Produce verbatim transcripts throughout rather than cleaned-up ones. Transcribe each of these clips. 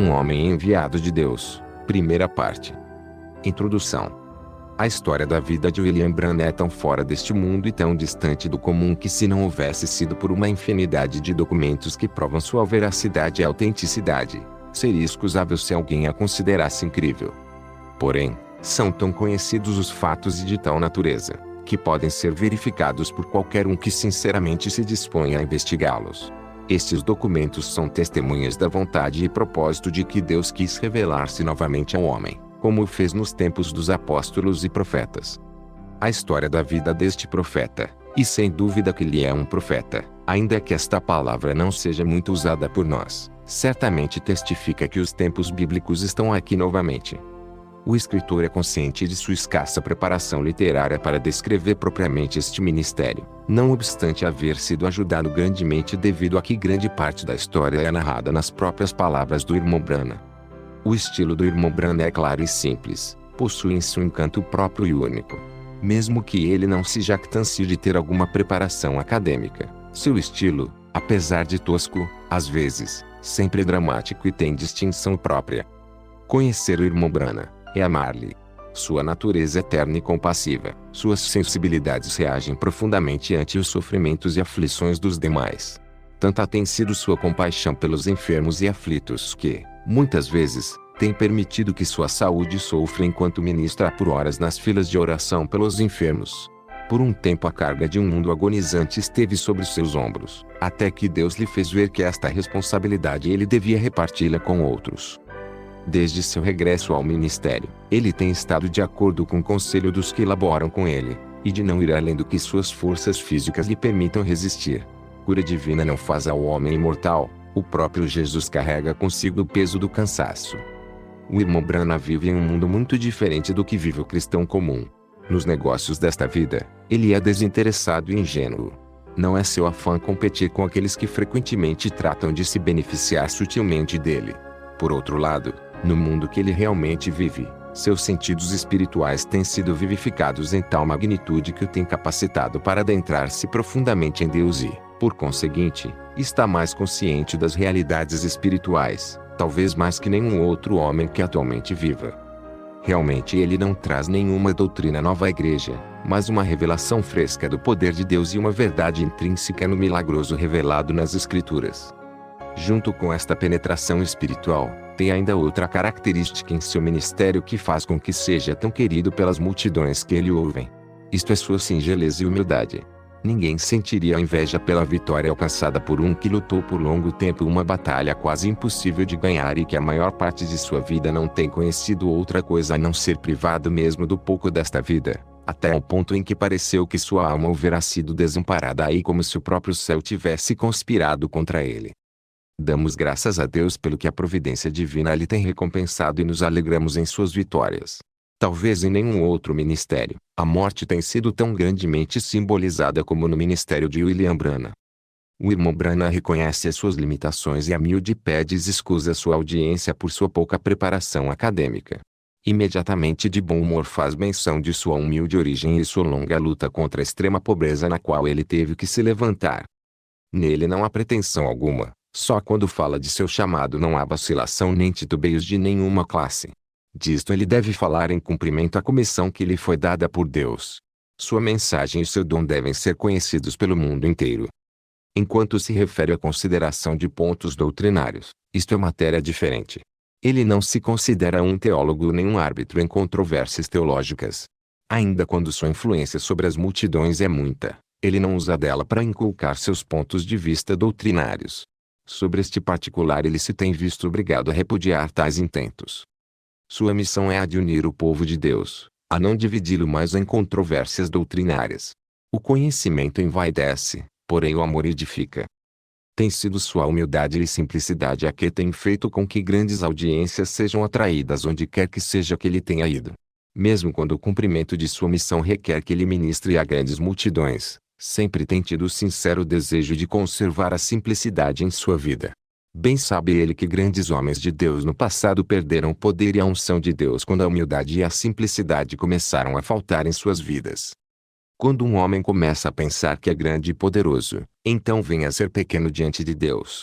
Um homem enviado de Deus. Primeira parte. Introdução. A história da vida de William Branham é tão fora deste mundo e tão distante do comum que, se não houvesse sido por uma infinidade de documentos que provam sua veracidade e autenticidade, seria escusável se alguém a considerasse incrível. Porém, são tão conhecidos os fatos e de tal natureza, que podem ser verificados por qualquer um que sinceramente se disponha a investigá-los. Estes documentos são testemunhas da vontade e propósito de que Deus quis revelar-se novamente ao homem, como o fez nos tempos dos apóstolos e profetas. A história da vida deste profeta, e sem dúvida que ele é um profeta, ainda que esta palavra não seja muito usada por nós, certamente testifica que os tempos bíblicos estão aqui novamente. O escritor é consciente de sua escassa preparação literária para descrever propriamente este ministério, não obstante haver sido ajudado grandemente devido a que grande parte da história é narrada nas próprias palavras do irmão Branham. O estilo do irmão Branham é claro e simples, possui em si um encanto próprio e único. Mesmo que ele não se jactancie de ter alguma preparação acadêmica, seu estilo, apesar de tosco, às vezes, sempre é dramático e tem distinção própria. Conhecer o irmão Branham é amar-lhe. Sua natureza eterna e compassiva, suas sensibilidades reagem profundamente ante os sofrimentos e aflições dos demais. Tanta tem sido sua compaixão pelos enfermos e aflitos que, muitas vezes, tem permitido que sua saúde sofra enquanto ministra por horas nas filas de oração pelos enfermos. Por um tempo a carga de um mundo agonizante esteve sobre seus ombros, até que Deus lhe fez ver que esta responsabilidade ele devia reparti-la com outros. Desde seu regresso ao ministério, ele tem estado de acordo com o conselho dos que laboram com ele, e de não ir além do que suas forças físicas lhe permitam resistir. Cura divina não faz ao homem imortal, o próprio Jesus carrega consigo o peso do cansaço. O irmão Branham vive em um mundo muito diferente do que vive o cristão comum. Nos negócios desta vida, ele é desinteressado e ingênuo. Não é seu afã competir com aqueles que frequentemente tratam de se beneficiar sutilmente dele. Por outro lado, no mundo que ele realmente vive, seus sentidos espirituais têm sido vivificados em tal magnitude que o tem capacitado para adentrar-se profundamente em Deus e, por conseguinte, está mais consciente das realidades espirituais, talvez mais que nenhum outro homem que atualmente viva. Realmente ele não traz nenhuma doutrina nova à igreja, mas uma revelação fresca do poder de Deus e uma verdade intrínseca no milagroso revelado nas Escrituras. Junto com esta penetração espiritual, tem ainda outra característica em seu ministério que faz com que seja tão querido pelas multidões que ele ouvem. Isto é sua singeleza e humildade. Ninguém sentiria inveja pela vitória alcançada por um que lutou por longo tempo uma batalha quase impossível de ganhar e que a maior parte de sua vida não tem conhecido outra coisa a não ser privado mesmo do pouco desta vida, até ao ponto em que pareceu que sua alma houvera sido desamparada aí como se o próprio céu tivesse conspirado contra ele. Damos graças a Deus pelo que a providência divina lhe tem recompensado e nos alegramos em suas vitórias. Talvez em nenhum outro ministério, a morte tenha sido tão grandemente simbolizada como no ministério de William Branham. O irmão Branham reconhece as suas limitações e a miúde pede escusa à sua audiência por sua pouca preparação acadêmica. Imediatamente de bom humor faz menção de sua humilde origem e sua longa luta contra a extrema pobreza na qual ele teve que se levantar. Nele não há pretensão alguma. Só quando fala de seu chamado não há vacilação nem titubeios de nenhuma classe. Disto ele deve falar em cumprimento à comissão que lhe foi dada por Deus. Sua mensagem e seu dom devem ser conhecidos pelo mundo inteiro. Enquanto se refere à consideração de pontos doutrinários, isto é matéria diferente. Ele não se considera um teólogo nem um árbitro em controvérsias teológicas. Ainda quando sua influência sobre as multidões é muita, ele não usa dela para inculcar seus pontos de vista doutrinários. Sobre este particular ele se tem visto obrigado a repudiar tais intentos. Sua missão é a de unir o povo de Deus, a não dividi-lo mais em controvérsias doutrinárias. O conhecimento envaidece, porém o amor edifica. Tem sido sua humildade e simplicidade a que tem feito com que grandes audiências sejam atraídas onde quer que seja que ele tenha ido. Mesmo quando o cumprimento de sua missão requer que ele ministre a grandes multidões, sempre tem tido o sincero desejo de conservar a simplicidade em sua vida. Bem sabe ele que grandes homens de Deus no passado perderam o poder e a unção de Deus quando a humildade e a simplicidade começaram a faltar em suas vidas. Quando um homem começa a pensar que é grande e poderoso, então vem a ser pequeno diante de Deus.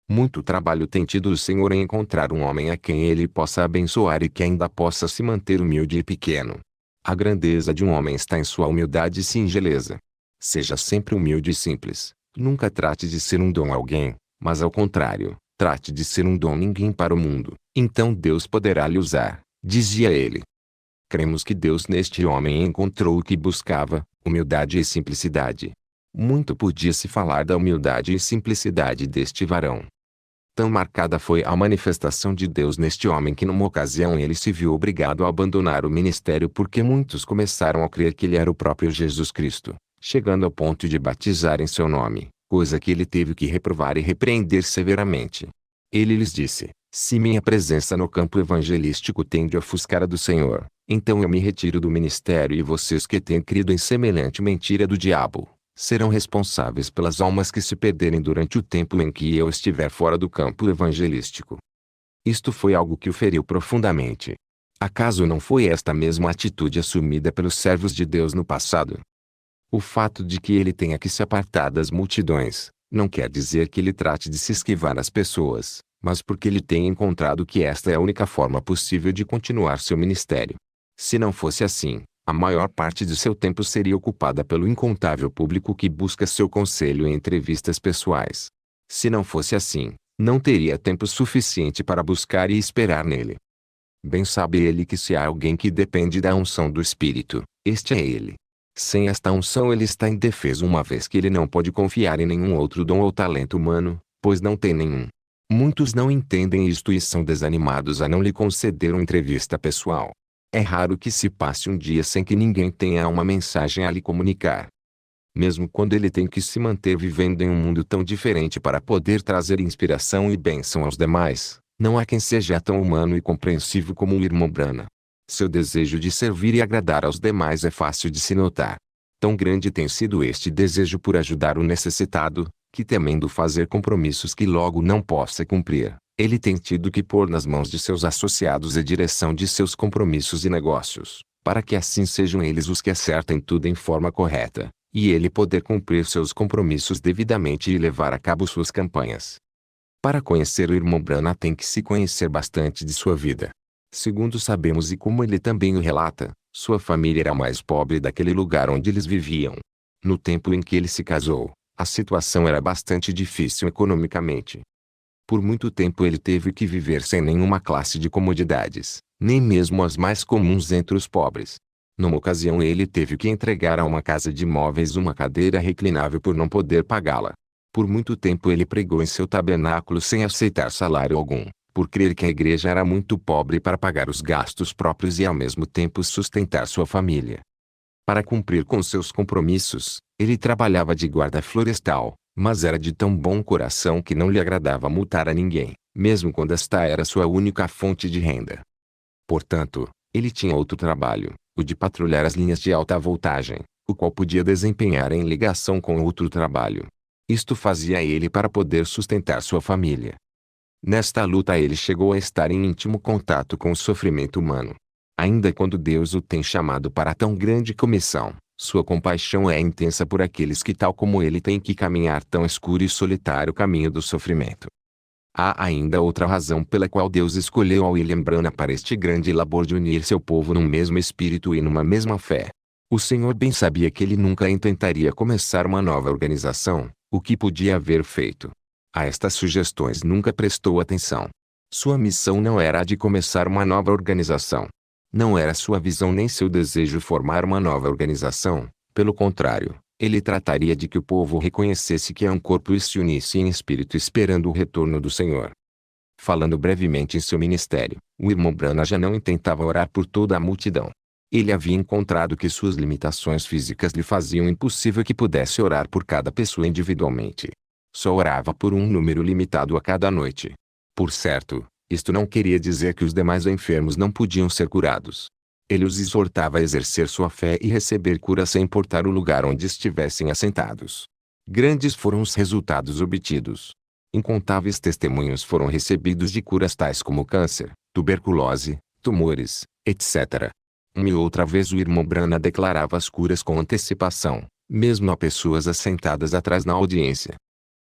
Muito trabalho tem tido o Senhor em encontrar um homem a quem ele possa abençoar e que ainda possa se manter humilde e pequeno. A grandeza de um homem está em sua humildade e singeleza. Seja sempre humilde e simples. Nunca trate de ser um dom a alguém, mas ao contrário, trate de ser um dom ninguém para o mundo. Então Deus poderá lhe usar, dizia ele. Cremos que Deus neste homem encontrou o que buscava, humildade e simplicidade. Muito podia-se falar da humildade e simplicidade deste varão. Tão marcada foi a manifestação de Deus neste homem que numa ocasião ele se viu obrigado a abandonar o ministério porque muitos começaram a crer que ele era o próprio Jesus Cristo, chegando ao ponto de batizar em seu nome, coisa que ele teve que reprovar e repreender severamente. Ele lhes disse: se minha presença no campo evangelístico tende a ofuscar a do Senhor, então eu me retiro do ministério e vocês que têm crido em semelhante mentira do diabo serão responsáveis pelas almas que se perderem durante o tempo em que eu estiver fora do campo evangelístico. Isto foi algo que o feriu profundamente. Acaso não foi esta mesma atitude assumida pelos servos de Deus no passado? O fato de que ele tenha que se apartar das multidões, não quer dizer que ele trate de se esquivar das pessoas, mas porque ele tem encontrado que esta é a única forma possível de continuar seu ministério. Se não fosse assim, a maior parte de seu tempo seria ocupada pelo incontável público que busca seu conselho em entrevistas pessoais. Se não fosse assim, não teria tempo suficiente para buscar e esperar nele. Bem sabe ele que se há alguém que depende da unção do Espírito, este é ele. Sem esta unção ele está indefeso uma vez que ele não pode confiar em nenhum outro dom ou talento humano, pois não tem nenhum. Muitos não entendem isto e são desanimados a não lhe conceder uma entrevista pessoal. É raro que se passe um dia sem que ninguém tenha uma mensagem a lhe comunicar. Mesmo quando ele tem que se manter vivendo em um mundo tão diferente para poder trazer inspiração e bênção aos demais, não há quem seja tão humano e compreensivo como o irmão Branham. Seu desejo de servir e agradar aos demais é fácil de se notar. Tão grande tem sido este desejo por ajudar o necessitado, que temendo fazer compromissos que logo não possa cumprir, ele tem tido que pôr nas mãos de seus associados a direção de seus compromissos e negócios, para que assim sejam eles os que acertem tudo em forma correta, e ele poder cumprir seus compromissos devidamente e levar a cabo suas campanhas. Para conhecer o irmão Branham tem que se conhecer bastante de sua vida. Segundo sabemos e como ele também o relata, sua família era a mais pobre daquele lugar onde eles viviam. No tempo em que ele se casou, a situação era bastante difícil economicamente. Por muito tempo ele teve que viver sem nenhuma classe de comodidades, nem mesmo as mais comuns entre os pobres. Numa ocasião ele teve que entregar a uma casa de móveis uma cadeira reclinável por não poder pagá-la. Por muito tempo ele pregou em seu tabernáculo sem aceitar salário algum, por crer que a igreja era muito pobre para pagar os gastos próprios e ao mesmo tempo sustentar sua família. Para cumprir com seus compromissos, ele trabalhava de guarda florestal, mas era de tão bom coração que não lhe agradava multar a ninguém, mesmo quando esta era sua única fonte de renda. Portanto, ele tinha outro trabalho, o de patrulhar as linhas de alta voltagem, o qual podia desempenhar em ligação com outro trabalho. Isto fazia ele para poder sustentar sua família. Nesta luta ele chegou a estar em íntimo contato com o sofrimento humano. Ainda quando Deus o tem chamado para tão grande comissão, sua compaixão é intensa por aqueles que tal como ele têm que caminhar tão escuro e solitário caminho do sofrimento. Há ainda outra razão pela qual Deus escolheu a William Branham para este grande labor de unir seu povo num mesmo espírito e numa mesma fé. O Senhor bem sabia que ele nunca intentaria começar uma nova organização, o que podia haver feito. A estas sugestões nunca prestou atenção. Sua missão não era a de começar uma nova organização. Não era sua visão nem seu desejo formar uma nova organização, pelo contrário, ele trataria de que o povo reconhecesse que é um corpo e se unisse em espírito esperando o retorno do Senhor. Falando brevemente em seu ministério, o irmão Branham já não intentava orar por toda a multidão. Ele havia encontrado que suas limitações físicas lhe faziam impossível que pudesse orar por cada pessoa individualmente. Só orava por um número limitado a cada noite. Por certo, isto não queria dizer que os demais enfermos não podiam ser curados. Ele os exortava a exercer sua fé e receber cura sem importar o lugar onde estivessem assentados. Grandes foram os resultados obtidos. Incontáveis testemunhos foram recebidos de curas tais como câncer, tuberculose, tumores, etcétera. Uma e outra vez o irmão Branham declarava as curas com antecipação, mesmo a pessoas assentadas atrás na audiência.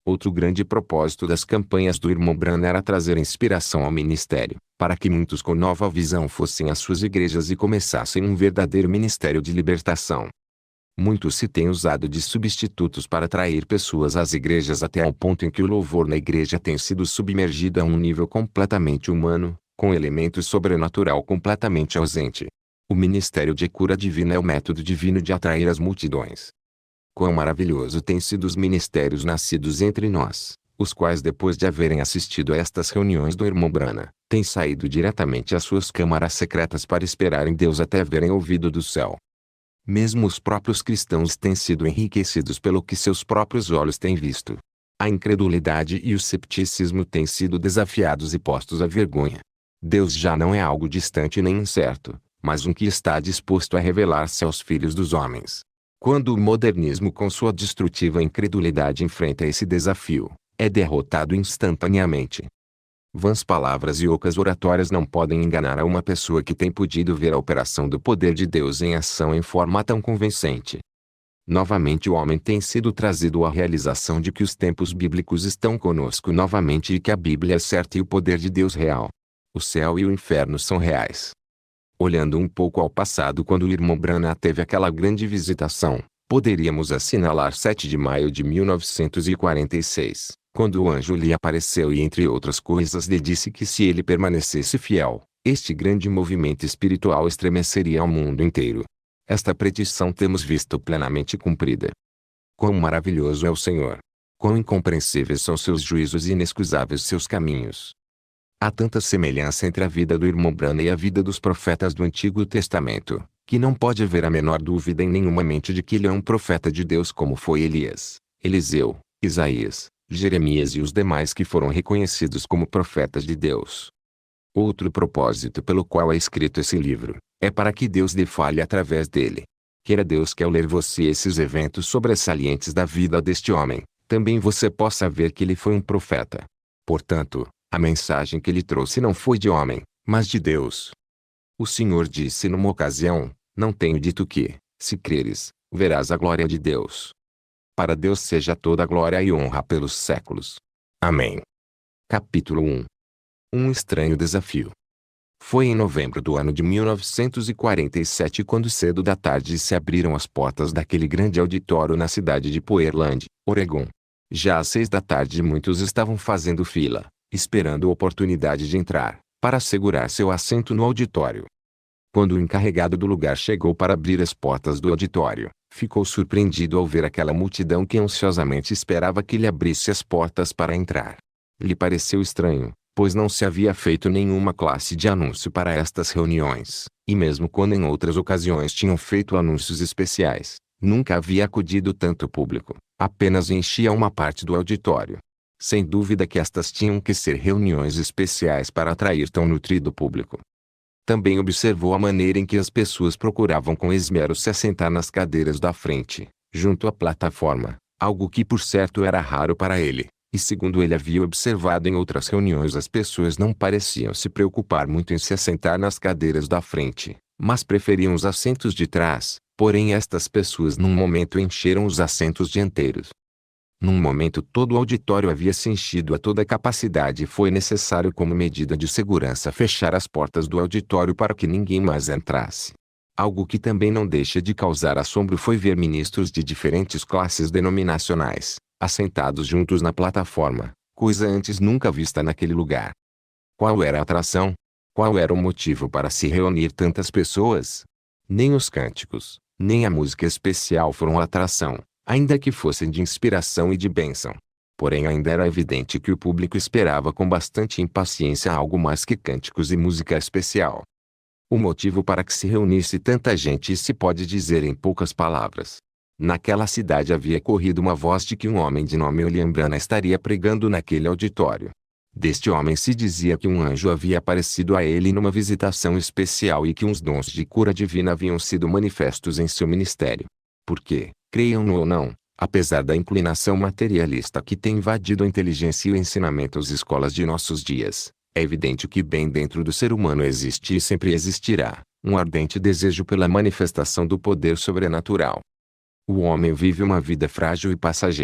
Outro grande propósito das campanhas do irmão Branham era trazer inspiração ao ministério, para que muitos com nova visão fossem às suas igrejas e começassem um verdadeiro ministério de libertação. Muito se tem usado de substitutos para atrair pessoas às igrejas até ao ponto em que o louvor na igreja tem sido submergido a um nível completamente humano, com elementos sobrenatural completamente ausente. O ministério de cura divina é o método divino de atrair as multidões. Quão maravilhoso têm sido os ministérios nascidos entre nós, os quais depois de haverem assistido a estas reuniões do irmão Branham, têm saído diretamente às suas câmaras secretas para esperar em Deus até verem ouvido do céu. Mesmo os próprios cristãos têm sido enriquecidos pelo que seus próprios olhos têm visto. A incredulidade e o cepticismo têm sido desafiados e postos à vergonha. Deus já não é algo distante nem incerto, mas um que está disposto a revelar-se aos filhos dos homens. Quando o modernismo com sua destrutiva incredulidade enfrenta esse desafio, é derrotado instantaneamente. Vãs palavras e ocas oratórias não podem enganar a uma pessoa que tem podido ver a operação do poder de Deus em ação em forma tão convincente. Novamente o homem tem sido trazido à realização de que os tempos bíblicos estão conosco novamente e que a Bíblia é certa e o poder de Deus real. O céu e o inferno são reais. Olhando um pouco ao passado quando o irmão Branham teve aquela grande visitação, poderíamos assinalar sete de maio de mil novecentos e quarenta e seis. Quando o anjo lhe apareceu e entre outras coisas lhe disse que se ele permanecesse fiel, este grande movimento espiritual estremeceria ao mundo inteiro. Esta predição temos visto plenamente cumprida. Quão maravilhoso é o Senhor! Quão incompreensíveis são seus juízos e inexcusáveis seus caminhos! Há tanta semelhança entre a vida do irmão Branham e a vida dos profetas do Antigo Testamento, que não pode haver a menor dúvida em nenhuma mente de que ele é um profeta de Deus como foi Elias, Eliseu, Isaías, Jeremias e os demais que foram reconhecidos como profetas de Deus. Outro propósito pelo qual é escrito esse livro, é para que Deus lhe fale através dele. Queira Deus que ao ler você esses eventos sobressalientes da vida deste homem, também você possa ver que ele foi um profeta. Portanto, a mensagem que ele trouxe não foi de homem, mas de Deus. O Senhor disse numa ocasião, não tenho dito que, se creres, verás a glória de Deus. Para Deus seja toda a glória e honra pelos séculos. Amém. Capítulo um. Um estranho desafio. Foi em novembro do ano de mil novecentos e quarenta e sete quando cedo da tarde se abriram as portas daquele grande auditório na cidade de Portland, Oregon. Já às seis da tarde muitos estavam fazendo fila, esperando a oportunidade de entrar, para assegurar seu assento no auditório. Quando o encarregado do lugar chegou para abrir as portas do auditório, ficou surpreendido ao ver aquela multidão que ansiosamente esperava que lhe abrisse as portas para entrar. Lhe pareceu estranho, pois não se havia feito nenhuma classe de anúncio para estas reuniões, e mesmo quando em outras ocasiões tinham feito anúncios especiais, nunca havia acudido tanto público, apenas enchia uma parte do auditório. Sem dúvida que estas tinham que ser reuniões especiais para atrair tão nutrido público. Também observou a maneira em que as pessoas procuravam com esmero se assentar nas cadeiras da frente, junto à plataforma, algo que por certo era raro para ele, e segundo ele havia observado em outras reuniões as pessoas não pareciam se preocupar muito em se assentar nas cadeiras da frente, mas preferiam os assentos de trás, porém estas pessoas num momento encheram os assentos dianteiros. Num momento todo o auditório havia se enchido a toda a capacidade e foi necessário como medida de segurança fechar as portas do auditório para que ninguém mais entrasse. Algo que também não deixa de causar assombro foi ver ministros de diferentes classes denominacionais, assentados juntos na plataforma, coisa antes nunca vista naquele lugar. Qual era a atração? Qual era o motivo para se reunir tantas pessoas? Nem os cânticos, nem a música especial foram a atração, ainda que fossem de inspiração e de bênção. Porém ainda era evidente que o público esperava com bastante impaciência algo mais que cânticos e música especial. O motivo para que se reunisse tanta gente se pode dizer em poucas palavras. Naquela cidade havia corrido uma voz de que um homem de nome William Branham estaria pregando naquele auditório. Deste homem se dizia que um anjo havia aparecido a ele numa visitação especial e que uns dons de cura divina haviam sido manifestos em seu ministério. Por quê? Creiam-no ou não, apesar da inclinação materialista que tem invadido a inteligência e o ensinamento às escolas de nossos dias, é evidente que bem dentro do ser humano existe e sempre existirá um ardente desejo pela manifestação do poder sobrenatural. O homem vive uma vida frágil e passageira,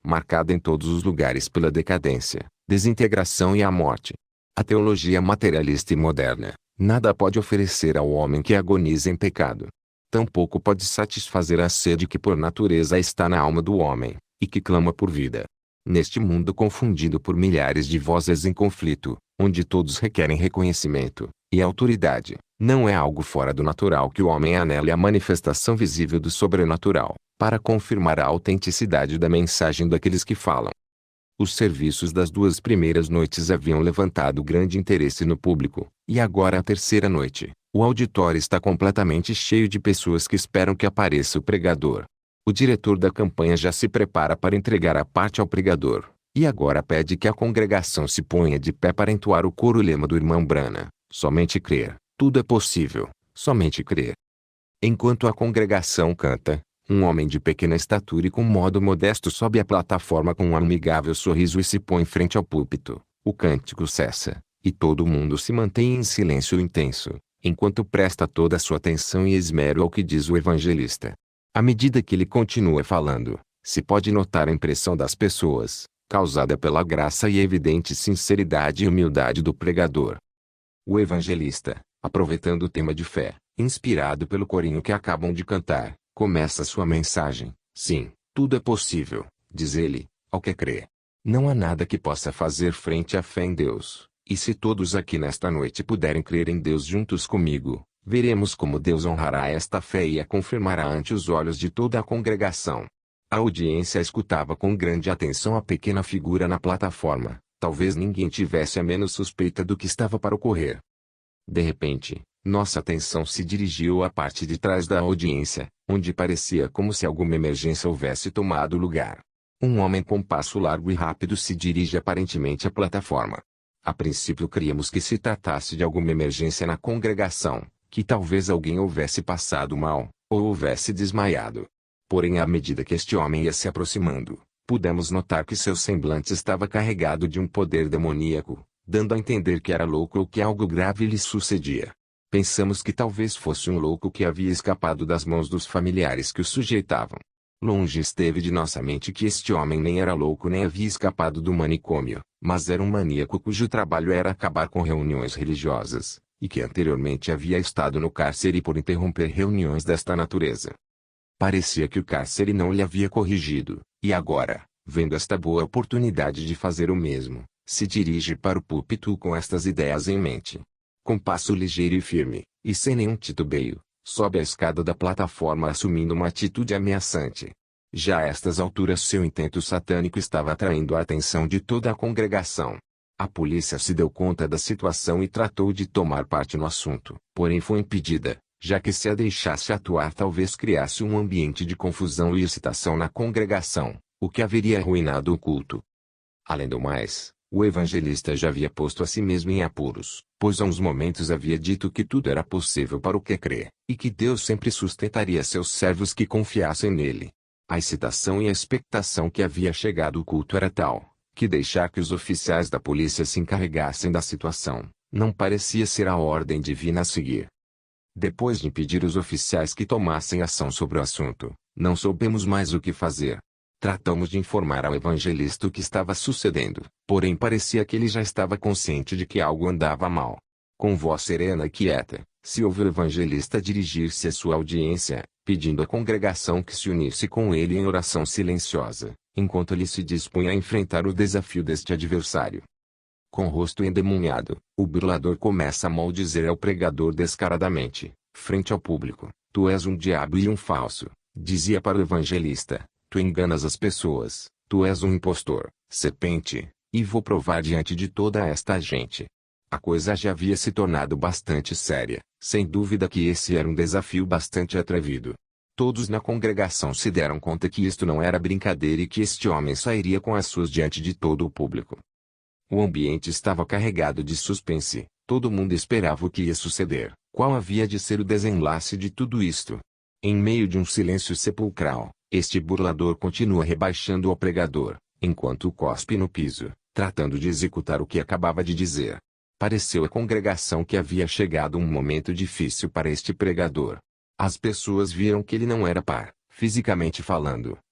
marcada em todos os lugares pela decadência, desintegração e a morte. A teologia materialista e moderna, nada pode oferecer ao homem que agoniza em pecado. Tampouco pode satisfazer a sede que por natureza está na alma do homem, e que clama por vida. Neste mundo confundido por milhares de vozes em conflito, onde todos requerem reconhecimento e autoridade, não é algo fora do natural que o homem anele a manifestação visível do sobrenatural, para confirmar a autenticidade da mensagem daqueles que falam. Os serviços das duas primeiras noites haviam levantado grande interesse no público, e agora a terceira noite, o auditório está completamente cheio de pessoas que esperam que apareça o pregador. O diretor da campanha já se prepara para entregar a parte ao pregador, e agora pede que a congregação se ponha de pé para entoar o coro-lema do irmão Branham: somente crer, tudo é possível, somente crer. Enquanto a congregação canta, um homem de pequena estatura e com modo modesto sobe a plataforma com um amigável sorriso e se põe frente ao púlpito. O cântico cessa, e todo mundo se mantém em silêncio intenso, enquanto presta toda a sua atenção e esmero ao que diz o evangelista. À medida que ele continua falando, se pode notar a impressão das pessoas, causada pela graça e evidente sinceridade e humildade do pregador. O evangelista, aproveitando o tema de fé, inspirado pelo corinho que acabam de cantar, começa sua mensagem. Sim, tudo é possível, diz ele, ao que crê. Não há nada que possa fazer frente à fé em Deus, e se todos aqui nesta noite puderem crer em Deus juntos comigo, veremos como Deus honrará esta fé e a confirmará ante os olhos de toda a congregação. A audiência escutava com grande atenção a pequena figura na plataforma. Talvez ninguém tivesse a menos suspeita do que estava para ocorrer. De repente, nossa atenção se dirigiu à parte de trás da audiência, onde parecia como se alguma emergência houvesse tomado lugar. Um homem com passo largo e rápido se dirige aparentemente à plataforma. A princípio criamos que se tratasse de alguma emergência na congregação, que talvez alguém houvesse passado mal, ou houvesse desmaiado. Porém, à medida que este homem ia se aproximando, pudemos notar que seu semblante estava carregado de um poder demoníaco, dando a entender que era louco ou que algo grave lhe sucedia. Pensamos que talvez fosse um louco que havia escapado das mãos dos familiares que o sujeitavam. Longe esteve de nossa mente que este homem nem era louco nem havia escapado do manicômio, mas era um maníaco cujo trabalho era acabar com reuniões religiosas, e que anteriormente havia estado no cárcere por interromper reuniões desta natureza. Parecia que o cárcere não lhe havia corrigido, e agora, vendo esta boa oportunidade de fazer o mesmo, se dirige para o púlpito com estas ideias em mente. Com passo ligeiro e firme, e sem nenhum titubeio, sobe a escada da plataforma assumindo uma atitude ameaçante. Já a estas alturas seu intento satânico estava atraindo a atenção de toda a congregação. A polícia se deu conta da situação e tratou de tomar parte no assunto, porém foi impedida, já que se a deixasse atuar talvez criasse um ambiente de confusão e excitação na congregação, o que haveria arruinado o culto. Além do mais, o evangelista já havia posto a si mesmo em apuros, pois há uns momentos havia dito que tudo era possível para o que crê, e que Deus sempre sustentaria seus servos que confiassem nele. A excitação e a expectação que havia chegado o culto era tal, que deixar que os oficiais da polícia se encarregassem da situação, não parecia ser a ordem divina a seguir. Depois de impedir os oficiais que tomassem ação sobre o assunto, não soubemos mais o que fazer. Tratamos de informar ao evangelista o que estava sucedendo, porém parecia que ele já estava consciente de que algo andava mal. Com voz serena e quieta, se ouve o evangelista dirigir-se à sua audiência, pedindo à congregação que se unisse com ele em oração silenciosa, enquanto ele se dispunha a enfrentar o desafio deste adversário. Com o rosto endemoniado, o burlador começa a maldizer ao pregador descaradamente, frente ao público: tu és um diabo e um falso, dizia para o evangelista. Tu enganas as pessoas, tu és um impostor, serpente, e vou provar diante de toda esta gente. A coisa já havia se tornado bastante séria, sem dúvida que esse era um desafio bastante atrevido. Todos na congregação se deram conta que isto não era brincadeira e que este homem sairia com as suas diante de todo o público. O ambiente estava carregado de suspense, todo mundo esperava o que ia suceder, qual havia de ser o desenlace de tudo isto. Em meio de um silêncio sepulcral, este burlador continua rebaixando o pregador, enquanto cospe no piso, tratando de executar o que acabava de dizer. Pareceu à congregação que havia chegado um momento difícil para este pregador. As pessoas viram que ele não era par, fisicamente falando,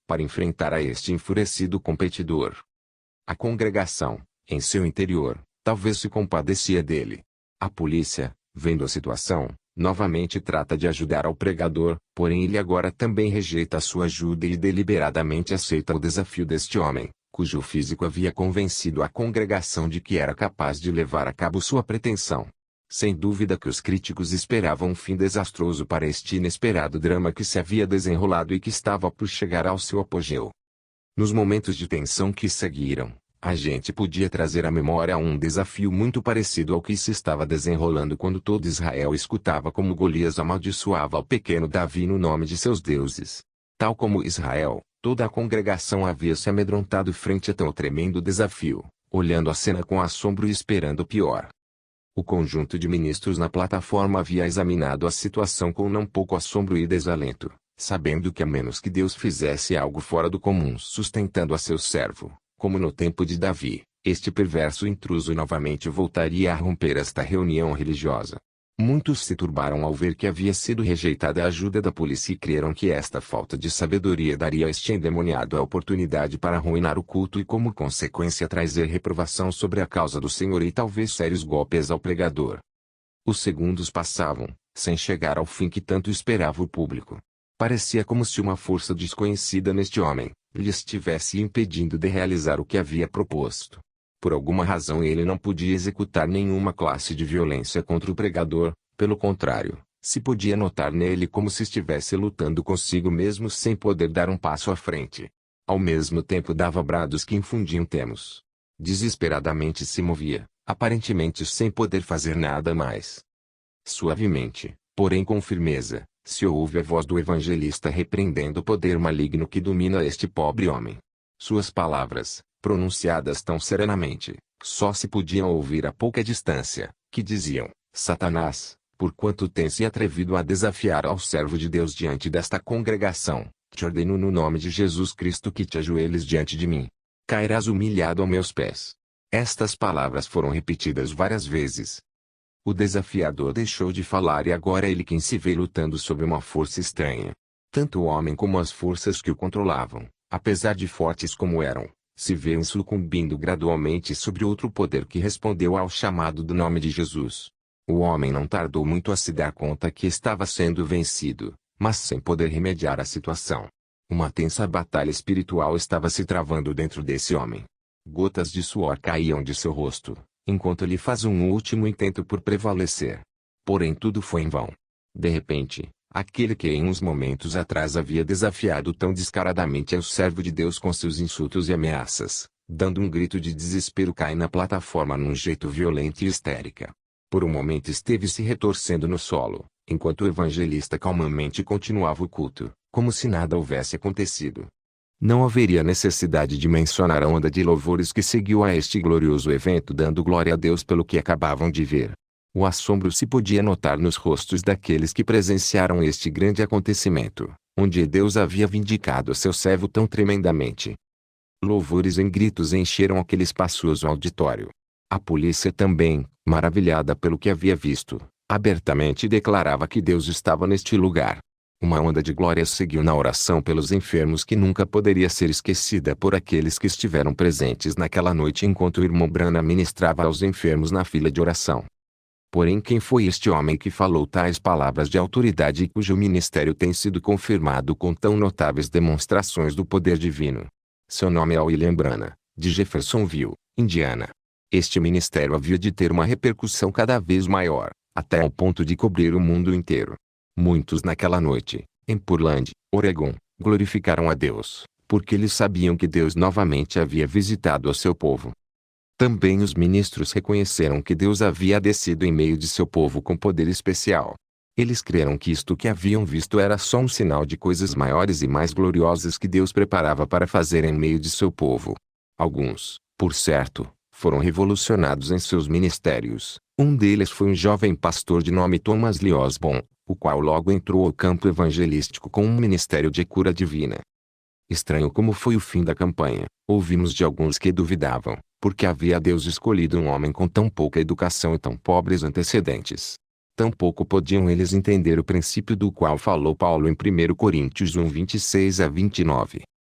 para enfrentar a este enfurecido competidor. A congregação, em seu interior, talvez se compadecia dele. A polícia, vendo a situação, novamente trata de ajudar ao pregador, porém ele agora também rejeita a sua ajuda e deliberadamente aceita o desafio deste homem, cujo físico havia convencido a congregação de que era capaz de levar a cabo sua pretensão. Sem dúvida que os críticos esperavam um fim desastroso para este inesperado drama que se havia desenrolado e que estava por chegar ao seu apogeu. Nos momentos de tensão que seguiram, a gente podia trazer à memória um desafio muito parecido ao que se estava desenrolando quando todo Israel escutava como Golias amaldiçoava o pequeno Davi no nome de seus deuses. Tal como Israel, toda a congregação havia se amedrontado frente a tão tremendo desafio, olhando a cena com assombro e esperando o pior. O conjunto de ministros na plataforma havia examinado a situação com não pouco assombro e desalento, sabendo que a menos que Deus fizesse algo fora do comum sustentando a seu servo, como no tempo de Davi, este perverso intruso novamente voltaria a romper esta reunião religiosa. Muitos se turbaram ao ver que havia sido rejeitada a ajuda da polícia e creram que esta falta de sabedoria daria a este endemoniado a oportunidade para arruinar o culto e como consequência trazer reprovação sobre a causa do Senhor e talvez sérios golpes ao pregador. Os segundos passavam, sem chegar ao fim que tanto esperava o público. Parecia como se uma força desconhecida neste homem lhe estivesse impedindo de realizar o que havia proposto. Por alguma razão ele não podia executar nenhuma classe de violência contra o pregador, pelo contrário, se podia notar nele como se estivesse lutando consigo mesmo sem poder dar um passo à frente. Ao mesmo tempo dava brados que infundiam temos. Desesperadamente se movia, aparentemente sem poder fazer nada mais. Suavemente, porém com firmeza, se ouve a voz do evangelista repreendendo o poder maligno que domina este pobre homem. Suas palavras, pronunciadas tão serenamente, só se podiam ouvir a pouca distância, que diziam: Satanás, por quanto tens se atrevido a desafiar ao servo de Deus diante desta congregação, te ordeno no nome de Jesus Cristo que te ajoelhes diante de mim. Cairás humilhado aos meus pés. Estas palavras foram repetidas várias vezes. O desafiador deixou de falar e agora é ele quem se vê lutando sob uma força estranha. Tanto o homem como as forças que o controlavam, apesar de fortes como eram, se veem sucumbindo gradualmente sobre outro poder que respondeu ao chamado do nome de Jesus. O homem não tardou muito a se dar conta que estava sendo vencido, mas sem poder remediar a situação. Uma tensa batalha espiritual estava se travando dentro desse homem. Gotas de suor caíam de seu rosto, enquanto ele faz um último intento por prevalecer. Porém tudo foi em vão. De repente, aquele que em uns momentos atrás havia desafiado tão descaradamente ao servo de Deus com seus insultos e ameaças, dando um grito de desespero cai na plataforma num jeito violento e histérica. Por um momento esteve se retorcendo no solo, enquanto o evangelista calmamente continuava o culto, como se nada houvesse acontecido. Não haveria necessidade de mencionar a onda de louvores que seguiu a este glorioso evento dando glória a Deus pelo que acabavam de ver. O assombro se podia notar nos rostos daqueles que presenciaram este grande acontecimento, onde Deus havia vindicado seu servo tão tremendamente. Louvores em gritos encheram aquele espaçoso auditório. A polícia também, maravilhada pelo que havia visto, abertamente declarava que Deus estava neste lugar. Uma onda de glória seguiu na oração pelos enfermos que nunca poderia ser esquecida por aqueles que estiveram presentes naquela noite enquanto o irmão Branham ministrava aos enfermos na fila de oração. Porém quem foi este homem que falou tais palavras de autoridade e cujo ministério tem sido confirmado com tão notáveis demonstrações do poder divino? Seu nome é William Branham, de Jeffersonville, Indiana. Este ministério havia de ter uma repercussão cada vez maior, até ao ponto de cobrir o mundo inteiro. Muitos naquela noite, em Portland, Oregon, glorificaram a Deus, porque eles sabiam que Deus novamente havia visitado o seu povo. Também os ministros reconheceram que Deus havia descido em meio de seu povo com poder especial. Eles creram que isto que haviam visto era só um sinal de coisas maiores e mais gloriosas que Deus preparava para fazer em meio de seu povo. Alguns, por certo, foram revolucionados em seus ministérios. Um deles foi um jovem pastor de nome Thomas Lee Osborne, o qual logo entrou ao campo evangelístico com um ministério de cura divina. Estranho como foi o fim da campanha, ouvimos de alguns que duvidavam, porque havia Deus escolhido um homem com tão pouca educação e tão pobres antecedentes. Tampouco podiam eles entender o princípio do qual falou Paulo em primeiro Coríntios um, vinte e seis a vinte e nove.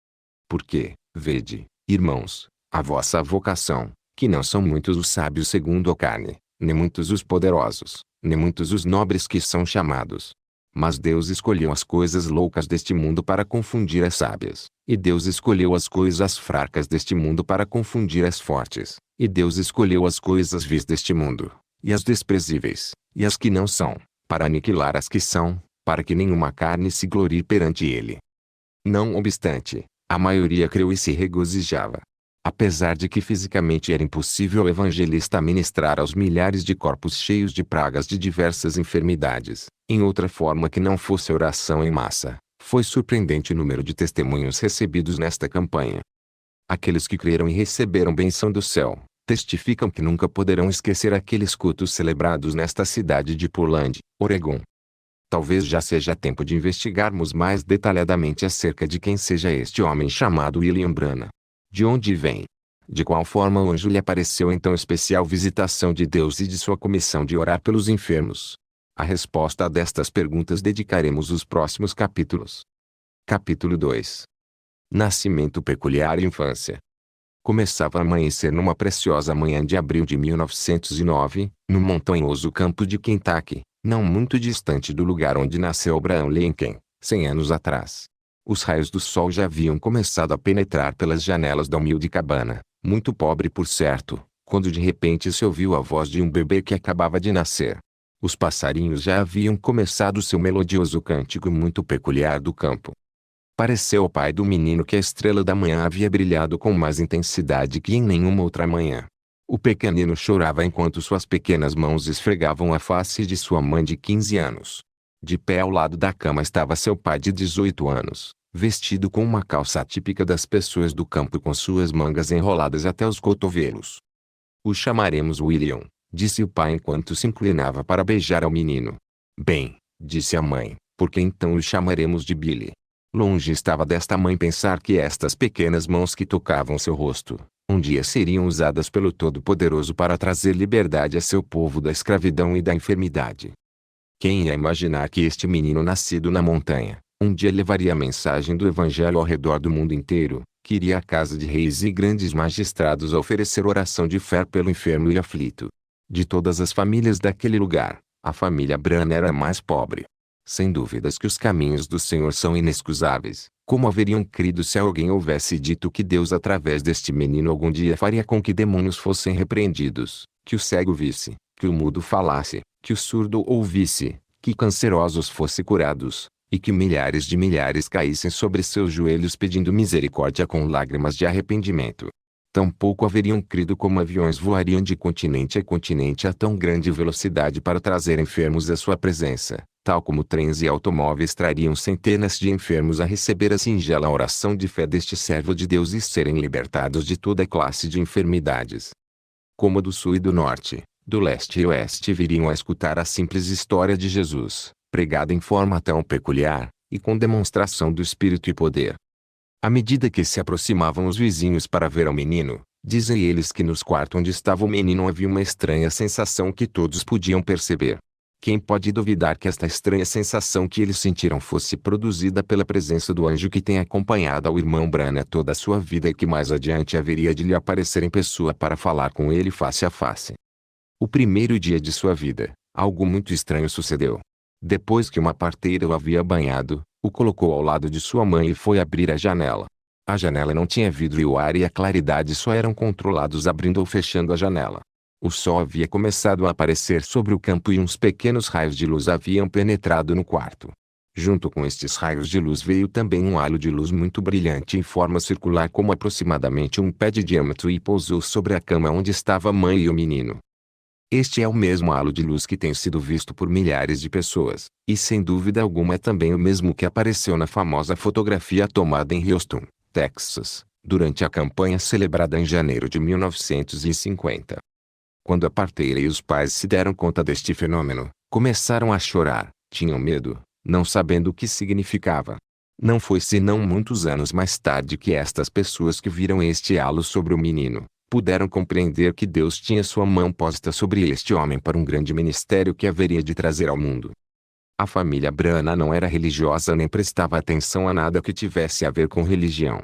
Porque, vede, irmãos, a vossa vocação, que não são muitos os sábios segundo a carne, nem muitos os poderosos, nem muitos os nobres que são chamados. Mas Deus escolheu as coisas loucas deste mundo para confundir as sábias, e Deus escolheu as coisas fracas deste mundo para confundir as fortes, e Deus escolheu as coisas vis deste mundo, e as desprezíveis, e as que não são, para aniquilar as que são, para que nenhuma carne se glorie perante ele. Não obstante, a maioria creu e se regozijava. Apesar de que fisicamente era impossível ao evangelista ministrar aos milhares de corpos cheios de pragas de diversas enfermidades, em outra forma que não fosse oração em massa, foi surpreendente o número de testemunhos recebidos nesta campanha. Aqueles que creram e receberam benção do céu, testificam que nunca poderão esquecer aqueles cultos celebrados nesta cidade de Portland, Oregon. Talvez já seja tempo de investigarmos mais detalhadamente acerca de quem seja este homem chamado William Branham. De onde vem? De qual forma o anjo lhe apareceu em tão especial visitação de Deus e de sua comissão de orar pelos enfermos? A resposta a destas perguntas dedicaremos os próximos capítulos. Capítulo dois. Nascimento peculiar e infância. Começava a amanhecer numa preciosa manhã de abril de mil novecentos e nove, no montanhoso campo de Kentucky, não muito distante do lugar onde nasceu Abraham Lincoln, cem anos atrás. Os raios do sol já haviam começado a penetrar pelas janelas da humilde cabana, muito pobre por certo, quando de repente se ouviu a voz de um bebê que acabava de nascer. Os passarinhos já haviam começado seu melodioso cântico muito peculiar do campo. Pareceu ao pai do menino que a estrela da manhã havia brilhado com mais intensidade que em nenhuma outra manhã. O pequenino chorava enquanto suas pequenas mãos esfregavam a face de sua mãe de quinze anos. De pé ao lado da cama estava seu pai de dezoito anos, vestido com uma calça típica das pessoas do campo e com suas mangas enroladas até os cotovelos. O chamaremos William, disse o pai enquanto se inclinava para beijar ao menino. Bem, disse a mãe, porque então o chamaremos de Billy. Longe estava desta mãe pensar que estas pequenas mãos que tocavam seu rosto, um dia seriam usadas pelo Todo-Poderoso para trazer liberdade a seu povo da escravidão e da enfermidade. Quem ia imaginar que este menino nascido na montanha, um dia levaria a mensagem do Evangelho ao redor do mundo inteiro, que iria à casa de reis e grandes magistrados a oferecer oração de fé pelo enfermo e aflito. De todas as famílias daquele lugar, a família Branham era a mais pobre. Sem dúvidas que os caminhos do Senhor são inexcusáveis. Como haveriam crido se alguém houvesse dito que Deus através deste menino algum dia faria com que demônios fossem repreendidos, que o cego visse, que o mudo falasse, que o surdo ouvisse, que cancerosos fossem curados, e que milhares de milhares caíssem sobre seus joelhos pedindo misericórdia com lágrimas de arrependimento. Tampouco haveriam crido como aviões voariam de continente a continente a tão grande velocidade para trazer enfermos à sua presença, tal como trens e automóveis trariam centenas de enfermos a receber a singela oração de fé deste servo de Deus e serem libertados de toda classe de enfermidades. Como do sul e do norte, do leste e oeste viriam a escutar a simples história de Jesus, pregada em forma tão peculiar, e com demonstração do Espírito e poder. À medida que se aproximavam os vizinhos para ver ao menino, dizem eles que nos quartos onde estava o menino havia uma estranha sensação que todos podiam perceber. Quem pode duvidar que esta estranha sensação que eles sentiram fosse produzida pela presença do anjo que tem acompanhado ao irmão Branham toda a sua vida e que mais adiante haveria de lhe aparecer em pessoa para falar com ele face a face? O primeiro dia de sua vida, algo muito estranho sucedeu. Depois que uma parteira o havia banhado, o colocou ao lado de sua mãe e foi abrir a janela. A janela não tinha vidro e o ar e a claridade só eram controlados abrindo ou fechando a janela. O sol havia começado a aparecer sobre o campo e uns pequenos raios de luz haviam penetrado no quarto. Junto com estes raios de luz veio também um halo de luz muito brilhante em forma circular como aproximadamente um pé de diâmetro e pousou sobre a cama onde estava a mãe e o menino. Este é o mesmo halo de luz que tem sido visto por milhares de pessoas, e sem dúvida alguma é também o mesmo que apareceu na famosa fotografia tomada em Houston, Texas, durante a campanha celebrada em janeiro de mil novecentos e cinquenta. Quando a parteira e os pais se deram conta deste fenômeno, começaram a chorar, tinham medo, não sabendo o que significava. Não foi senão muitos anos mais tarde que estas pessoas que viram este halo sobre o menino, puderam compreender que Deus tinha sua mão posta sobre este homem para um grande ministério que haveria de trazer ao mundo. A família Branham não era religiosa nem prestava atenção a nada que tivesse a ver com religião.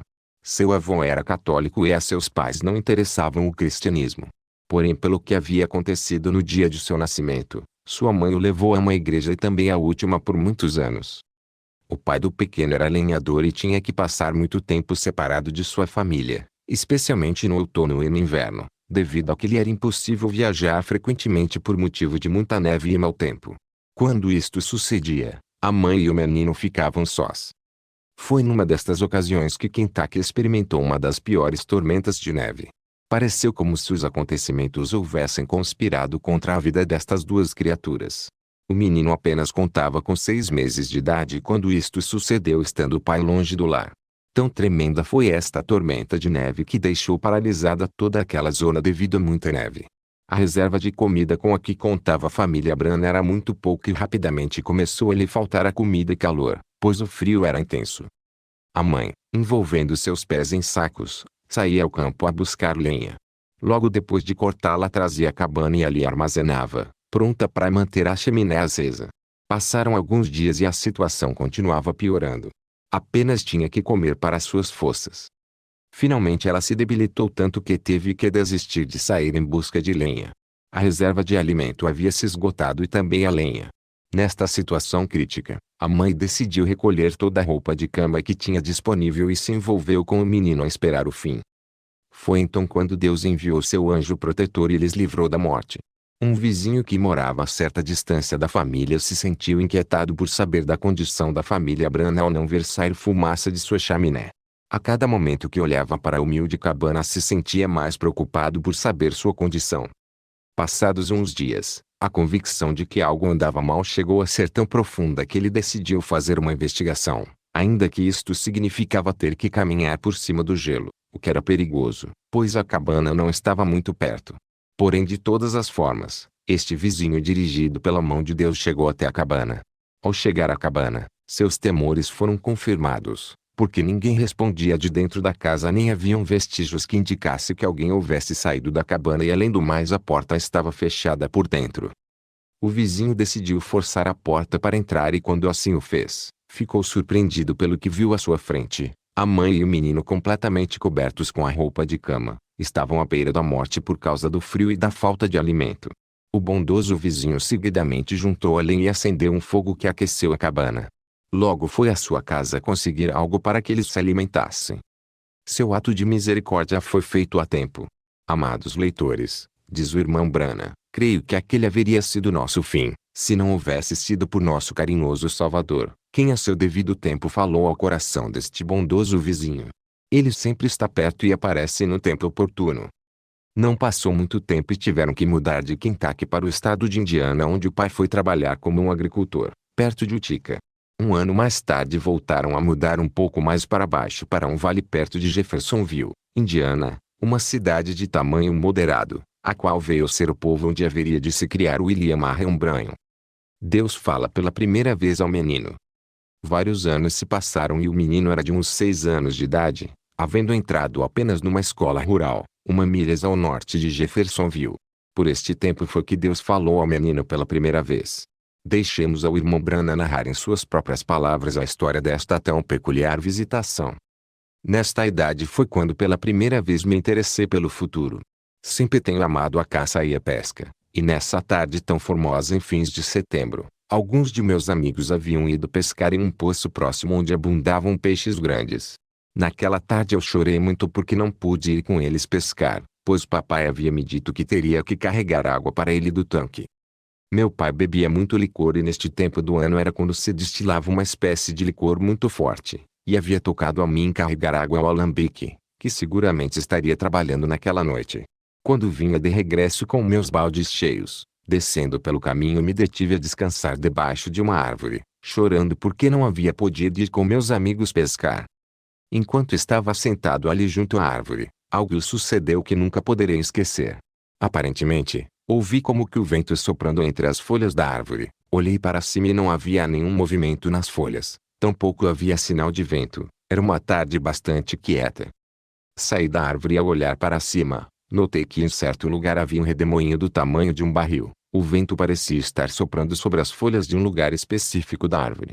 Seu avô era católico e a seus pais não interessavam o cristianismo. Porém, pelo que havia acontecido no dia de seu nascimento, sua mãe o levou a uma igreja e também a última por muitos anos. O pai do pequeno era lenhador e tinha que passar muito tempo separado de sua família, especialmente no outono e no inverno, devido a que lhe era impossível viajar frequentemente por motivo de muita neve e mau tempo. Quando isto sucedia, a mãe e o menino ficavam sós. Foi numa destas ocasiões que Kentucky experimentou uma das piores tormentas de neve. Pareceu como se os acontecimentos houvessem conspirado contra a vida destas duas criaturas. O menino apenas contava com seis meses de idade quando isto sucedeu, estando o pai longe do lar. Tão tremenda foi esta tormenta de neve que deixou paralisada toda aquela zona devido a muita neve. A reserva de comida com a que contava a família Branham era muito pouca e rapidamente começou a lhe faltar a comida e calor, pois o frio era intenso. A mãe, envolvendo seus pés em sacos, saía ao campo a buscar lenha. Logo depois de cortá-la trazia a cabana e ali armazenava, pronta para manter a chaminé acesa. Passaram alguns dias e a situação continuava piorando. Apenas tinha que comer para suas forças. Finalmente ela se debilitou tanto que teve que desistir de sair em busca de lenha. A reserva de alimento havia se esgotado e também a lenha. Nesta situação crítica, a mãe decidiu recolher toda a roupa de cama que tinha disponível e se envolveu com o menino a esperar o fim. Foi então quando Deus enviou seu anjo protetor e lhes livrou da morte. Um vizinho que morava a certa distância da família se sentiu inquietado por saber da condição da família Branham ao não ver sair fumaça de sua chaminé. A cada momento que olhava para a humilde cabana se sentia mais preocupado por saber sua condição. Passados uns dias, a convicção de que algo andava mal chegou a ser tão profunda que ele decidiu fazer uma investigação, ainda que isto significava ter que caminhar por cima do gelo, o que era perigoso, pois a cabana não estava muito perto. Porém, de todas as formas, este vizinho dirigido pela mão de Deus chegou até a cabana. Ao chegar à cabana, seus temores foram confirmados, porque ninguém respondia de dentro da casa nem haviam vestígios que indicassem que alguém houvesse saído da cabana e além do mais a porta estava fechada por dentro. O vizinho decidiu forçar a porta para entrar e quando assim o fez, ficou surpreendido pelo que viu à sua frente. A mãe e o menino completamente cobertos com a roupa de cama, estavam à beira da morte por causa do frio e da falta de alimento. O bondoso vizinho seguidamente juntou a lenha e acendeu um fogo que aqueceu a cabana. Logo foi à sua casa conseguir algo para que eles se alimentassem. Seu ato de misericórdia foi feito a tempo. Amados leitores, diz o irmão Branham, creio que aquele haveria sido nosso fim, se não houvesse sido por nosso carinhoso Salvador, quem a seu devido tempo falou ao coração deste bondoso vizinho. Ele sempre está perto e aparece no tempo oportuno. Não passou muito tempo e tiveram que mudar de Kentucky para o estado de Indiana, onde o pai foi trabalhar como um agricultor, perto de Utica. Um ano mais tarde voltaram a mudar um pouco mais para baixo para um vale perto de Jeffersonville, Indiana, uma cidade de tamanho moderado, a qual veio ser o povo onde haveria de se criar William Marion Branham. Deus fala pela primeira vez ao menino. Vários anos se passaram e o menino era de uns seis anos de idade, havendo entrado apenas numa escola rural, uma milhas ao norte de Jeffersonville. Por este tempo foi que Deus falou ao menino pela primeira vez. Deixemos ao irmão Branham narrar em suas próprias palavras a história desta tão peculiar visitação. Nesta idade foi quando pela primeira vez me interessei pelo futuro. Sempre tenho amado a caça e a pesca, e nessa tarde tão formosa em fins de setembro, alguns de meus amigos haviam ido pescar em um poço próximo onde abundavam peixes grandes. Naquela tarde eu chorei muito porque não pude ir com eles pescar, pois papai havia me dito que teria que carregar água para ele do tanque. Meu pai bebia muito licor e neste tempo do ano era quando se destilava uma espécie de licor muito forte, e havia tocado a mim carregar água ao alambique, que seguramente estaria trabalhando naquela noite. Quando vinha de regresso com meus baldes cheios, descendo pelo caminho me detive a descansar debaixo de uma árvore, chorando porque não havia podido ir com meus amigos pescar. Enquanto estava sentado ali junto à árvore, algo sucedeu que nunca poderei esquecer. Aparentemente, ouvi como que o vento soprando entre as folhas da árvore. Olhei para cima e não havia nenhum movimento nas folhas, tampouco havia sinal de vento. Era uma tarde bastante quieta. Saí da árvore e ao olhar para cima, notei que em certo lugar havia um redemoinho do tamanho de um barril. O vento parecia estar soprando sobre as folhas de um lugar específico da árvore.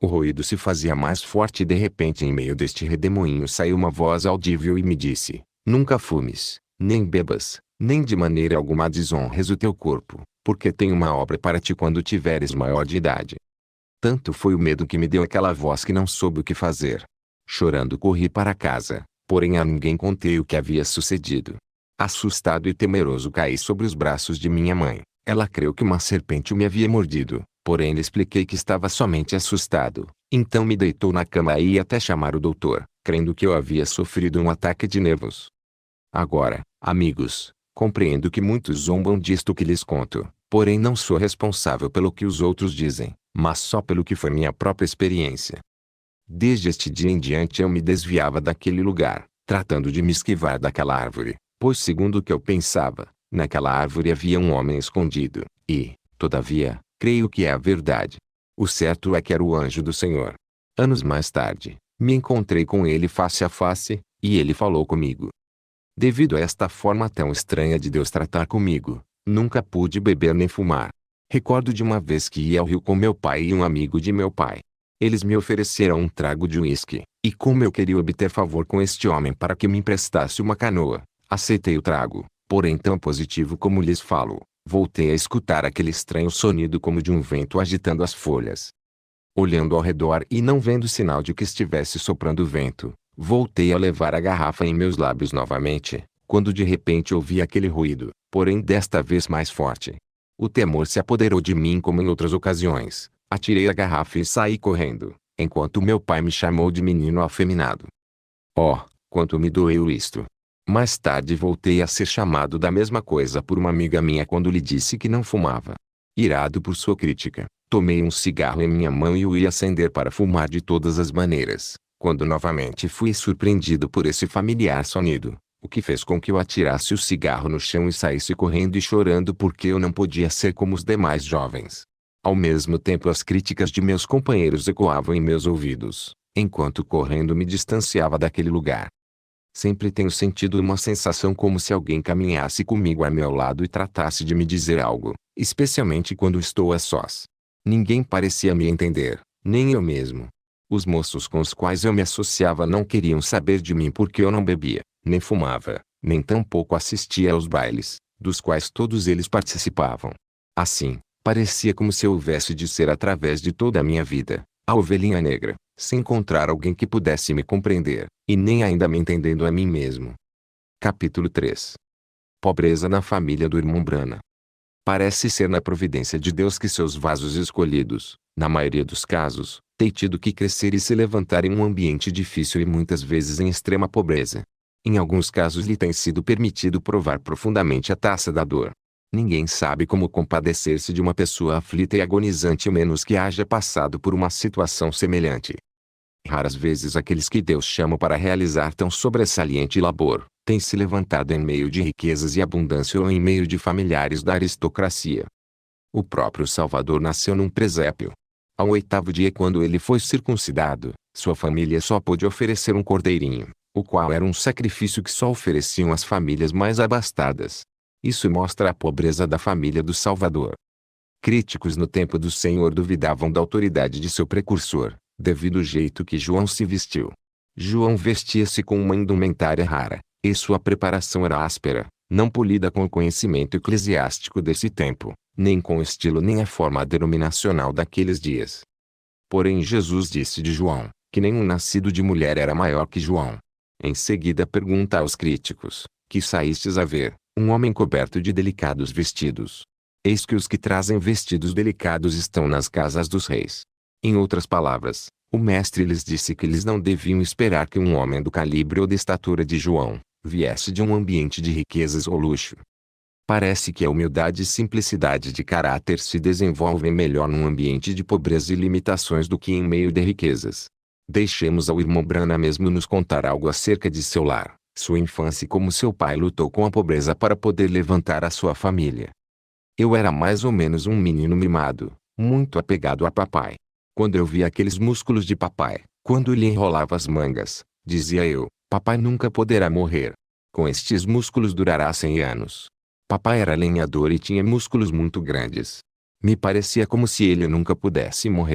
O ruído se fazia mais forte e de repente em meio deste redemoinho saiu uma voz audível e me disse: nunca fumes, nem bebas, nem de maneira alguma desonres o teu corpo, porque tenho uma obra para ti quando tiveres maior de idade. Tanto foi o medo que me deu aquela voz que não soube o que fazer. Chorando corri para casa, porém a ninguém contei o que havia sucedido. Assustado e temeroso caí sobre os braços de minha mãe. Ela creu que uma serpente me havia mordido, porém lhe expliquei que estava somente assustado. Então me deitou na cama e ia até chamar o doutor, crendo que eu havia sofrido um ataque de nervos. Agora, amigos, compreendo que muitos zombam disto que lhes conto, porém não sou responsável pelo que os outros dizem, mas só pelo que foi minha própria experiência. Desde este dia em diante eu me desviava daquele lugar, tratando de me esquivar daquela árvore, pois segundo o que eu pensava, naquela árvore havia um homem escondido, e, todavia, creio que é a verdade. O certo é que era o anjo do Senhor. Anos mais tarde, me encontrei com ele face a face, e ele falou comigo. Devido a esta forma tão estranha de Deus tratar comigo, nunca pude beber nem fumar. Recordo de uma vez que ia ao rio com meu pai e um amigo de meu pai. Eles me ofereceram um trago de uísque, e como eu queria obter favor com este homem para que me emprestasse uma canoa, aceitei o trago, porém tão positivo como lhes falo, voltei a escutar aquele estranho sonido como de um vento agitando as folhas. Olhando ao redor e não vendo sinal de que estivesse soprando vento, voltei a levar a garrafa em meus lábios novamente, quando de repente ouvi aquele ruído, porém desta vez mais forte. O temor se apoderou de mim como em outras ocasiões. Atirei a garrafa e saí correndo, enquanto meu pai me chamou de menino afeminado. Oh, quanto me doeu isto! Mais tarde voltei a ser chamado da mesma coisa por uma amiga minha quando lhe disse que não fumava. Irado por sua crítica, tomei um cigarro em minha mão e o ia acender para fumar de todas as maneiras, quando novamente fui surpreendido por esse familiar sonido, o que fez com que eu atirasse o cigarro no chão e saísse correndo e chorando porque eu não podia ser como os demais jovens. Ao mesmo tempo as críticas de meus companheiros ecoavam em meus ouvidos, enquanto correndo me distanciava daquele lugar. Sempre tenho sentido uma sensação como se alguém caminhasse comigo a meu lado e tratasse de me dizer algo, especialmente quando estou a sós. Ninguém parecia me entender, nem eu mesmo. Os moços com os quais eu me associava não queriam saber de mim porque eu não bebia, nem fumava, nem tampouco assistia aos bailes, dos quais todos eles participavam. Assim, parecia como se eu houvesse de ser através de toda a minha vida, a ovelhinha negra, sem encontrar alguém que pudesse me compreender, e nem ainda me entendendo a mim mesmo. Capítulo três. Pobreza na família do irmão Brana. Parece ser na providência de Deus que seus vasos escolhidos, na maioria dos casos, têm tido que crescer e se levantar em um ambiente difícil e muitas vezes em extrema pobreza. Em alguns casos lhe tem sido permitido provar profundamente a taça da dor. Ninguém sabe como compadecer-se de uma pessoa aflita e agonizante menos que haja passado por uma situação semelhante. Raras vezes aqueles que Deus chama para realizar tão sobressaliente labor, têm se levantado em meio de riquezas e abundância ou em meio de familiares da aristocracia. O próprio Salvador nasceu num presépio. Ao oitavo dia quando ele foi circuncidado, sua família só pôde oferecer um cordeirinho, o qual era um sacrifício que só ofereciam as famílias mais abastadas. Isso mostra a pobreza da família do Salvador. Críticos no tempo do Senhor duvidavam da autoridade de seu precursor, devido ao jeito que João se vestiu. João vestia-se com uma indumentária rara, e sua preparação era áspera, não polida com o conhecimento eclesiástico desse tempo, nem com o estilo nem a forma denominacional daqueles dias. Porém Jesus disse de João, que nenhum nascido de mulher era maior que João. Em seguida pergunta aos críticos, que saístes a ver, um homem coberto de delicados vestidos. Eis que os que trazem vestidos delicados estão nas casas dos reis. Em outras palavras, o mestre lhes disse que eles não deviam esperar que um homem do calibre ou da estatura de João, viesse de um ambiente de riquezas ou luxo. Parece que a humildade e simplicidade de caráter se desenvolvem melhor num ambiente de pobreza e limitações do que em meio de riquezas. Deixemos ao irmão Brana mesmo nos contar algo acerca de seu lar, sua infância e como seu pai lutou com a pobreza para poder levantar a sua família. Eu era mais ou menos um menino mimado, muito apegado a papai. Quando eu via aqueles músculos de papai, quando ele enrolava as mangas, dizia eu, papai nunca poderá morrer. Com estes músculos durará cem anos. Papai era lenhador e tinha músculos muito grandes. Me parecia como se ele nunca pudesse morrer.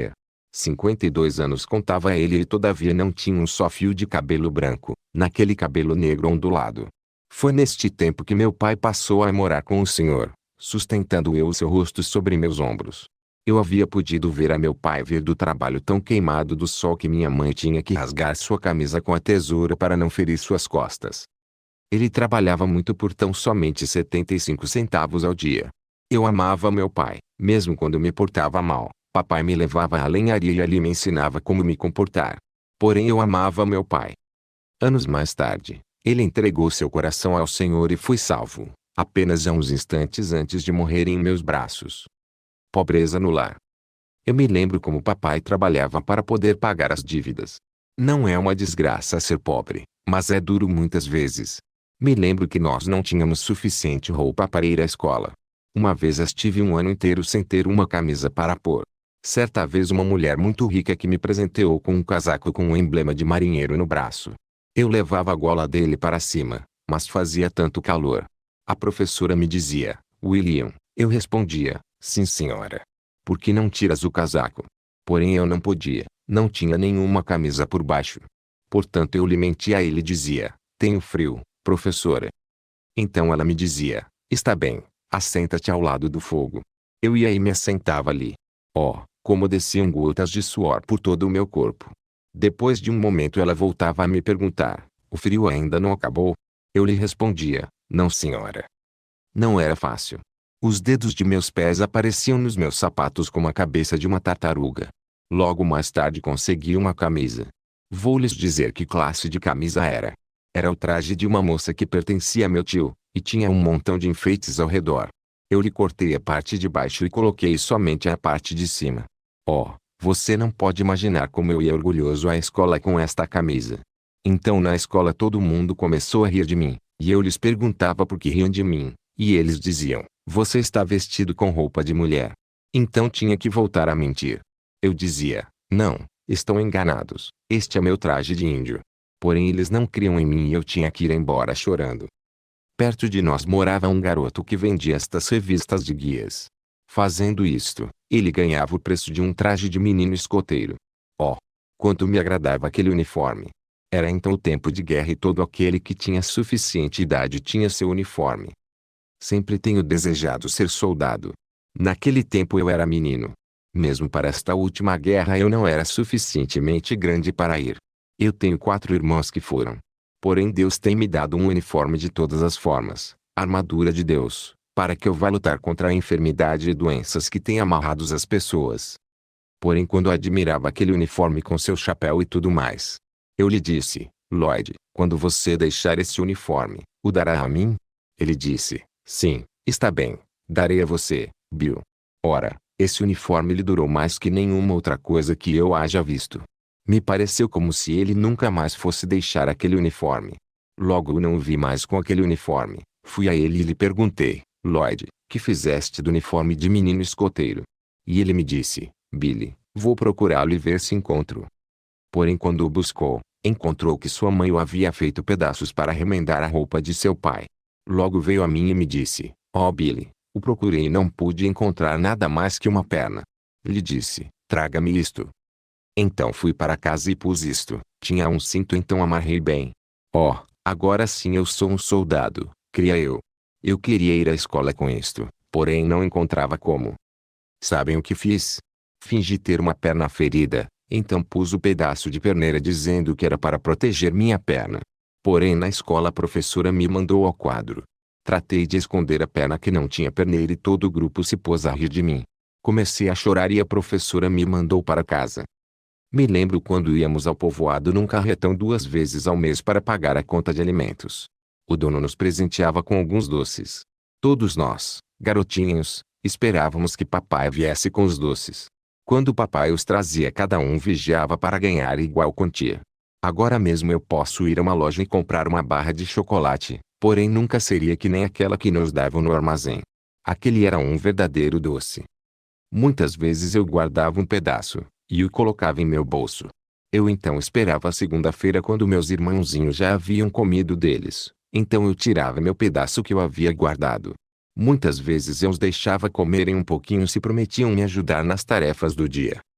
cinquenta e dois anos contava ele e todavia não tinha um só fio de cabelo branco, naquele cabelo negro ondulado. Foi neste tempo que meu pai passou a morar com o senhor, sustentando eu o seu rosto sobre meus ombros. Eu havia podido ver a meu pai vir do trabalho tão queimado do sol que minha mãe tinha que rasgar sua camisa com a tesoura para não ferir suas costas. Ele trabalhava muito por tão somente setenta e cinco centavos ao dia. Eu amava meu pai, mesmo quando me portava mal. Papai me levava à lenharia e ali me ensinava como me comportar. Porém eu amava meu pai. Anos mais tarde, ele entregou seu coração ao Senhor e foi salvo, apenas há uns instantes antes de morrer em meus braços. Pobreza no lar. Eu me lembro como papai trabalhava para poder pagar as dívidas. Não é uma desgraça ser pobre, mas é duro muitas vezes. Me lembro que nós não tínhamos suficiente roupa para ir à escola. Uma vez estive um ano inteiro sem ter uma camisa para pôr. Certa vez uma mulher muito rica que me presenteou com um casaco com um emblema de marinheiro no braço. Eu levava a gola dele para cima, mas fazia tanto calor. A professora me dizia, William, eu respondia, sim senhora. Por que não tiras o casaco? Porém eu não podia, não tinha nenhuma camisa por baixo. Portanto eu lhe mentia e lhe dizia, tenho frio, professora. Então ela me dizia, está bem, assenta-te ao lado do fogo. Eu ia e me assentava ali. Oh, como desciam gotas de suor por todo o meu corpo. Depois de um momento ela voltava a me perguntar, o frio ainda não acabou? Eu lhe respondia, não senhora. Não era fácil. Os dedos de meus pés apareciam nos meus sapatos como a cabeça de uma tartaruga. Logo mais tarde consegui uma camisa. Vou lhes dizer que classe de camisa era. Era o traje de uma moça que pertencia a meu tio, e tinha um montão de enfeites ao redor. Eu lhe cortei a parte de baixo e coloquei somente a parte de cima. Oh, você não pode imaginar como eu ia orgulhoso à escola com esta camisa. Então na escola todo mundo começou a rir de mim, e eu lhes perguntava por que riam de mim, e eles diziam, você está vestido com roupa de mulher. Então tinha que voltar a mentir. Eu dizia, não, estão enganados, este é meu traje de índio. Porém eles não criam em mim e eu tinha que ir embora chorando. Perto de nós morava um garoto que vendia estas revistas de guias. Fazendo isto, ele ganhava o preço de um traje de menino escoteiro. Oh! Quanto me agradava aquele uniforme! Era então o tempo de guerra e todo aquele que tinha suficiente idade tinha seu uniforme. Sempre tenho desejado ser soldado. Naquele tempo eu era menino. Mesmo para esta última guerra eu não era suficientemente grande para ir. Eu tenho quatro irmãos que foram. Porém Deus tem me dado um uniforme de todas as formas, armadura de Deus, para que eu vá lutar contra a enfermidade e doenças que têm amarrados as pessoas. Porém quando admirava aquele uniforme com seu chapéu e tudo mais, eu lhe disse, Lloyd, quando você deixar esse uniforme, o dará a mim? Ele disse, sim, está bem, darei a você, Bill. Ora, esse uniforme lhe durou mais que nenhuma outra coisa que eu haja visto. Me pareceu como se ele nunca mais fosse deixar aquele uniforme. Logo eu não o vi mais com aquele uniforme. Fui a ele e lhe perguntei, Lloyd, que fizeste do uniforme de menino escoteiro? E ele me disse, Billy, vou procurá-lo e ver se encontro. Porém quando o buscou, encontrou que sua mãe o havia feito pedaços para remendar a roupa de seu pai. Logo veio a mim e me disse, oh Billy, o procurei e não pude encontrar nada mais que uma perna. Lhe disse, traga-me isto. Então fui para casa e pus isto. Tinha um cinto então amarrei bem. Oh, agora sim eu sou um soldado, cria eu. Eu queria ir à escola com isto, porém não encontrava como. Sabem o que fiz? Fingi ter uma perna ferida, então pus o pedaço de perneira dizendo que era para proteger minha perna. Porém na escola a professora me mandou ao quadro. Tratei de esconder a perna que não tinha perneira e todo o grupo se pôs a rir de mim. Comecei a chorar e a professora me mandou para casa. Me lembro quando íamos ao povoado num carretão duas vezes ao mês para pagar a conta de alimentos. O dono nos presenteava com alguns doces. Todos nós, garotinhos, esperávamos que papai viesse com os doces. Quando papai os trazia cada um vigiava para ganhar igual quantia. Agora mesmo eu posso ir a uma loja e comprar uma barra de chocolate, porém nunca seria que nem aquela que nos davam no armazém. Aquele era um verdadeiro doce. Muitas vezes eu guardava um pedaço e o colocava em meu bolso. Eu então esperava a segunda-feira quando meus irmãozinhos já haviam comido deles, então eu tirava meu pedaço que eu havia guardado. Muitas vezes eu os deixava comerem um pouquinho se prometiam me ajudar nas tarefas do dia.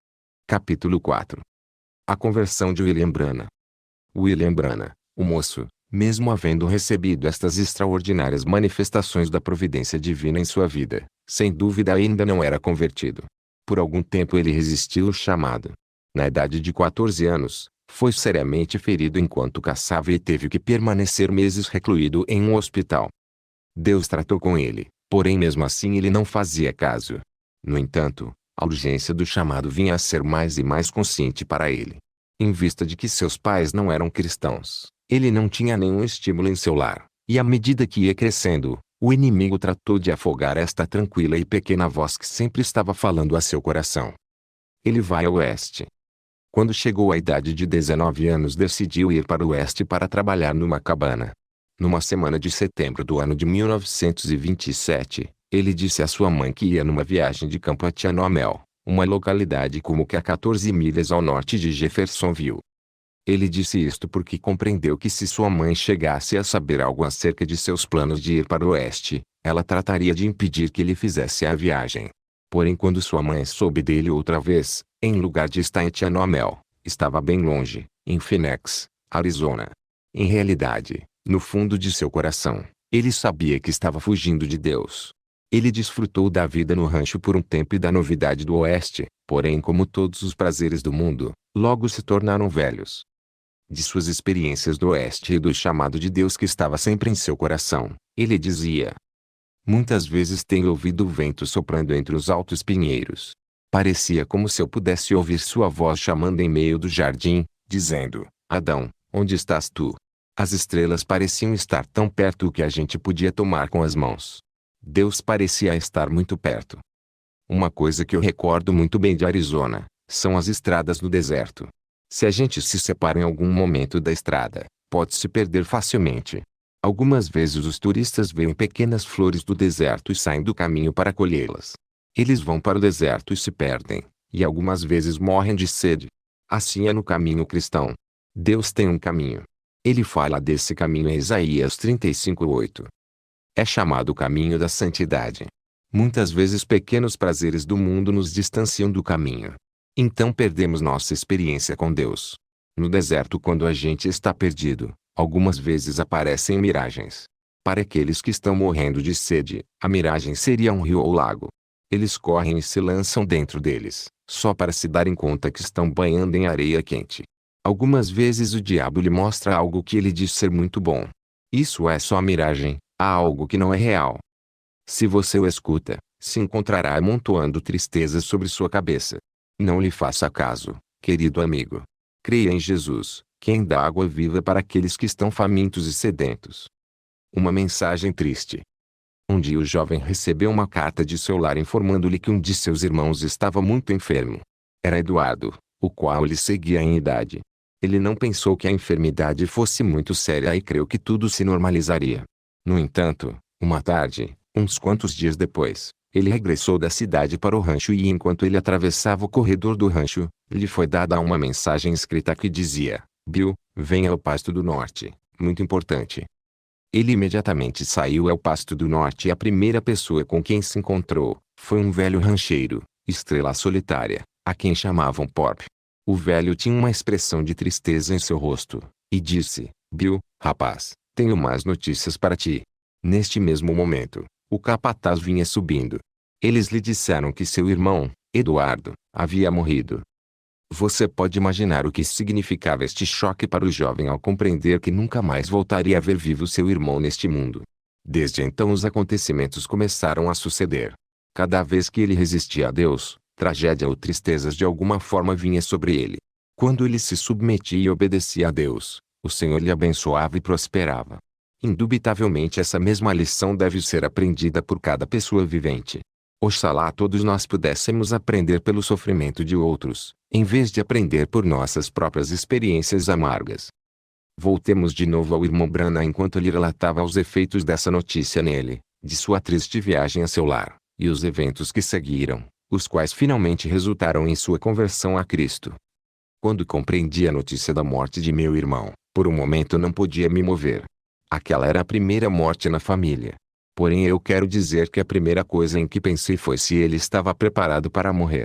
Capítulo quatro. A conversão de William Branham. William Branham, o moço, mesmo havendo recebido estas extraordinárias manifestações da providência divina em sua vida, sem dúvida ainda não era convertido. Por algum tempo ele resistiu ao chamado. Na idade de quatorze anos, foi seriamente ferido enquanto caçava e teve que permanecer meses recluído em um hospital. Deus tratou com ele, porém mesmo assim ele não fazia caso. No entanto, a urgência do chamado vinha a ser mais e mais consciente para ele. Em vista de que seus pais não eram cristãos, ele não tinha nenhum estímulo em seu lar, e à medida que ia crescendo, o inimigo tratou de afogar esta tranquila e pequena voz que sempre estava falando a seu coração. Ele vai ao oeste. Quando chegou à idade de dezenove anos, decidiu ir para o oeste para trabalhar numa cabana. Numa semana de setembro do ano de mil novecentos e vinte e sete, ele disse à sua mãe que ia numa viagem de campo a Tianomel, uma localidade como que a quatorze milhas ao norte de Jeffersonville. Ele disse isto porque compreendeu que se sua mãe chegasse a saber algo acerca de seus planos de ir para o oeste, ela trataria de impedir que ele fizesse a viagem. Porém, quando sua mãe soube dele outra vez, em lugar de estar em Tianomel, estava bem longe, em Phoenix, Arizona. Em realidade, no fundo de seu coração, ele sabia que estava fugindo de Deus. Ele desfrutou da vida no rancho por um tempo e da novidade do oeste, porém, como todos os prazeres do mundo, logo se tornaram velhos. De suas experiências do oeste e do chamado de Deus que estava sempre em seu coração, ele dizia: muitas vezes tenho ouvido o vento soprando entre os altos pinheiros. Parecia como se eu pudesse ouvir sua voz chamando em meio do jardim, dizendo: Adão, onde estás tu? As estrelas pareciam estar tão perto que a gente podia tomar com as mãos. Deus parecia estar muito perto. Uma coisa que eu recordo muito bem de Arizona, são as estradas no deserto. Se a gente se separa em algum momento da estrada, pode se perder facilmente. Algumas vezes os turistas veem pequenas flores do deserto e saem do caminho para colhê-las. Eles vão para o deserto e se perdem, e algumas vezes morrem de sede. Assim é no caminho cristão. Deus tem um caminho. Ele fala desse caminho em Isaías trinta e cinco, oito. É chamado o caminho da santidade. Muitas vezes pequenos prazeres do mundo nos distanciam do caminho. Então perdemos nossa experiência com Deus. No deserto, quando a gente está perdido, algumas vezes aparecem miragens. Para aqueles que estão morrendo de sede, a miragem seria um rio ou lago. Eles correm e se lançam dentro deles, só para se darem conta que estão banhando em areia quente. Algumas vezes o diabo lhe mostra algo que ele diz ser muito bom. Isso é só miragem, há algo que não é real. Se você o escuta, se encontrará amontoando tristezas sobre sua cabeça. Não lhe faça caso, querido amigo. Creia em Jesus, quem dá água viva para aqueles que estão famintos e sedentos. Uma mensagem triste. Um dia o jovem recebeu uma carta de seu lar informando-lhe que um de seus irmãos estava muito enfermo. Era Eduardo, o qual lhe seguia em idade. Ele não pensou que a enfermidade fosse muito séria e creu que tudo se normalizaria. No entanto, uma tarde, uns quantos dias depois, ele regressou da cidade para o rancho e enquanto ele atravessava o corredor do rancho, lhe foi dada uma mensagem escrita que dizia: Bill, venha ao Pasto do Norte, muito importante. Ele imediatamente saiu ao Pasto do Norte e a primeira pessoa com quem se encontrou, foi um velho rancheiro, estrela solitária, a quem chamavam Pop. O velho tinha uma expressão de tristeza em seu rosto, e disse: Bill, rapaz, tenho más notícias para ti. Neste mesmo momento, o capataz vinha subindo. Eles lhe disseram que seu irmão, Eduardo, havia morrido. Você pode imaginar o que significava este choque para o jovem ao compreender que nunca mais voltaria a ver vivo seu irmão neste mundo. Desde então os acontecimentos começaram a suceder. Cada vez que ele resistia a Deus, tragédia ou tristezas de alguma forma vinha sobre ele. Quando ele se submetia e obedecia a Deus, o Senhor lhe abençoava e prosperava. Indubitavelmente essa mesma lição deve ser aprendida por cada pessoa vivente. Oxalá todos nós pudéssemos aprender pelo sofrimento de outros, em vez de aprender por nossas próprias experiências amargas. Voltemos de novo ao irmão Branham enquanto ele relatava os efeitos dessa notícia nele, de sua triste viagem a seu lar, e os eventos que seguiram, os quais finalmente resultaram em sua conversão a Cristo. Quando compreendi a notícia da morte de meu irmão, por um momento não podia me mover. Aquela era a primeira morte na família. Porém eu quero dizer que a primeira coisa em que pensei foi se ele estava preparado para morrer.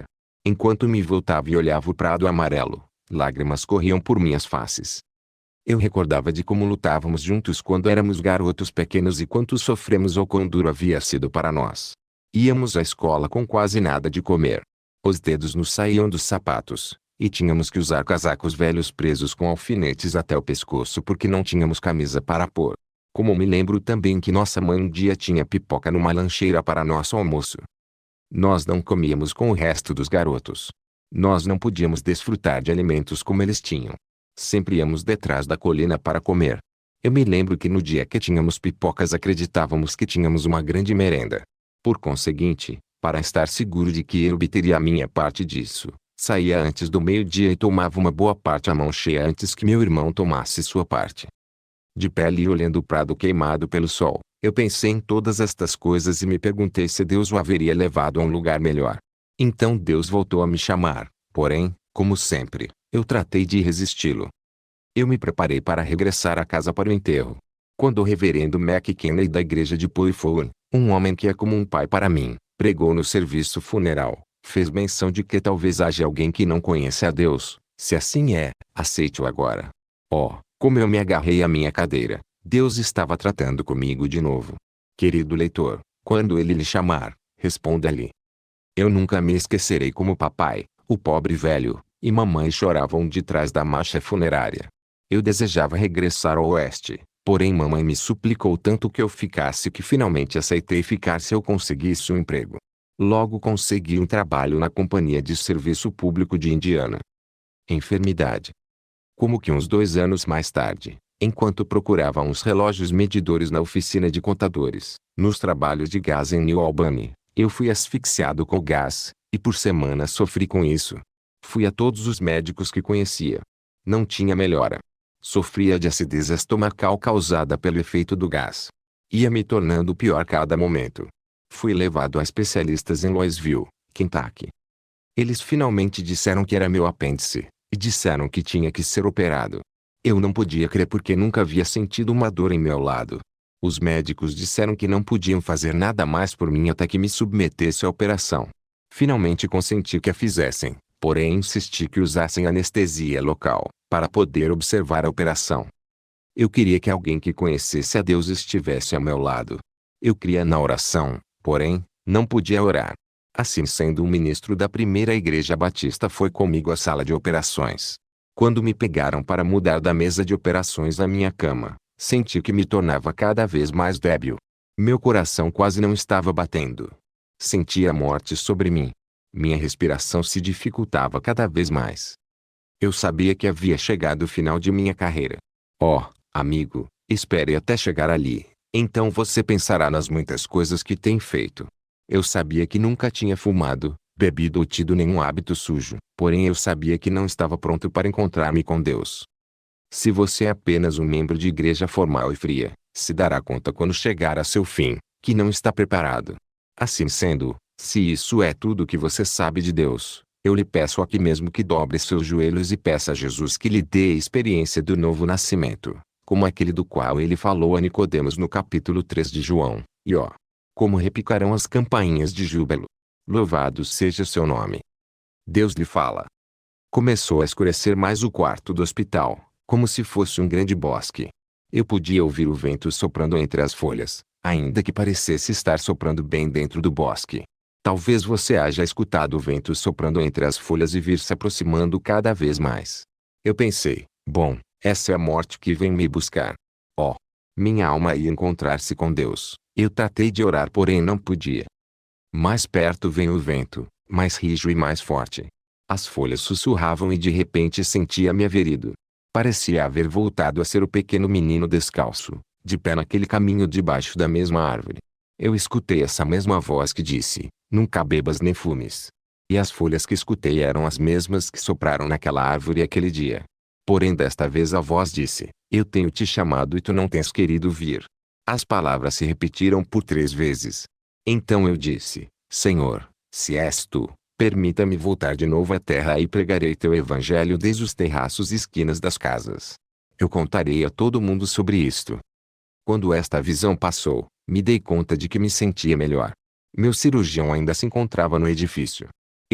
Enquanto me voltava e olhava o prado amarelo, lágrimas corriam por minhas faces. Eu recordava de como lutávamos juntos quando éramos garotos pequenos e quanto sofremos ou quão duro havia sido para nós. Íamos à escola com quase nada de comer. Os dedos nos saíam dos sapatos, e tínhamos que usar casacos velhos presos com alfinetes até o pescoço porque não tínhamos camisa para pôr. Como me lembro também que nossa mãe um dia tinha pipoca numa lancheira para nosso almoço. Nós não comíamos com o resto dos garotos. Nós não podíamos desfrutar de alimentos como eles tinham. Sempre íamos detrás da colina para comer. Eu me lembro que no dia que tínhamos pipocas acreditávamos que tínhamos uma grande merenda. Por conseguinte, para estar seguro de que eu obteria a minha parte disso, saía antes do meio-dia e tomava uma boa parte à mão cheia antes que meu irmão tomasse sua parte. De pé ali olhando o prado queimado pelo sol, eu pensei em todas estas coisas e me perguntei se Deus o haveria levado a um lugar melhor. Então Deus voltou a me chamar, porém, como sempre, eu tratei de resisti-lo. Eu me preparei para regressar a casa para o enterro. Quando o reverendo McKinney da igreja de Puyfowl, um homem que é como um pai para mim, pregou no serviço funeral, fez menção de que talvez haja alguém que não conhece a Deus. Se assim é, aceite-o agora. Oh, como eu me agarrei à minha cadeira. Deus estava tratando comigo de novo. Querido leitor, quando ele lhe chamar, responda-lhe. Eu nunca me esquecerei como papai, o pobre velho, e mamãe choravam de trás da marcha funerária. Eu desejava regressar ao oeste, porém mamãe me suplicou tanto que eu ficasse que finalmente aceitei ficar se eu conseguisse um emprego. Logo consegui um trabalho na Companhia de Serviço Público de Indiana. Enfermidade. Como que uns dois anos mais tarde, enquanto procurava uns relógios medidores na oficina de contadores, nos trabalhos de gás em New Albany, eu fui asfixiado com gás, e por semanas sofri com isso. Fui a todos os médicos que conhecia. Não tinha melhora. Sofria de acidez estomacal causada pelo efeito do gás. Ia me tornando pior cada momento. Fui levado a especialistas em Louisville, Kentucky. Eles finalmente disseram que era meu apêndice, e disseram que tinha que ser operado. Eu não podia crer porque nunca havia sentido uma dor em meu lado. Os médicos disseram que não podiam fazer nada mais por mim até que me submetesse à operação. Finalmente consenti que a fizessem, porém insisti que usassem anestesia local, para poder observar a operação. Eu queria que alguém que conhecesse a Deus estivesse ao meu lado. Eu cria na oração, porém, não podia orar. Assim sendo, um ministro da primeira igreja batista foi comigo à sala de operações. Quando me pegaram para mudar da mesa de operações à minha cama, senti que me tornava cada vez mais débil. Meu coração quase não estava batendo. Sentia a morte sobre mim. Minha respiração se dificultava cada vez mais. Eu sabia que havia chegado o final de minha carreira. Oh, amigo, espere até chegar ali, então você pensará nas muitas coisas que tem feito. Eu sabia que nunca tinha fumado, bebido ou tido nenhum hábito sujo, porém eu sabia que não estava pronto para encontrar-me com Deus. Se você é apenas um membro de igreja formal e fria, se dará conta quando chegar a seu fim, que não está preparado. Assim sendo, se isso é tudo que você sabe de Deus, eu lhe peço aqui mesmo que dobre seus joelhos e peça a Jesus que lhe dê a experiência do novo nascimento, como aquele do qual ele falou a Nicodemos no capítulo três de João, e ó, como repicarão as campainhas de júbilo. Louvado seja seu nome. Deus lhe fala. Começou a escurecer mais o quarto do hospital, como se fosse um grande bosque. Eu podia ouvir o vento soprando entre as folhas, ainda que parecesse estar soprando bem dentro do bosque. Talvez você haja escutado o vento soprando entre as folhas e vir se aproximando cada vez mais. Eu pensei, bom, essa é a morte que vem me buscar. Oh, minha alma ia encontrar-se com Deus. Eu tratei de orar, porém não podia. Mais perto vem o vento, mais rijo e mais forte. As folhas sussurravam e de repente sentia-me averido. Parecia haver voltado a ser o pequeno menino descalço, de pé naquele caminho debaixo da mesma árvore. Eu escutei essa mesma voz que disse, nunca bebas nem fumes. E as folhas que escutei eram as mesmas que sopraram naquela árvore aquele dia. Porém desta vez a voz disse, eu tenho te chamado e tu não tens querido vir. As palavras se repetiram por três vezes. Então eu disse, Senhor, se és tu, permita-me voltar de novo à terra e pregarei teu evangelho desde os terraços e esquinas das casas. Eu contarei a todo mundo sobre isto. Quando esta visão passou, me dei conta de que me sentia melhor. Meu cirurgião ainda se encontrava no edifício.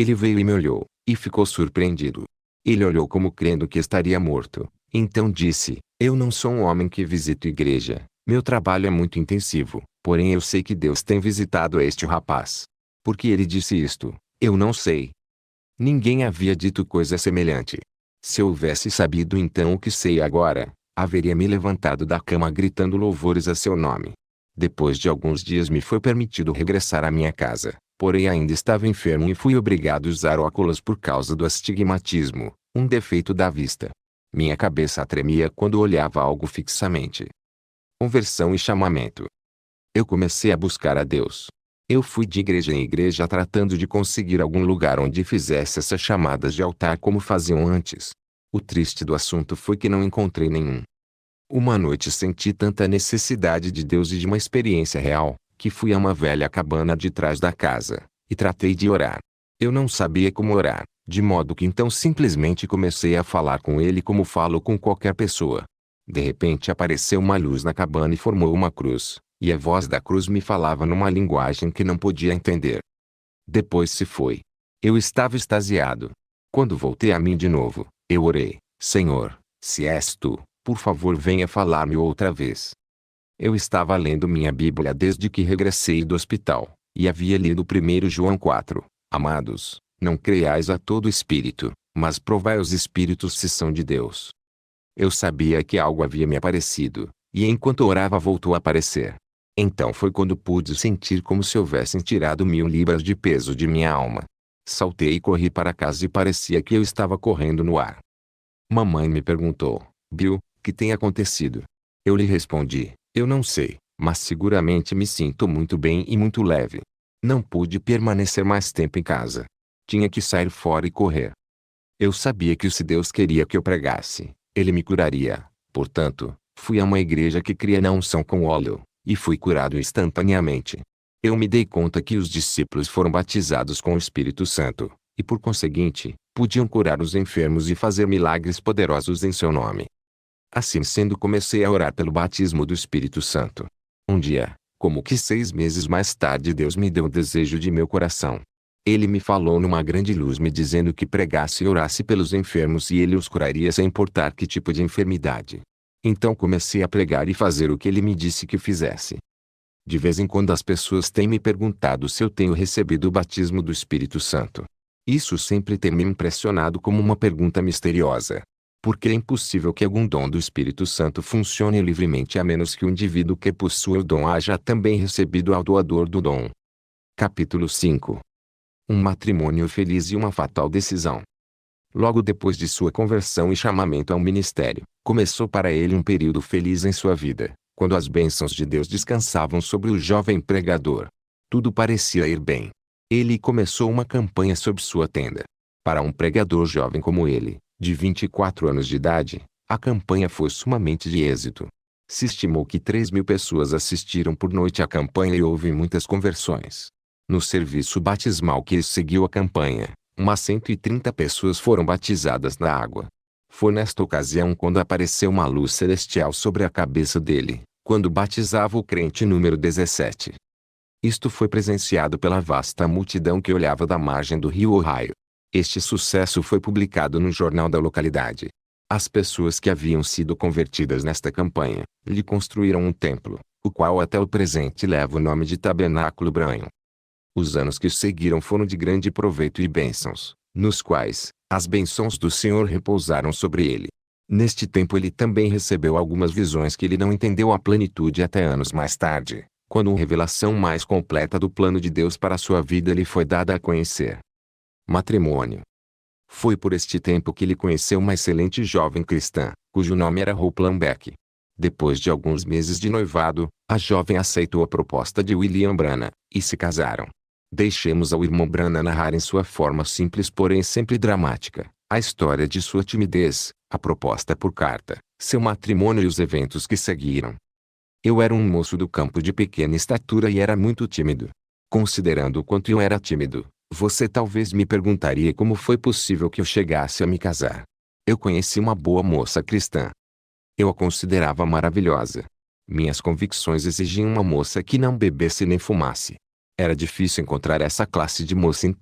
Ele veio e me olhou, e ficou surpreendido. Ele olhou como crendo que estaria morto. Então disse: eu não sou um homem que visita igreja. Meu trabalho é muito intensivo, porém eu sei que Deus tem visitado este rapaz. Por que ele disse isto? Eu não sei. Ninguém havia dito coisa semelhante. Se eu houvesse sabido então o que sei agora, haveria me levantado da cama gritando louvores a seu nome. Depois de alguns dias me foi permitido regressar à minha casa, porém ainda estava enfermo e fui obrigado a usar óculos por causa do astigmatismo, um defeito da vista. Minha cabeça tremia quando olhava algo fixamente. Conversão e chamamento. Eu comecei a buscar a Deus. Eu fui de igreja em igreja tratando de conseguir algum lugar onde fizesse essas chamadas de altar como faziam antes. O triste do assunto foi que não encontrei nenhum. Uma noite senti tanta necessidade de Deus e de uma experiência real, que fui a uma velha cabana de trás da casa, e tratei de orar. Eu não sabia como orar, de modo que então simplesmente comecei a falar com ele como falo com qualquer pessoa. De repente apareceu uma luz na cabana e formou uma cruz, e a voz da cruz me falava numa linguagem que não podia entender. Depois se foi. Eu estava extasiado. Quando voltei a mim de novo, eu orei: Senhor, se és tu, por favor venha falar-me outra vez. Eu estava lendo minha Bíblia desde que regressei do hospital, e havia lido primeiro João quatro. Amados, não creiais a todo espírito, mas provai os espíritos se são de Deus. Eu sabia que algo havia me aparecido, e enquanto orava voltou a aparecer. Então foi quando pude sentir como se houvessem tirado mil libras de peso de minha alma. Saltei e corri para casa e parecia que eu estava correndo no ar. Mamãe me perguntou: Bill, que tem acontecido? Eu lhe respondi: eu não sei, mas seguramente me sinto muito bem e muito leve. Não pude permanecer mais tempo em casa. Tinha que sair fora e correr. Eu sabia que se Deus queria que eu pregasse, Ele me curaria. Portanto, fui a uma igreja que cria na unção com óleo, e fui curado instantaneamente. Eu me dei conta que os discípulos foram batizados com o Espírito Santo, e por conseguinte, podiam curar os enfermos e fazer milagres poderosos em seu nome. Assim sendo, comecei a orar pelo batismo do Espírito Santo. Um dia, como que seis meses mais tarde, Deus me deu o desejo de meu coração. Ele me falou numa grande luz me dizendo que pregasse e orasse pelos enfermos e ele os curaria sem importar que tipo de enfermidade. Então comecei a pregar e fazer o que ele me disse que fizesse. De vez em quando as pessoas têm me perguntado se eu tenho recebido o batismo do Espírito Santo. Isso sempre tem me impressionado como uma pergunta misteriosa. Porque é impossível que algum dom do Espírito Santo funcione livremente a menos que o indivíduo que possui o dom haja também recebido ao doador do dom. Capítulo cinco. Um matrimônio feliz e uma fatal decisão. Logo depois de sua conversão e chamamento ao ministério, começou para ele um período feliz em sua vida, quando as bênçãos de Deus descansavam sobre o jovem pregador. Tudo parecia ir bem. Ele começou uma campanha sob sua tenda. Para um pregador jovem como ele, de vinte e quatro anos de idade, a campanha foi sumamente de êxito. Se estimou que três mil pessoas assistiram por noite à campanha e houve muitas conversões. No serviço batismal que seguiu a campanha, umas cento e trinta pessoas foram batizadas na água. Foi nesta ocasião quando apareceu uma luz celestial sobre a cabeça dele, quando batizava o crente número dezessete. Isto foi presenciado pela vasta multidão que olhava da margem do rio Ohio. Este sucesso foi publicado no jornal da localidade. As pessoas que haviam sido convertidas nesta campanha, lhe construíram um templo, o qual até o presente leva o nome de Tabernáculo Branham. Os anos que seguiram foram de grande proveito e bênçãos, nos quais, as bênçãos do Senhor repousaram sobre ele. Neste tempo ele também recebeu algumas visões que ele não entendeu à plenitude até anos mais tarde, quando uma revelação mais completa do plano de Deus para sua vida lhe foi dada a conhecer. Matrimônio. Foi por este tempo que ele conheceu uma excelente jovem cristã, cujo nome era Hope Lambeck. Depois de alguns meses de noivado, a jovem aceitou a proposta de William Branham, e se casaram. Deixemos ao irmão Branham narrar em sua forma simples porém sempre dramática, a história de sua timidez, a proposta por carta, seu matrimônio e os eventos que seguiram. Eu era um moço do campo de pequena estatura e era muito tímido. Considerando o quanto eu era tímido, você talvez me perguntaria como foi possível que eu chegasse a me casar. Eu conheci uma boa moça cristã. Eu a considerava maravilhosa. Minhas convicções exigiam uma moça que não bebesse nem fumasse. Era difícil encontrar essa classe de moça então,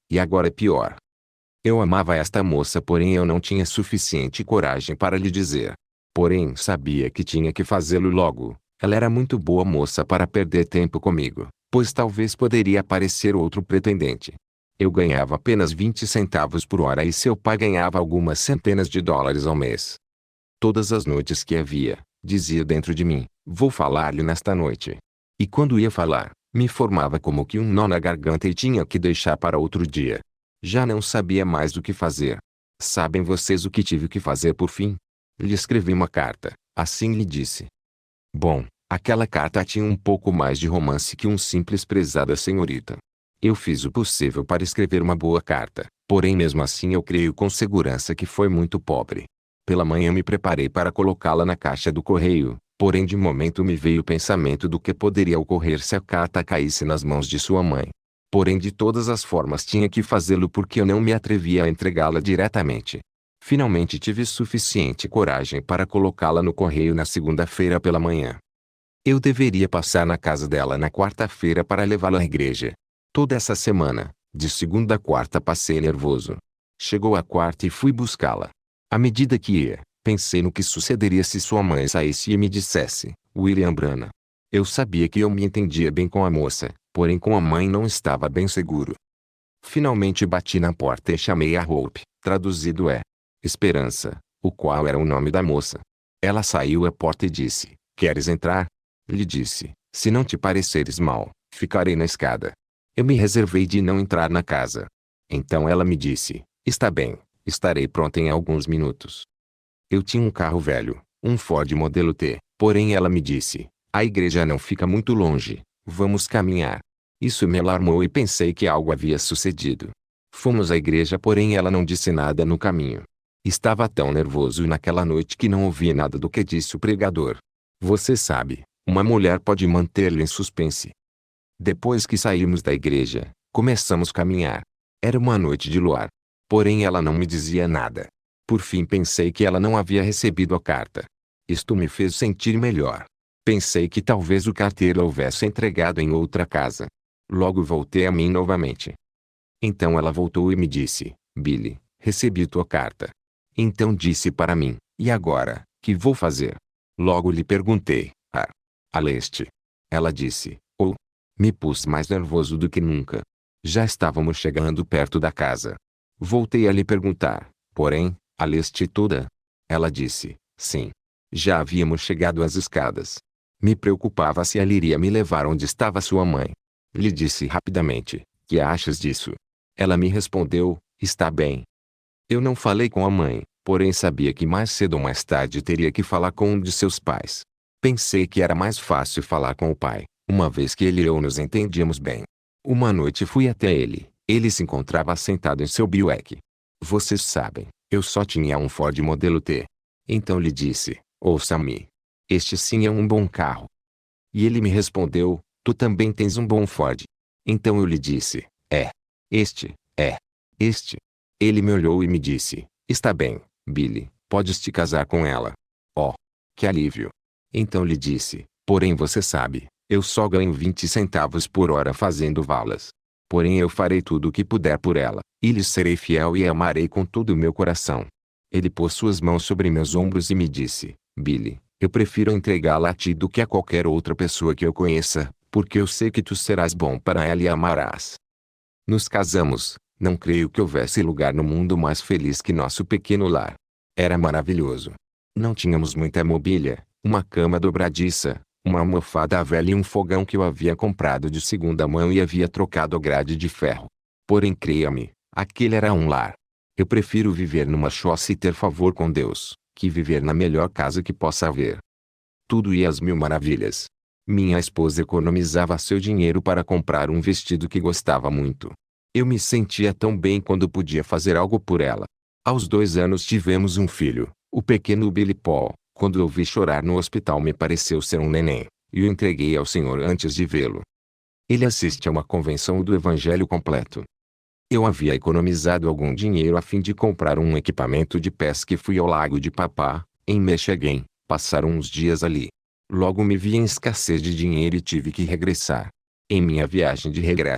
E agora é pior. Eu amava esta moça, porém eu não tinha suficiente coragem para lhe dizer. Porém sabia que tinha que fazê-lo logo. Ela era muito boa moça para perder tempo comigo, pois talvez poderia aparecer outro pretendente. Eu ganhava apenas vinte centavos por hora e seu pai ganhava algumas centenas de dólares ao mês. Todas as noites que havia, dizia dentro de mim, vou falar-lhe nesta noite. E quando ia falar, me formava como que um nó na garganta e tinha que deixar para outro dia. Já não sabia mais do que fazer. Sabem vocês o que tive que fazer por fim? Lhe escrevi uma carta, assim lhe disse. Bom, aquela carta tinha um pouco mais de romance que um simples prezada senhorita. Eu fiz o possível para escrever uma boa carta, porém mesmo assim eu creio com segurança que foi muito pobre. Pela manhã me preparei para colocá-la na caixa do correio, porém de momento me veio o pensamento do que poderia ocorrer se a carta caísse nas mãos de sua mãe. Porém de todas as formas tinha que fazê-lo porque eu não me atrevia a entregá-la diretamente. Finalmente tive suficiente coragem para colocá-la no correio na segunda-feira pela manhã. Eu deveria passar na casa dela na quarta-feira para levá-la à igreja. Toda essa semana, de segunda a quarta passei nervoso. Chegou a quarta e fui buscá-la. À medida que ia, pensei no que sucederia se sua mãe saísse e me dissesse, William Branagh. Eu sabia que eu me entendia bem com a moça, porém com a mãe não estava bem seguro. Finalmente bati na porta e chamei a Hope, traduzido é Esperança, o qual era o nome da moça. Ela saiu à porta e disse, queres entrar? Lhe disse, se não te pareceres mal, ficarei na escada. Eu me reservei de não entrar na casa. Então ela me disse, está bem, estarei pronta em alguns minutos. Eu tinha um carro velho, um Ford modelo T, porém ela me disse, a igreja não fica muito longe, vamos caminhar. Isso me alarmou e pensei que algo havia sucedido. Fomos à igreja, porém ela não disse nada no caminho. Estava tão nervoso naquela noite que não ouvi nada do que disse o pregador. Você sabe, uma mulher pode manter-lhe em suspense. Depois que saímos da igreja, começamos a caminhar. Era uma noite de luar. Porém ela não me dizia nada. Por fim pensei que ela não havia recebido a carta. Isto me fez sentir melhor. Pensei que talvez o carteiro a houvesse entregado em outra casa. Logo voltei a mim novamente. Então ela voltou e me disse, Billy, recebi tua carta. Então disse para mim, e agora, que vou fazer? Logo lhe perguntei, ah, a leste. Ela disse, oh. Me pus mais nervoso do que nunca. Já estávamos chegando perto da casa. Voltei a lhe perguntar, porém, a leste toda? Ela disse, sim. Já havíamos chegado às escadas. Me preocupava se ela iria me levar onde estava sua mãe. Lhe disse rapidamente, que achas disso? Ela me respondeu, está bem. Eu não falei com a mãe, porém sabia que mais cedo ou mais tarde teria que falar com um de seus pais. Pensei que era mais fácil falar com o pai, uma vez que ele e eu nos entendíamos bem. Uma noite fui até ele, ele se encontrava sentado em seu Buick. Vocês sabem, eu só tinha um Ford modelo T. Então lhe disse, ouça-me. Este sim é um bom carro. E ele me respondeu, tu também tens um bom Ford. Então eu lhe disse, é. Este, é. Este. Ele me olhou e me disse, está bem, Billy, podes te casar com ela. Oh, que alívio. Então lhe disse, porém você sabe, eu só ganho vinte centavos por hora fazendo valas. Porém eu farei tudo o que puder por ela, e lhe serei fiel e a amarei com todo o meu coração. Ele pôs suas mãos sobre meus ombros e me disse, Billy, eu prefiro entregá-la a ti do que a qualquer outra pessoa que eu conheça, porque eu sei que tu serás bom para ela e a amarás. Nos casamos, não creio que houvesse lugar no mundo mais feliz que nosso pequeno lar. Era maravilhoso. Não tínhamos muita mobília, uma cama dobradiça, uma almofada velha e um fogão que eu havia comprado de segunda mão e havia trocado a grade de ferro. Porém creia-me, aquele era um lar. Eu prefiro viver numa choça e ter favor com Deus, que viver na melhor casa que possa haver. Tudo ia às mil maravilhas. Minha esposa economizava seu dinheiro para comprar um vestido que gostava muito. Eu me sentia tão bem quando podia fazer algo por ela. Aos dois anos tivemos um filho, o pequeno Billy Paul. Quando eu vi chorar no hospital me pareceu ser um neném, e o entreguei ao Senhor antes de vê-lo. Ele assiste a uma convenção do Evangelho completo. Eu havia economizado algum dinheiro a fim de comprar um equipamento de pesca e fui ao lago de Papá, em Michigan, passar uns dias ali. Logo me vi em escassez de dinheiro e tive que regressar. Em minha viagem de regresso,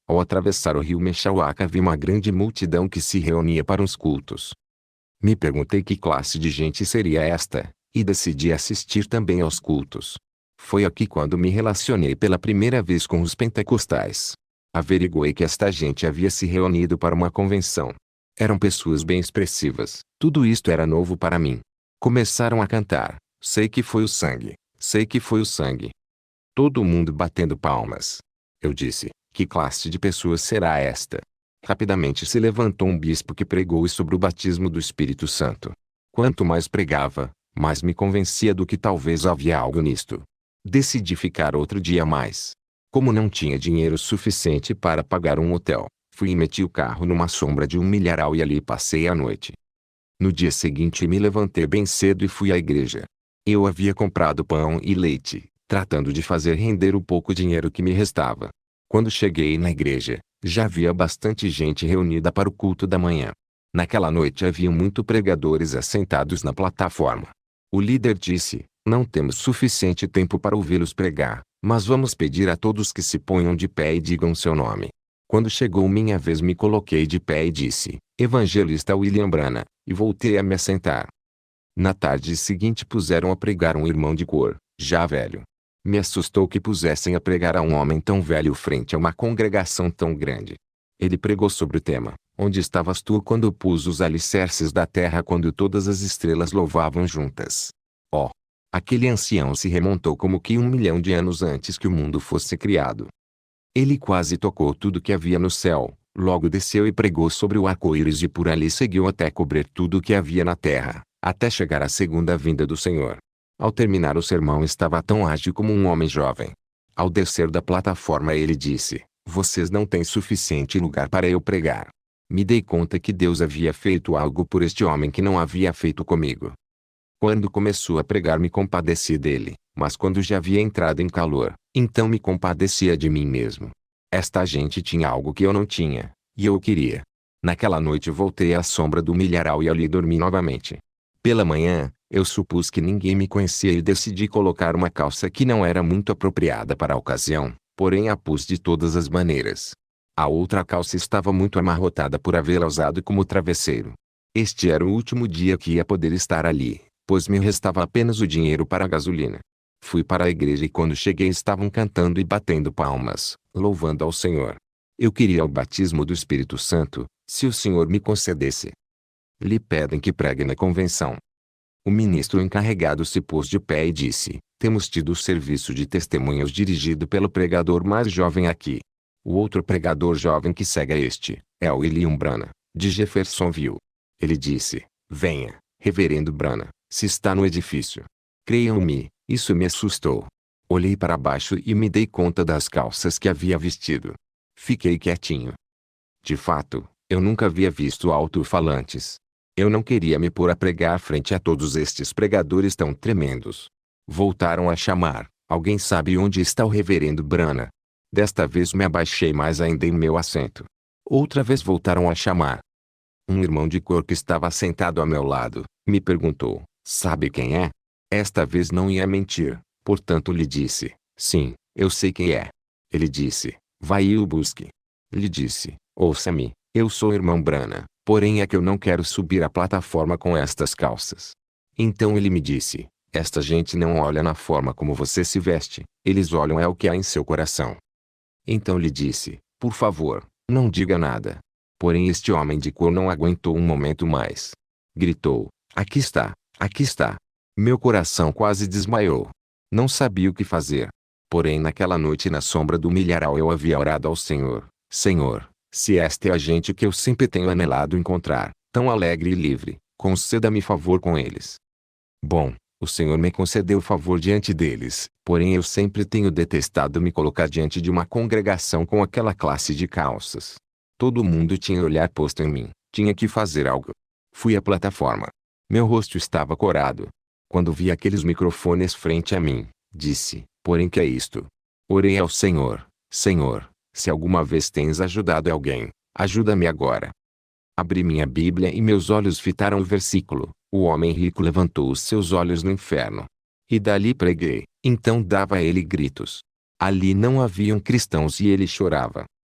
Ao atravessar o rio Mexuaca vi uma grande multidão que se reunia para os cultos. Me perguntei que classe de gente seria esta, e decidi assistir também aos cultos. Foi aqui quando me relacionei pela primeira vez com os pentecostais. Averiguei que esta gente havia se reunido para uma convenção. Eram pessoas bem expressivas. Tudo isto era novo para mim. Começaram a cantar: sei que foi o sangue, sei que foi o sangue. Todo mundo batendo palmas. Eu disse: que classe de pessoa será esta? Rapidamente se levantou um bispo que pregou sobre o batismo do Espírito Santo. Quanto mais pregava, mais me convencia do que talvez havia algo nisto. Decidi ficar outro dia a mais. Como não tinha dinheiro suficiente para pagar um hotel, fui e meti o carro numa sombra de um milharal e ali passei a noite. No dia seguinte me levantei bem cedo e fui à igreja. Eu havia comprado pão e leite, tratando de fazer render o pouco dinheiro que me restava. Quando cheguei na igreja, já havia bastante gente reunida para o culto da manhã. Naquela noite haviam muitos pregadores assentados na plataforma. O líder disse: não temos suficiente tempo para ouvi-los pregar, mas vamos pedir a todos que se ponham de pé e digam seu nome. Quando chegou minha vez me coloquei de pé e disse: Evangelista William Branham, e voltei a me assentar. Na tarde seguinte puseram a pregar um irmão de cor, já velho. Me assustou que pusessem a pregar a um homem tão velho frente a uma congregação tão grande. Ele pregou sobre o tema: onde estavas tu quando pus os alicerces da terra, quando todas as estrelas louvavam juntas? Oh! Aquele ancião se remontou como que um milhão de anos antes que o mundo fosse criado. Ele quase tocou tudo que havia no céu, logo desceu e pregou sobre o arco-íris e por ali seguiu até cobrir tudo o que havia na terra, até chegar à segunda vinda do Senhor. Ao terminar o sermão estava tão ágil como um homem jovem. Ao descer da plataforma ele disse: vocês não têm suficiente lugar para eu pregar. Me dei conta que Deus havia feito algo por este homem que não havia feito comigo. Quando começou a pregar me compadeci dele, mas quando já havia entrado em calor, então me compadecia de mim mesmo. Esta gente tinha algo que eu não tinha, e eu o queria. Naquela noite voltei à sombra do milharal e ali dormi novamente. Pela manhã, eu supus que ninguém me conhecia e decidi colocar uma calça que não era muito apropriada para a ocasião, porém a pus de todas as maneiras. A outra calça estava muito amarrotada por havê-la usado como travesseiro. Este era o último dia que ia poder estar ali, pois me restava apenas o dinheiro para a gasolina. Fui para a igreja e quando cheguei estavam cantando e batendo palmas, louvando ao Senhor. Eu queria o batismo do Espírito Santo, se o Senhor me concedesse. Lhe pedem que pregue na convenção. O ministro encarregado se pôs de pé e disse: temos tido o serviço de testemunhas dirigido pelo pregador mais jovem aqui. O outro pregador jovem que segue a este, é o William Branham, de Jeffersonville. Ele disse: venha, reverendo Branham, se está no edifício. Creiam-me, isso me assustou. Olhei para baixo e me dei conta das calças que havia vestido. Fiquei quietinho. De fato, eu nunca havia visto alto-falantes. Eu não queria me pôr a pregar frente a todos estes pregadores tão tremendos. Voltaram a chamar: alguém sabe onde está o reverendo Branham? Desta vez me abaixei mais ainda em meu assento. Outra vez voltaram a chamar. Um irmão de cor que estava sentado ao meu lado, me perguntou: sabe quem é? Esta vez não ia mentir, portanto lhe disse: sim, eu sei quem é. Ele disse: vai e o busque. Lhe disse: ouça-me, eu sou o irmão Branham, porém é que eu não quero subir a plataforma com estas calças. Então ele me disse: esta gente não olha na forma como você se veste, eles olham é o que há em seu coração. Então lhe disse: por favor, não diga nada. Porém este homem de cor não aguentou um momento mais. Gritou: aqui está, aqui está. Meu coração quase desmaiou. Não sabia o que fazer. Porém naquela noite na sombra do milharal eu havia orado ao Senhor: Senhor, se esta é a gente que eu sempre tenho anelado encontrar, tão alegre e livre, conceda-me favor com eles. Bom, o Senhor me concedeu favor diante deles, porém eu sempre tenho detestado me colocar diante de uma congregação com aquela classe de calças. Todo mundo tinha olhar posto em mim, tinha que fazer algo. Fui à plataforma. Meu rosto estava corado. Quando vi aqueles microfones frente a mim, disse: porém que é isto? Orei ao Senhor: Senhor, se alguma vez tens ajudado alguém, ajuda-me agora. Abri minha Bíblia e meus olhos fitaram o versículo: o homem rico levantou os seus olhos no inferno. E dali preguei. Então dava a ele gritos. Ali não haviam cristãos e ele chorava.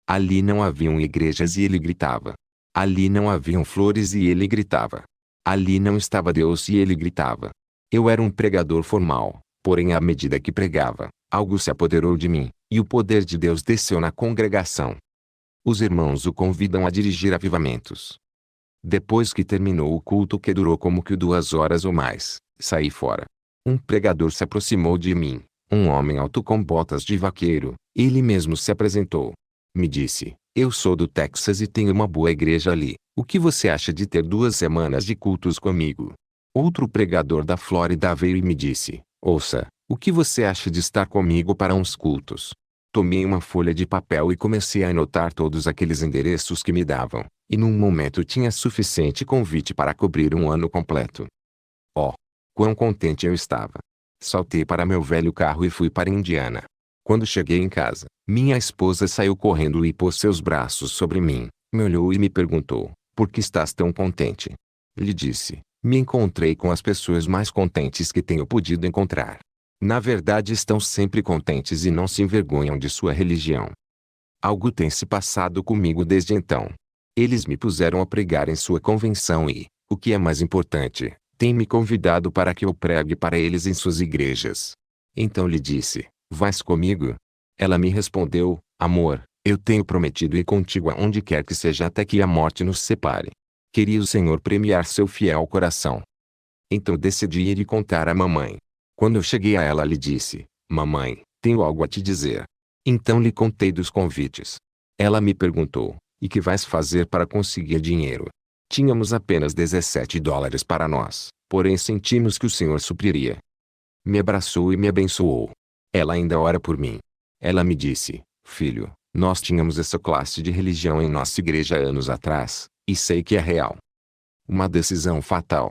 Ali não haviam igrejas e ele gritava. Ali não haviam flores e ele gritava. Ali não estava Deus e ele gritava. Eu era um pregador formal, porém à medida que pregava, algo se apoderou de mim, e o poder de Deus desceu na congregação. Os irmãos o convidam a dirigir avivamentos. Depois que terminou o culto, que durou como que duas horas ou mais, saí fora. Um pregador se aproximou de mim, um homem alto com botas de vaqueiro. Ele mesmo se apresentou. Me disse: eu sou do Texas e tenho uma boa igreja ali. O que você acha de ter duas semanas de cultos comigo? Outro pregador da Flórida veio e me disse: ouça, o que você acha de estar comigo para uns cultos? Tomei uma folha de papel e comecei a anotar todos aqueles endereços que me davam, e num momento tinha suficiente convite para cobrir um ano completo. Oh, quão contente eu estava! Saltei para meu velho carro e fui para Indiana. Quando cheguei em casa, minha esposa saiu correndo e pôs seus braços sobre mim, me olhou e me perguntou: por que estás tão contente? Lhe disse: me encontrei com as pessoas mais contentes que tenho podido encontrar. Na verdade, estão sempre contentes e não se envergonham de sua religião. Algo tem se passado comigo desde então. Eles me puseram a pregar em sua convenção e, o que é mais importante, têm me convidado para que eu pregue para eles em suas igrejas. Então lhe disse: vais comigo? Ela me respondeu: amor, eu tenho prometido ir contigo aonde quer que seja até que a morte nos separe. Queria o Senhor premiar seu fiel coração. Então decidi ir e contar à mamãe. Quando eu cheguei a ela, lhe disse: mamãe, tenho algo a te dizer. Então lhe contei dos convites. Ela me perguntou: e que vais fazer para conseguir dinheiro? Tínhamos apenas dezessete dólares para nós, porém sentimos que o Senhor supriria. Me abraçou e me abençoou. Ela ainda ora por mim. Ela me disse: filho, nós tínhamos essa classe de religião em nossa igreja anos atrás, e sei que é real. Uma decisão fatal.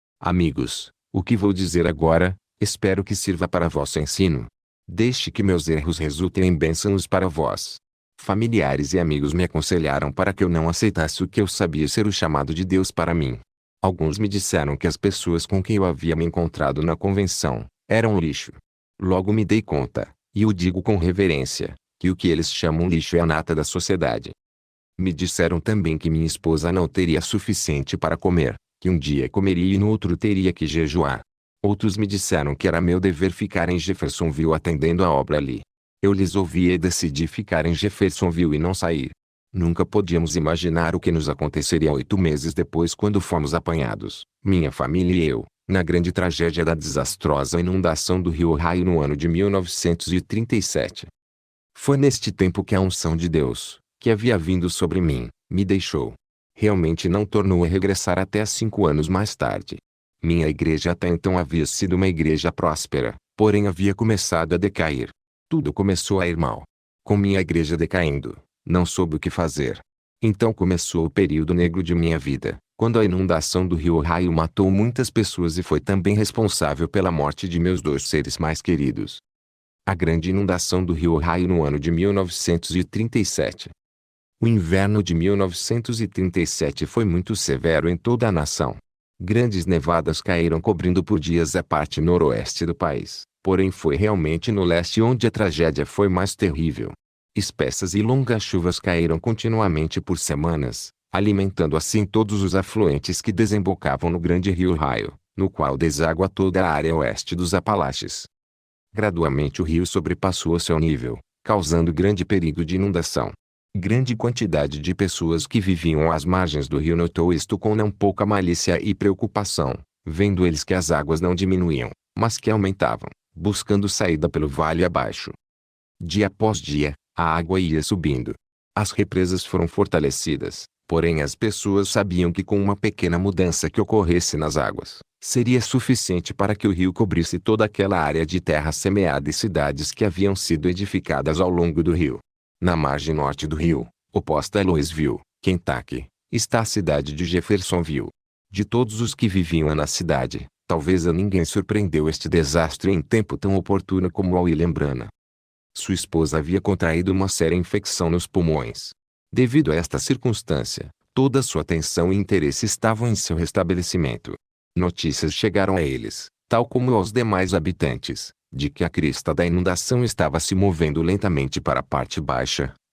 Amigos, o que vou dizer agora, espero que sirva para vosso ensino. Deixe que meus erros resultem em bênçãos para vós. Familiares e amigos me aconselharam para que eu não aceitasse o que eu sabia ser o chamado de Deus para mim. Alguns me disseram que as pessoas com quem eu havia me encontrado na convenção eram lixo. Logo me dei conta, e o digo com reverência, que o que eles chamam lixo é a nata da sociedade. Me disseram também que minha esposa não teria suficiente para comer, que um dia comeria e no outro teria que jejuar. Outros me disseram que era meu dever ficar em Jeffersonville atendendo a obra ali. Eu lhes ouvi e decidi ficar em Jeffersonville e não sair. Nunca podíamos imaginar o que nos aconteceria oito meses depois quando fomos apanhados, minha família e eu, na grande tragédia da desastrosa inundação do rio Ohio no ano de mil novecentos e trinta e sete. Foi neste tempo que a unção de Deus, que havia vindo sobre mim, me deixou. Realmente não tornou a regressar até cinco anos mais tarde. Minha igreja até então havia sido uma igreja próspera, porém havia começado a decair. Tudo começou a ir mal. Com minha igreja decaindo, não soube o que fazer. Então começou o período negro de minha vida, quando a inundação do rio Ohio matou muitas pessoas e foi também responsável pela morte de meus dois seres mais queridos. A grande inundação do rio Ohio no ano de mil novecentos e trinta e sete. O inverno de mil novecentos e trinta e sete foi muito severo em toda a nação. Grandes nevadas caíram cobrindo por dias a parte noroeste do país, porém foi realmente no leste onde a tragédia foi mais terrível. Espessas e longas chuvas caíram continuamente por semanas, alimentando assim todos os afluentes que desembocavam no grande rio Ohio, no qual deságua toda a área oeste dos Apalaches. Gradualmente o rio sobrepassou seu nível, causando grande perigo de inundação. Grande quantidade de pessoas que viviam às margens do rio notou isto com não pouca malícia e preocupação, vendo eles que as águas não diminuíam, mas que aumentavam, buscando saída pelo vale abaixo. Dia após dia, a água ia subindo. As represas foram fortalecidas, porém as pessoas sabiam que com uma pequena mudança que ocorresse nas águas, seria suficiente para que o rio cobrisse toda aquela área de terra semeada e cidades que haviam sido edificadas ao longo do rio. Na margem norte do rio, oposta a Louisville, Kentucky, está a cidade de Jeffersonville. De todos os que viviam na cidade, talvez a ninguém surpreendeu este desastre em tempo tão oportuno como a William Branham. Sua esposa havia contraído uma séria infecção nos pulmões. Devido a esta circunstância, toda sua atenção e interesse estavam em seu restabelecimento. Notícias chegaram a eles, tal como aos demais habitantes, de que a crista da inundação estava se movendo lentamente para a parte baixa,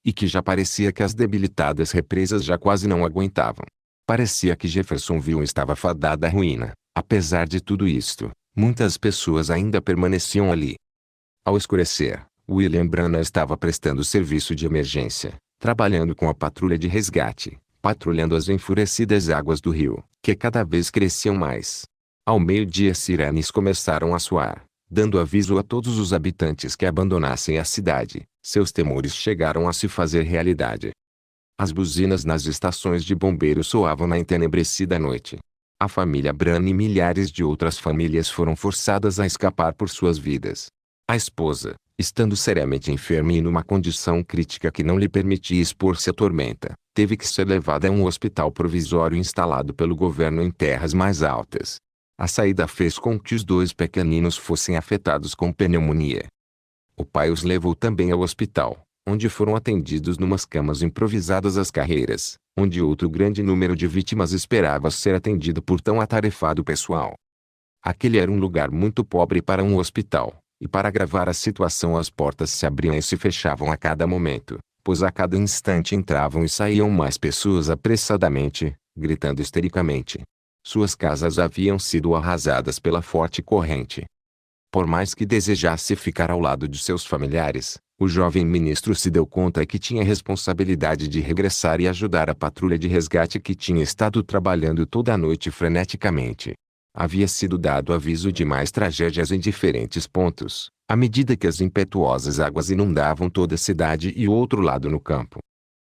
e que já parecia que as debilitadas represas já quase não aguentavam. Parecia que Jeffersonville estava fadada à ruína. Apesar de tudo isto, muitas pessoas ainda permaneciam ali. Ao escurecer, William Branagh estava prestando serviço de emergência, trabalhando com a patrulha de resgate, patrulhando as enfurecidas águas do rio, que cada vez cresciam mais. Ao meio-dia sirenes começaram a soar, dando aviso a todos os habitantes que abandonassem a cidade. Seus temores chegaram a se fazer realidade. As buzinas nas estações de bombeiros soavam na entenebrecida noite. A família Branagh e milhares de outras famílias foram forçadas a escapar por suas vidas. A esposa, estando seriamente enferma e numa condição crítica que não lhe permitia expor-se à tormenta, teve que ser levada a um hospital provisório instalado pelo governo em terras mais altas. A saída fez com que os dois pequeninos fossem afetados com pneumonia. O pai os levou também ao hospital, onde foram atendidos numas camas improvisadas às carreiras, onde outro grande número de vítimas esperava ser atendido por tão atarefado pessoal. Aquele era um lugar muito pobre para um hospital, e para agravar a situação as portas se abriam e se fechavam a cada momento, pois a cada instante entravam e saíam mais pessoas apressadamente, gritando histericamente. Suas casas haviam sido arrasadas pela forte corrente. Por mais que desejasse ficar ao lado de seus familiares, o jovem ministro se deu conta que tinha a responsabilidade de regressar e ajudar a patrulha de resgate que tinha estado trabalhando toda a noite freneticamente. Havia sido dado aviso de mais tragédias em diferentes pontos, à medida que as impetuosas águas inundavam toda a cidade e o outro lado no campo.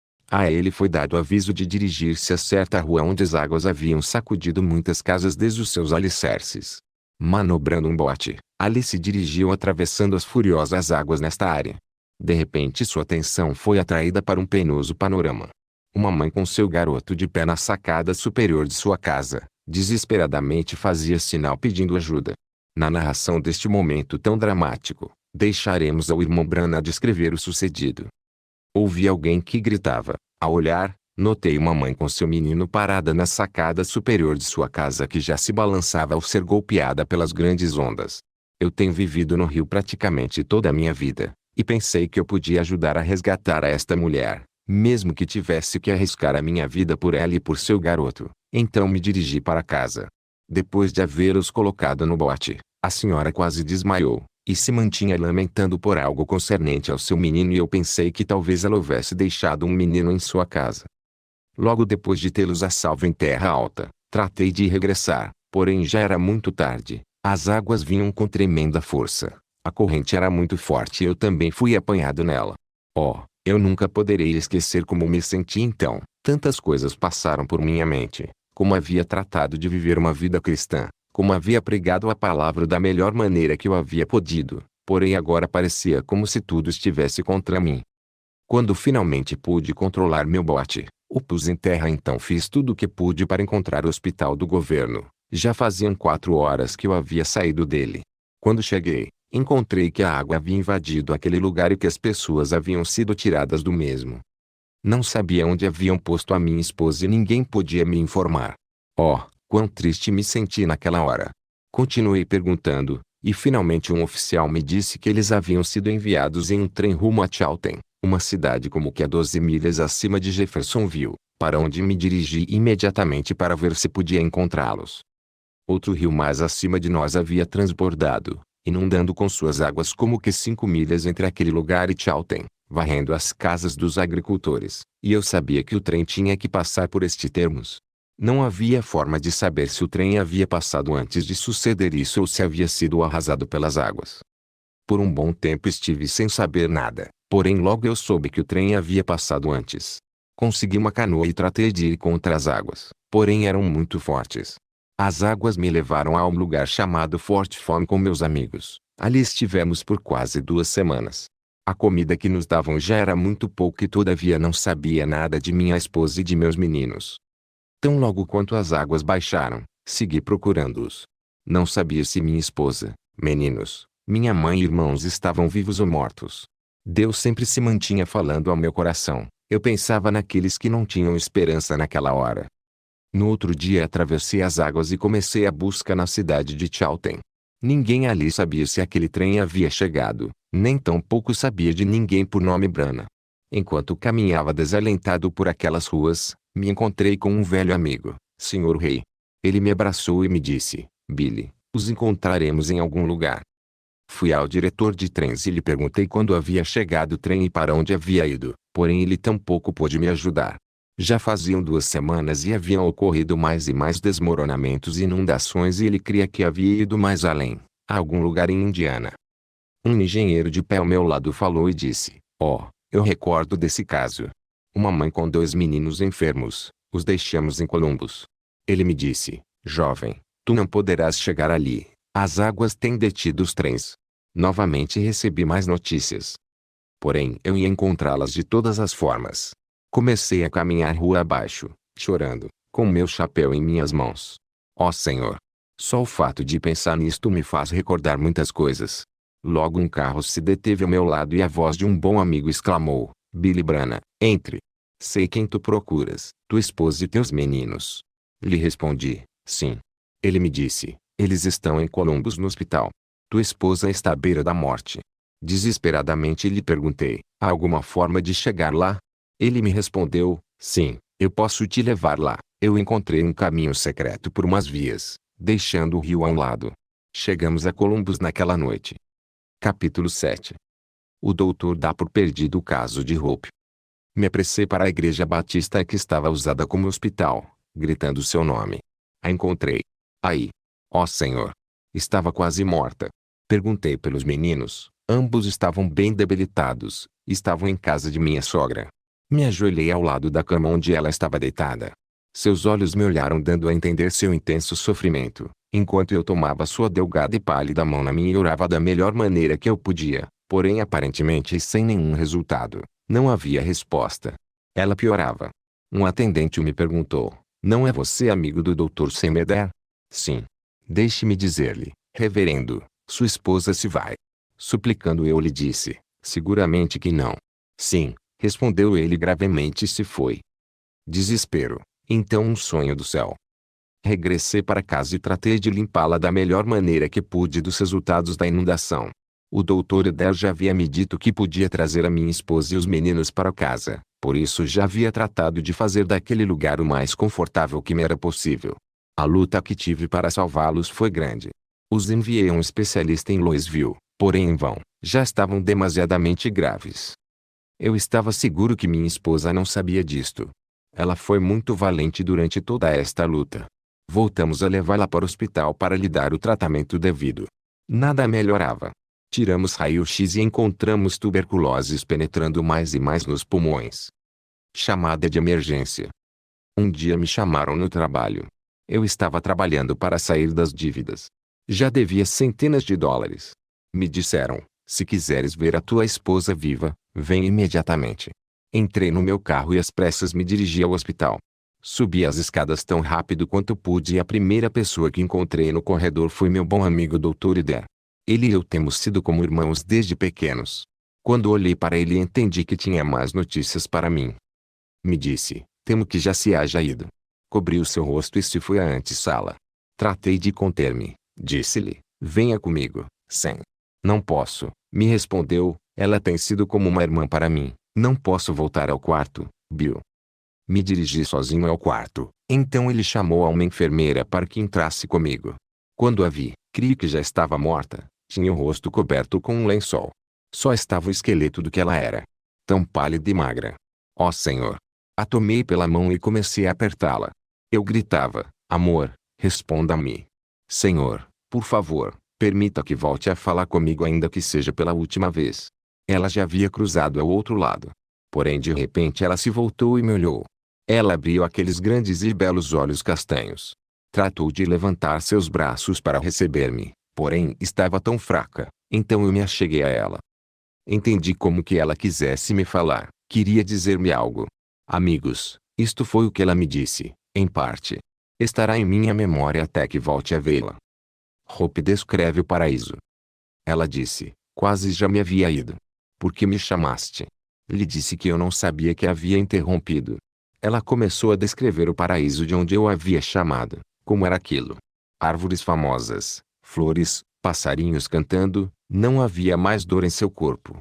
A ele foi dado aviso de dirigir-se a certa rua onde as águas haviam sacudido muitas casas desde os seus alicerces. Manobrando um bote, ali se dirigiu atravessando as furiosas águas nesta área. De repente sua atenção foi atraída para um penoso panorama. Uma mãe com seu garoto de pé na sacada superior de sua casa, desesperadamente fazia sinal pedindo ajuda. Na narração deste momento tão dramático, deixaremos ao irmão Branagh descrever o sucedido. Ouvi alguém que gritava. Ao olhar, notei uma mãe com seu menino parada na sacada superior de sua casa que já se balançava ao ser golpeada pelas grandes ondas. Eu tenho vivido no rio praticamente toda a minha vida, e pensei que eu podia ajudar a resgatar a esta mulher, mesmo que tivesse que arriscar a minha vida por ela e por seu garoto. Então me dirigi para casa. Depois de havê-los colocado no bote, a senhora quase desmaiou, e se mantinha lamentando por algo concernente ao seu menino e eu pensei que talvez ela houvesse deixado um menino em sua casa. Logo depois de tê-los a salvo em terra alta, tratei de regressar, porém já era muito tarde. As águas vinham com tremenda força. A corrente era muito forte e eu também fui apanhado nela. Oh, eu nunca poderei esquecer como me senti então. Tantas coisas passaram por minha mente. Como havia tratado de viver uma vida cristã. Como havia pregado a palavra da melhor maneira que eu havia podido. Porém agora parecia como se tudo estivesse contra mim. Quando finalmente pude controlar meu bote, o pus em terra então fiz tudo o que pude para encontrar o hospital do governo. Já faziam quatro horas que eu havia saído dele. Quando cheguei, encontrei que a água havia invadido aquele lugar e que as pessoas haviam sido tiradas do mesmo. Não sabia onde haviam posto a minha esposa e ninguém podia me informar. Oh, quão triste me senti naquela hora. Continuei perguntando, e finalmente um oficial me disse que eles haviam sido enviados em um trem rumo a Chawton, uma cidade como que a doze milhas acima de Jeffersonville, para onde me dirigi imediatamente para ver se podia encontrá-los. Outro rio mais acima de nós havia transbordado, inundando com suas águas como que cinco milhas entre aquele lugar e Chawton, varrendo as casas dos agricultores, e eu sabia que o trem tinha que passar por este termos. Não havia forma de saber se o trem havia passado antes de suceder isso ou se havia sido arrasado pelas águas. Por um bom tempo estive sem saber nada, porém logo eu soube que o trem havia passado antes. Consegui uma canoa e tratei de ir contra as águas, porém eram muito fortes. As águas me levaram a um lugar chamado Fort Fome com meus amigos. Ali estivemos por quase duas semanas. A comida que nos davam já era muito pouco e todavia não sabia nada de minha esposa e de meus meninos. Tão logo quanto as águas baixaram, segui procurando-os. Não sabia se minha esposa, meninos, minha mãe e irmãos estavam vivos ou mortos. Deus sempre se mantinha falando ao meu coração. Eu pensava naqueles que não tinham esperança naquela hora. No outro dia atravessei as águas e comecei a busca na cidade de Chawton. Ninguém ali sabia se aquele trem havia chegado, nem tampouco sabia de ninguém por nome Branagh. Enquanto caminhava desalentado por aquelas ruas, me encontrei com um velho amigo, senhor Rei. Ele me abraçou e me disse: Billy, os encontraremos em algum lugar. Fui ao diretor de trens e lhe perguntei quando havia chegado o trem e para onde havia ido, porém ele tampouco pôde me ajudar. Já faziam duas semanas e haviam ocorrido mais e mais desmoronamentos e inundações e ele cria que havia ido mais além, a algum lugar em Indiana. Um engenheiro de pé ao meu lado falou e disse: Oh, eu recordo desse caso. Uma mãe com dois meninos enfermos, os deixamos em Columbus. Ele me disse: Jovem, tu não poderás chegar ali, as águas têm detido os trens. Novamente recebi mais notícias. Porém eu ia encontrá-las de todas as formas. Comecei a caminhar rua abaixo, chorando, com meu chapéu em minhas mãos. Ó Senhor! Só o fato de pensar nisto me faz recordar muitas coisas. Logo um carro se deteve ao meu lado e a voz de um bom amigo exclamou: Billy Branagh, entre. Sei quem tu procuras, tua esposa e teus meninos. Lhe respondi: sim. Ele me disse: eles estão em Columbus no hospital. Tua esposa está à beira da morte. Desesperadamente lhe perguntei: há alguma forma de chegar lá? Ele me respondeu: sim, eu posso te levar lá. Eu encontrei um caminho secreto por umas vias, deixando o rio a um lado. Chegamos a Columbus naquela noite. Capítulo sete. O doutor dá por perdido o caso de Hope. Me apressei para a igreja batista que estava usada como hospital, gritando seu nome. A encontrei. Aí. Ó Senhor! Estava quase morta. Perguntei pelos meninos, ambos estavam bem debilitados, estavam em casa de minha sogra. Me ajoelhei ao lado da cama onde ela estava deitada. Seus olhos me olharam dando a entender seu intenso sofrimento, enquanto eu tomava sua delgada e pálida mão na minha e orava da melhor maneira que eu podia, porém aparentemente sem nenhum resultado. Não havia resposta. Ela piorava. Um atendente me perguntou: não é você amigo do doutor Semeder? Sim. Deixe-me dizer-lhe, reverendo, sua esposa se vai. Suplicando eu lhe disse: seguramente que não. Sim, respondeu ele gravemente, se foi. Desespero. Então um sonho do céu. Regressei para casa e tratei de limpá-la da melhor maneira que pude dos resultados da inundação. O doutor Eder já havia me dito que podia trazer a minha esposa e os meninos para casa, por isso já havia tratado de fazer daquele lugar o mais confortável que me era possível. A luta que tive para salvá-los foi grande. Os enviei a um especialista em Louisville, porém em vão, já estavam demasiadamente graves. Eu estava seguro que minha esposa não sabia disto. Ela foi muito valente durante toda esta luta. Voltamos a levá-la para o hospital para lhe dar o tratamento devido. Nada melhorava. Tiramos raio-x e encontramos tuberculose penetrando mais e mais nos pulmões. Chamada de emergência. Um dia me chamaram no trabalho. Eu estava trabalhando para sair das dívidas. Já devia centenas de dólares. Me disseram: se quiseres ver a tua esposa viva, vem imediatamente. Entrei no meu carro e às pressas me dirigi ao hospital. Subi as escadas tão rápido quanto pude e a primeira pessoa que encontrei no corredor foi meu bom amigo doutor Eder. Ele e eu temos sido como irmãos desde pequenos. Quando olhei para ele entendi que tinha más notícias para mim. Me disse: temo que já se haja ido. Cobriu seu rosto e se foi à antessala. Tratei de conter-me. Disse-lhe: venha comigo, Sam. Não posso, me respondeu, ela tem sido como uma irmã para mim. Não posso voltar ao quarto, Bill. Me dirigi sozinho ao quarto, então ele chamou a uma enfermeira para que entrasse comigo. Quando a vi, creio que já estava morta, tinha o rosto coberto com um lençol. Só estava o esqueleto do que ela era. Tão pálida e magra. Ó Senhor! A tomei pela mão e comecei a apertá-la. Eu gritava: amor, responda-me. Senhor, por favor, permita que volte a falar comigo ainda que seja pela última vez. Ela já havia cruzado ao outro lado. Porém de repente ela se voltou e me olhou. Ela abriu aqueles grandes e belos olhos castanhos. Tratou de levantar seus braços para receber-me, porém estava tão fraca, então eu me acheguei a ela. Entendi como que ela quisesse me falar, queria dizer-me algo. Amigos, isto foi o que ela me disse, em parte. Estará em minha memória até que volte a vê-la. Hope descreve o paraíso. Ela disse: quase já me havia ido. Por que me chamaste? Lhe disse que eu não sabia que havia interrompido. Ela começou a descrever o paraíso de onde eu havia chamado, como era aquilo. Árvores famosas, flores, passarinhos cantando, não havia mais dor em seu corpo.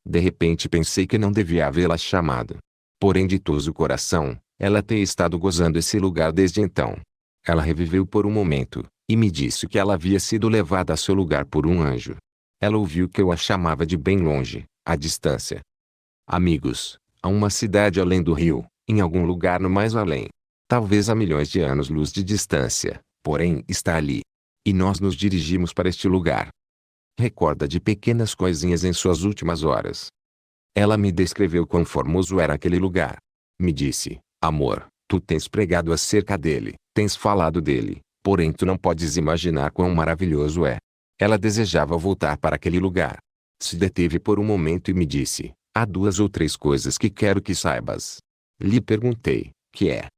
De repente pensei que não devia havê-la chamado. Porém, ditoso coração, ela tem estado gozando esse lugar desde então. Ela reviveu por um momento, e me disse que ela havia sido levada a seu lugar por um anjo. Ela ouviu que eu a chamava de bem longe, à distância. Amigos, há uma cidade além do rio, em algum lugar no mais além. Talvez a milhões de anos-luz de distância, porém está ali. E nós nos dirigimos para este lugar. Recorda de pequenas coisinhas em suas últimas horas. Ela me descreveu quão formoso era aquele lugar. Me disse, amor, tu tens pregado acerca dele, tens falado dele, porém tu não podes imaginar quão maravilhoso é. Ela desejava voltar para aquele lugar. Se deteve por um momento e me disse, há duas ou três coisas que quero que saibas. Lhe perguntei, que é?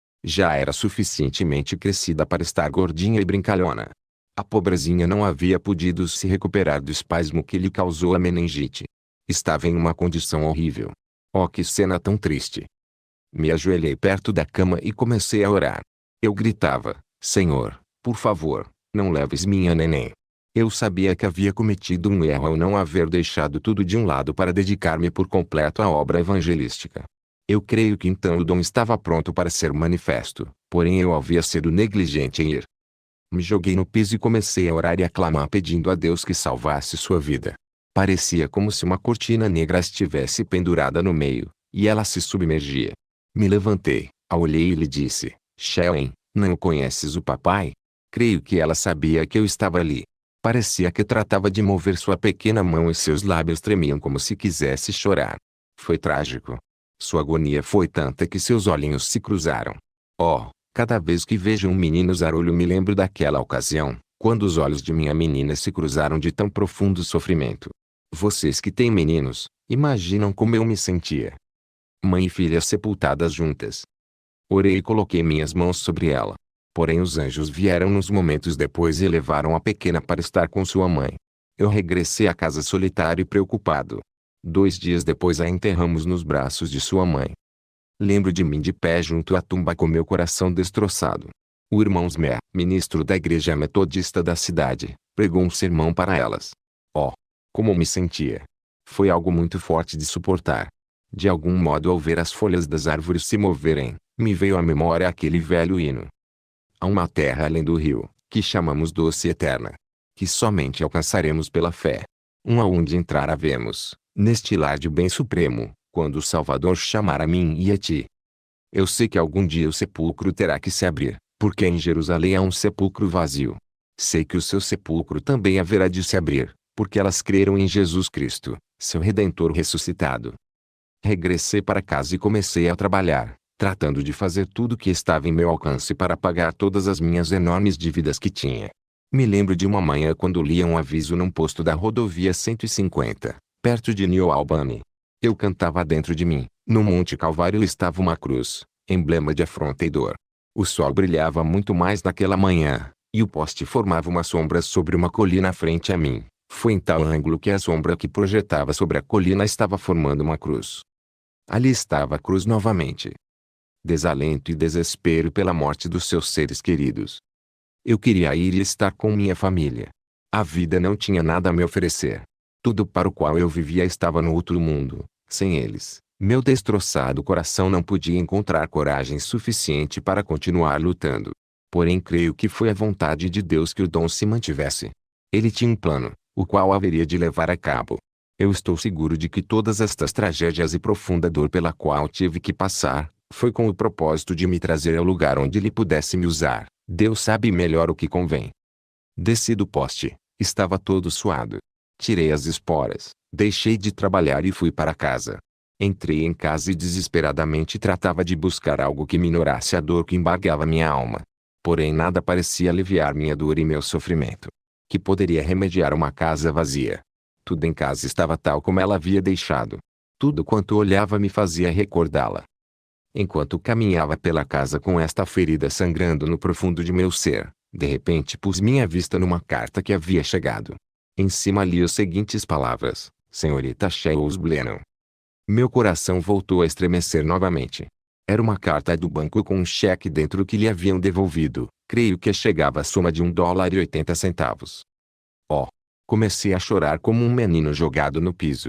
Já era suficientemente crescida para estar gordinha e brincalhona. A pobrezinha não havia podido se recuperar do espasmo que lhe causou a meningite. Estava em uma condição horrível. Oh, que cena tão triste! Me ajoelhei perto da cama e comecei a orar. Eu gritava, Senhor, por favor, não leves minha neném. Eu sabia que havia cometido um erro ao não haver deixado tudo de um lado para dedicar-me por completo à obra evangelística. Eu creio que então o dom estava pronto para ser manifesto, porém eu havia sido negligente em ir. Me joguei no piso e comecei a orar e a clamar pedindo a Deus que salvasse sua vida. Parecia como se uma cortina negra estivesse pendurada no meio, e ela se submergia. Me levantei, a olhei e lhe disse, Shellen, não conheces o papai? Creio que ela sabia que eu estava ali. Parecia que tratava de mover sua pequena mão e seus lábios tremiam como se quisesse chorar. Foi trágico. Sua agonia foi tanta que seus olhinhos se cruzaram. Oh, cada vez que vejo um menino zarolho me lembro daquela ocasião, quando os olhos de minha menina se cruzaram de tão profundo sofrimento. Vocês que têm meninos, imaginam como eu me sentia. Mãe e filha sepultadas juntas. Orei e coloquei minhas mãos sobre ela. Porém os anjos vieram nos momentos depois e levaram a pequena para estar com sua mãe. Eu regressei à casa solitário e preocupado. Dois dias depois a enterramos nos braços de sua mãe. Lembro de mim de pé junto à tumba com meu coração destroçado. O irmão Smer, ministro da igreja metodista da cidade, pregou um sermão para elas. Oh, como me sentia! Foi algo muito forte de suportar. De algum modo, ao ver as folhas das árvores se moverem, me veio à memória aquele velho hino. Há uma terra além do rio, que chamamos doce e eterna, que somente alcançaremos pela fé. Um aonde entrar havemos, neste lar de bem supremo, quando o Salvador chamar a mim e a ti. Eu sei que algum dia o sepulcro terá que se abrir, porque em Jerusalém há um sepulcro vazio. Sei que o seu sepulcro também haverá de se abrir, porque elas creram em Jesus Cristo, seu Redentor ressuscitado. Regressei para casa e comecei a trabalhar, tratando de fazer tudo o que estava em meu alcance para pagar todas as minhas enormes dívidas que tinha. Me lembro de uma manhã quando lia um aviso num posto da rodovia cento e cinquenta, perto de New Albany. Eu cantava dentro de mim, no Monte Calvário estava uma cruz, emblema de afronta e dor. O sol brilhava muito mais naquela manhã, e o poste formava uma sombra sobre uma colina à frente a mim. Foi em tal ângulo que a sombra que projetava sobre a colina estava formando uma cruz. Ali estava a cruz novamente. Desalento e desespero pela morte dos seus seres queridos. Eu queria ir e estar com minha família. A vida não tinha nada a me oferecer. Tudo para o qual eu vivia estava no outro mundo, sem eles. Meu destroçado coração não podia encontrar coragem suficiente para continuar lutando. Porém creio que foi a vontade de Deus que o dom se mantivesse. Ele tinha um plano, o qual haveria de levar a cabo. Eu estou seguro de que todas estas tragédias e profunda dor pela qual tive que passar, foi com o propósito de me trazer ao lugar onde ele pudesse me usar. Deus sabe melhor o que convém. Desci do poste, estava todo suado. Tirei as esporas, deixei de trabalhar e fui para casa. Entrei em casa e desesperadamente tratava de buscar algo que minorasse a dor que embargava minha alma. Porém nada parecia aliviar minha dor e meu sofrimento. Que poderia remediar uma casa vazia? Tudo em casa estava tal como ela havia deixado. Tudo quanto olhava me fazia recordá-la. Enquanto caminhava pela casa com esta ferida sangrando no profundo de meu ser, de repente pus minha vista numa carta que havia chegado. Em cima li as seguintes palavras: Senhorita Charles Blenheim. Meu coração voltou a estremecer novamente. Era uma carta do banco com um cheque dentro que lhe haviam devolvido. Creio que chegava a soma de um dólar e oitenta centavos. Oh! Comecei a chorar como um menino jogado no piso.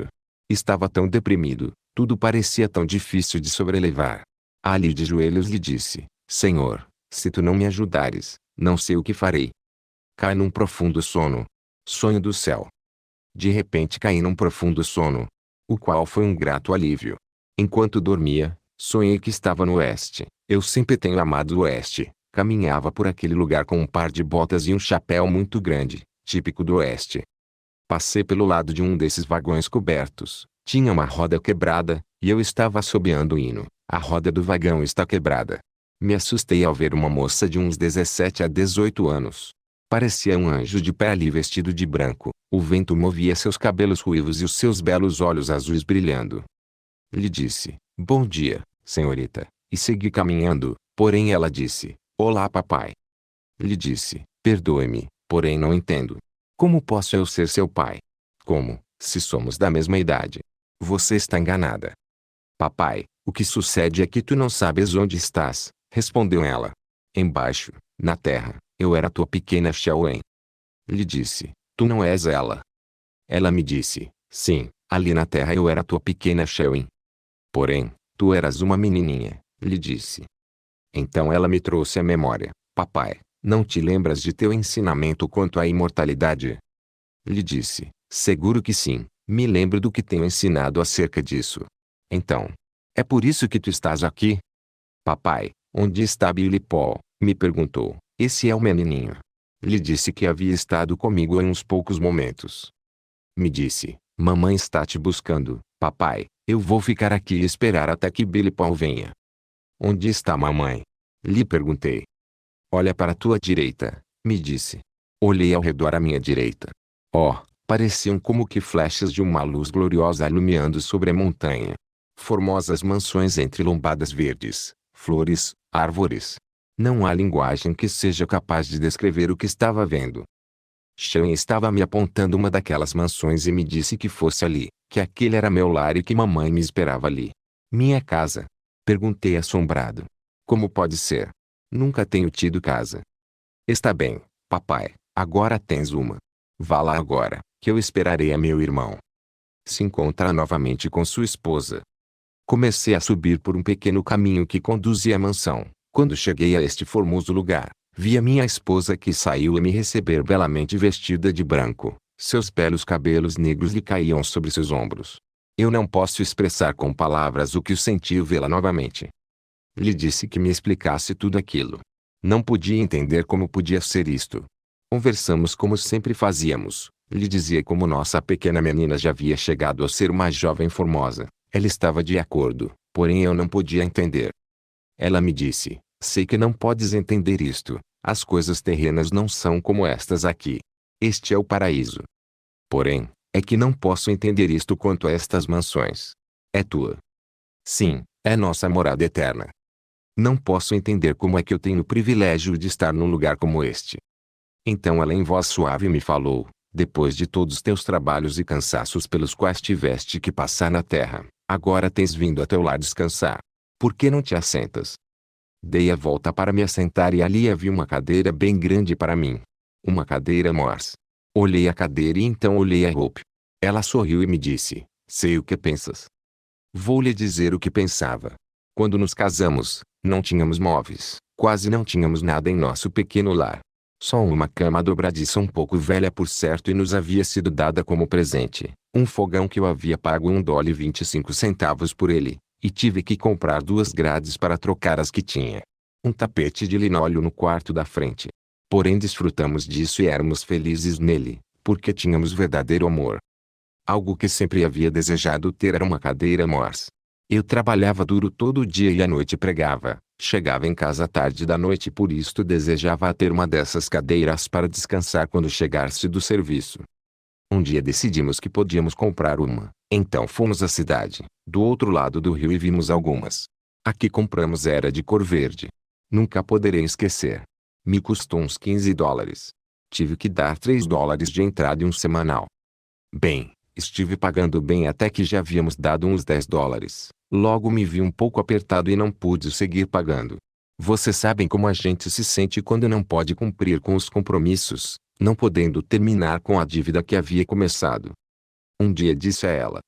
Estava tão deprimido, tudo parecia tão difícil de sobrelevar. Ali de joelhos lhe disse: Senhor, se tu não me ajudares, não sei o que farei. Cai num profundo sono. Sonho do céu. De repente caí num profundo sono, o qual foi um grato alívio. Enquanto dormia, sonhei que estava no oeste. Eu sempre tenho amado o oeste. Caminhava por aquele lugar com um par de botas e um chapéu muito grande, típico do oeste. Passei pelo lado de um desses vagões cobertos. Tinha uma roda quebrada, e eu estava assobiando o hino. A roda do vagão está quebrada. Me assustei ao ver uma moça de uns dezessete a dezoito anos. Parecia um anjo de pé ali vestido de branco. O vento movia seus cabelos ruivos e os seus belos olhos azuis brilhando. Lhe disse: Bom dia, senhorita, e segui caminhando, porém ela disse: Olá, papai. Lhe disse: Perdoe-me, porém não entendo. Como posso eu ser seu pai? Como, se somos da mesma idade? Você está enganada. Papai, o que sucede é que tu não sabes onde estás, respondeu ela. Embaixo, na terra, eu era tua pequena Shaoen. Lhe disse: Tu não és ela. Ela me disse: Sim, ali na terra eu era tua pequena Shaoen. Porém, tu eras uma menininha, lhe disse. Então ela me trouxe à memória: Papai, não te lembras de teu ensinamento quanto à imortalidade? Lhe disse: Seguro que sim, me lembro do que tenho ensinado acerca disso. Então, é por isso que tu estás aqui? Papai, onde está Billy Paul? Me perguntou. Esse é o menininho. Lhe disse que havia estado comigo em uns poucos momentos. Me disse: Mamãe está te buscando, papai, eu vou ficar aqui e esperar até que Billy Paul venha. Onde está mamãe? Lhe perguntei. Olha para a tua direita, me disse. Olhei ao redor à minha direita. Oh, pareciam como que flechas de uma luz gloriosa iluminando sobre a montanha. Formosas mansões entre lombadas verdes, flores, árvores. Não há linguagem que seja capaz de descrever o que estava vendo. Shaoen estava me apontando uma daquelas mansões e me disse que fosse ali, que aquele era meu lar e que mamãe me esperava ali. Minha casa? Perguntei assombrado. Como pode ser? Nunca tenho tido casa. Está bem, papai, agora tens uma. Vá lá agora, que eu esperarei a meu irmão. Se encontra novamente com sua esposa. Comecei a subir por um pequeno caminho que conduzia à mansão. Quando cheguei a este formoso lugar, vi a minha esposa que saiu a me receber belamente vestida de branco. Seus belos cabelos negros lhe caíam sobre seus ombros. Eu não posso expressar com palavras o que eu senti ao vê-la novamente. Lhe disse que me explicasse tudo aquilo. Não podia entender como podia ser isto. Conversamos como sempre fazíamos. Lhe dizia como nossa pequena menina já havia chegado a ser uma jovem formosa. Ela estava de acordo, porém eu não podia entender. Ela me disse: Sei que não podes entender isto. As coisas terrenas não são como estas aqui. Este é o paraíso. Porém, é que não posso entender isto quanto a estas mansões. É tua. Sim, é nossa morada eterna. Não posso entender como é que eu tenho o privilégio de estar num lugar como este. Então ela em voz suave me falou: Depois de todos teus trabalhos e cansaços pelos quais tiveste que passar na terra, agora tens vindo a teu lar descansar. Por que não te assentas? Dei a volta para me assentar e ali havia uma cadeira bem grande para mim. Uma cadeira Morse. Olhei a cadeira e então olhei a roupa. Ela sorriu e me disse: Sei o que pensas. Vou lhe dizer o que pensava. Quando nos casamos, não tínhamos móveis, quase não tínhamos nada em nosso pequeno lar. Só uma cama dobradiça um pouco velha por certo e nos havia sido dada como presente, um fogão que eu havia pago um dólar e vinte e cinco centavos por ele, e tive que comprar duas grades para trocar as que tinha. Um tapete de linóleo no quarto da frente. Porém desfrutamos disso e éramos felizes nele, porque tínhamos verdadeiro amor. Algo que sempre havia desejado ter era uma cadeira Morse. Eu trabalhava duro todo o dia e à noite pregava. Chegava em casa à tarde da noite e por isto desejava ter uma dessas cadeiras para descansar quando chegasse do serviço. Um dia decidimos que podíamos comprar uma, então fomos à cidade, do outro lado do rio e vimos algumas. A que compramos era de cor verde. Nunca poderei esquecer. Me custou uns quinze dólares. Tive que dar três dólares de entrada e um semanal. Bem, estive pagando bem até que já havíamos dado uns dez dólares. Logo me vi um pouco apertado e não pude seguir pagando. Vocês sabem como a gente se sente quando não pode cumprir com os compromissos, não podendo terminar com a dívida que havia começado. Um dia disse a ela: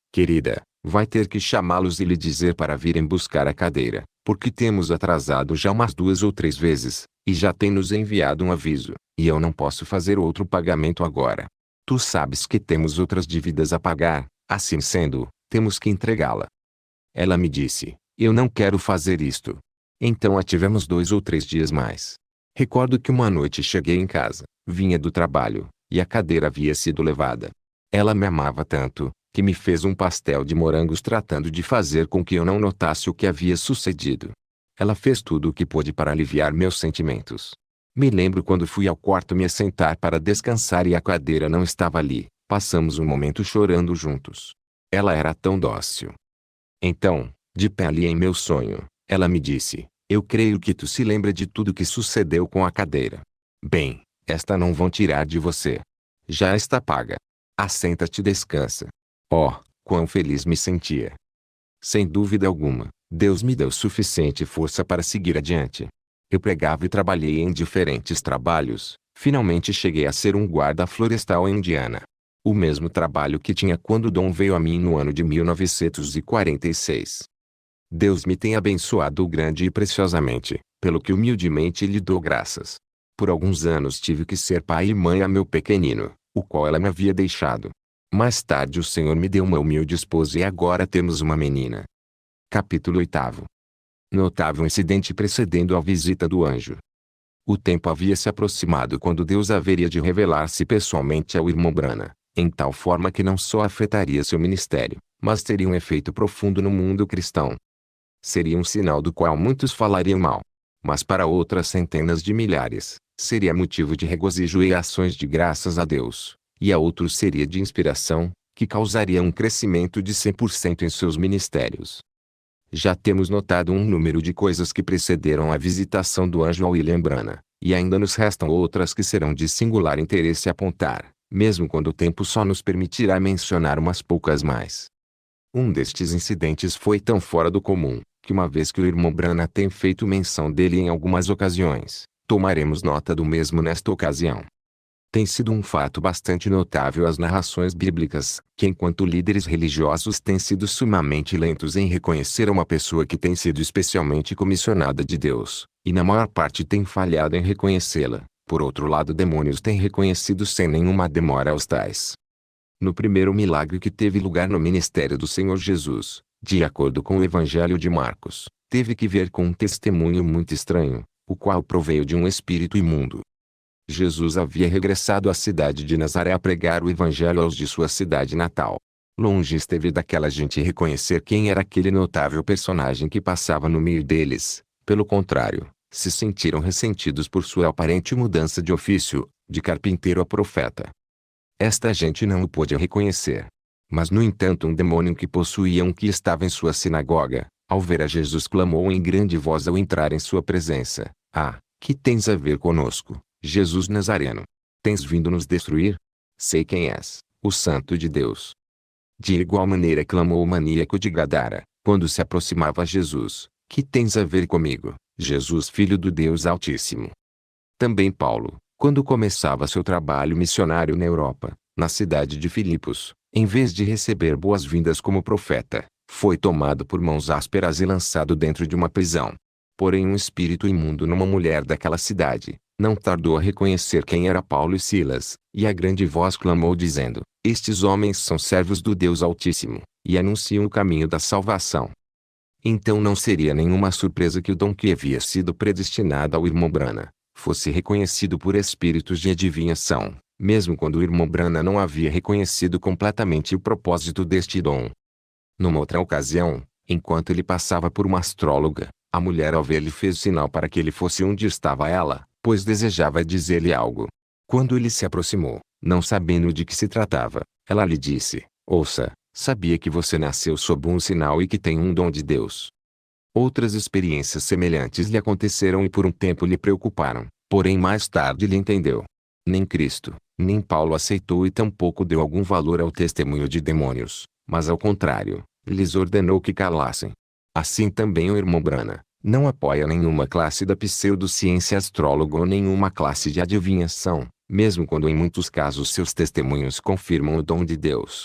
Querida, vai ter que chamá-los e lhe dizer para virem buscar a cadeira, porque temos atrasado já umas duas ou três vezes, e já tem nos enviado um aviso, e eu não posso fazer outro pagamento agora. Tu sabes que temos outras dívidas a pagar, assim sendo, temos que entregá-la. Ela me disse, eu não quero fazer isto. Então a tivemos dois ou três dias mais. Recordo que uma noite cheguei em casa, vinha do trabalho, e a cadeira havia sido levada. Ela me amava tanto, que me fez um pastel de morangos tratando de fazer com que eu não notasse o que havia sucedido. Ela fez tudo o que pôde para aliviar meus sentimentos. Me lembro quando fui ao quarto me assentar para descansar e a cadeira não estava ali, passamos um momento chorando juntos. Ela era tão dócil. Então, de pé ali em meu sonho, ela me disse, eu creio que tu se lembra de tudo que sucedeu com a cadeira. Bem, esta não vão tirar de você. Já está paga. Assenta-te e descansa. Oh, quão feliz me sentia. Sem dúvida alguma, Deus me deu suficiente força para seguir adiante. Eu pregava e trabalhei em diferentes trabalhos, finalmente cheguei a ser um guarda florestal em Indiana. O mesmo trabalho que tinha quando Dom veio a mim no ano de mil novecentos e quarenta e seis. Deus me tem abençoado grande e preciosamente, pelo que humildemente lhe dou graças. Por alguns anos tive que ser pai e mãe a meu pequenino, o qual ela me havia deixado. Mais tarde o Senhor me deu uma humilde esposa e agora temos uma menina. Capítulo oitavo. Notável incidente precedendo a visita do anjo. O tempo havia se aproximado quando Deus haveria de revelar-se pessoalmente ao irmão Branham, em tal forma que não só afetaria seu ministério, mas teria um efeito profundo no mundo cristão. Seria um sinal do qual muitos falariam mal, mas para outras centenas de milhares, seria motivo de regozijo e ações de graças a Deus, e a outros seria de inspiração, que causaria um crescimento de cem por cento em seus ministérios. Já temos notado um número de coisas que precederam a visitação do anjo ao William Branham, e ainda nos restam outras que serão de singular interesse apontar, mesmo quando o tempo só nos permitirá mencionar umas poucas mais. Um destes incidentes foi tão fora do comum, que uma vez que o irmão Branham tem feito menção dele em algumas ocasiões, tomaremos nota do mesmo nesta ocasião. Tem sido um fato bastante notável as narrações bíblicas, que enquanto líderes religiosos têm sido sumamente lentos em reconhecer uma pessoa que tem sido especialmente comissionada de Deus, e na maior parte têm falhado em reconhecê-la, por outro lado demônios têm reconhecido sem nenhuma demora os tais. No primeiro milagre que teve lugar no ministério do Senhor Jesus, de acordo com o Evangelho de Marcos, teve que ver com um testemunho muito estranho, o qual proveio de um espírito imundo. Jesus havia regressado à cidade de Nazaré a pregar o evangelho aos de sua cidade natal. Longe esteve daquela gente reconhecer quem era aquele notável personagem que passava no meio deles. Pelo contrário, se sentiram ressentidos por sua aparente mudança de ofício, de carpinteiro a profeta. Esta gente não o pôde reconhecer. Mas no entanto um demônio que possuía um que estava em sua sinagoga, ao ver a Jesus clamou em grande voz ao entrar em sua presença, ah, que tens a ver conosco, Jesus Nazareno? Tens vindo nos destruir? Sei quem és, o Santo de Deus. De igual maneira clamou o maníaco de Gadara, quando se aproximava a Jesus, que tens a ver comigo, Jesus Filho do Deus Altíssimo? Também Paulo, quando começava seu trabalho missionário na Europa, na cidade de Filipos, em vez de receber boas-vindas como profeta, foi tomado por mãos ásperas e lançado dentro de uma prisão. Porém um espírito imundo numa mulher daquela cidade, não tardou a reconhecer quem era Paulo e Silas, e a grande voz clamou dizendo, estes homens são servos do Deus Altíssimo, e anunciam o caminho da salvação. Então não seria nenhuma surpresa que o dom que havia sido predestinado ao irmão Branham, fosse reconhecido por espíritos de adivinhação, mesmo quando o irmão Branham não havia reconhecido completamente o propósito deste dom. Numa outra ocasião, enquanto ele passava por uma astróloga, a mulher ao ver-lhe fez sinal para que ele fosse onde estava ela, pois desejava dizer-lhe algo. Quando ele se aproximou, não sabendo de que se tratava, ela lhe disse, ouça, sabia que você nasceu sob um sinal e que tem um dom de Deus. Outras experiências semelhantes lhe aconteceram e por um tempo lhe preocuparam, porém mais tarde ele entendeu. Nem Cristo, nem Paulo aceitou e tampouco deu algum valor ao testemunho de demônios, mas ao contrário, lhes ordenou que calassem. Assim também o irmão Branham não apoia nenhuma classe da pseudociência astróloga ou nenhuma classe de adivinhação, mesmo quando em muitos casos seus testemunhos confirmam o dom de Deus.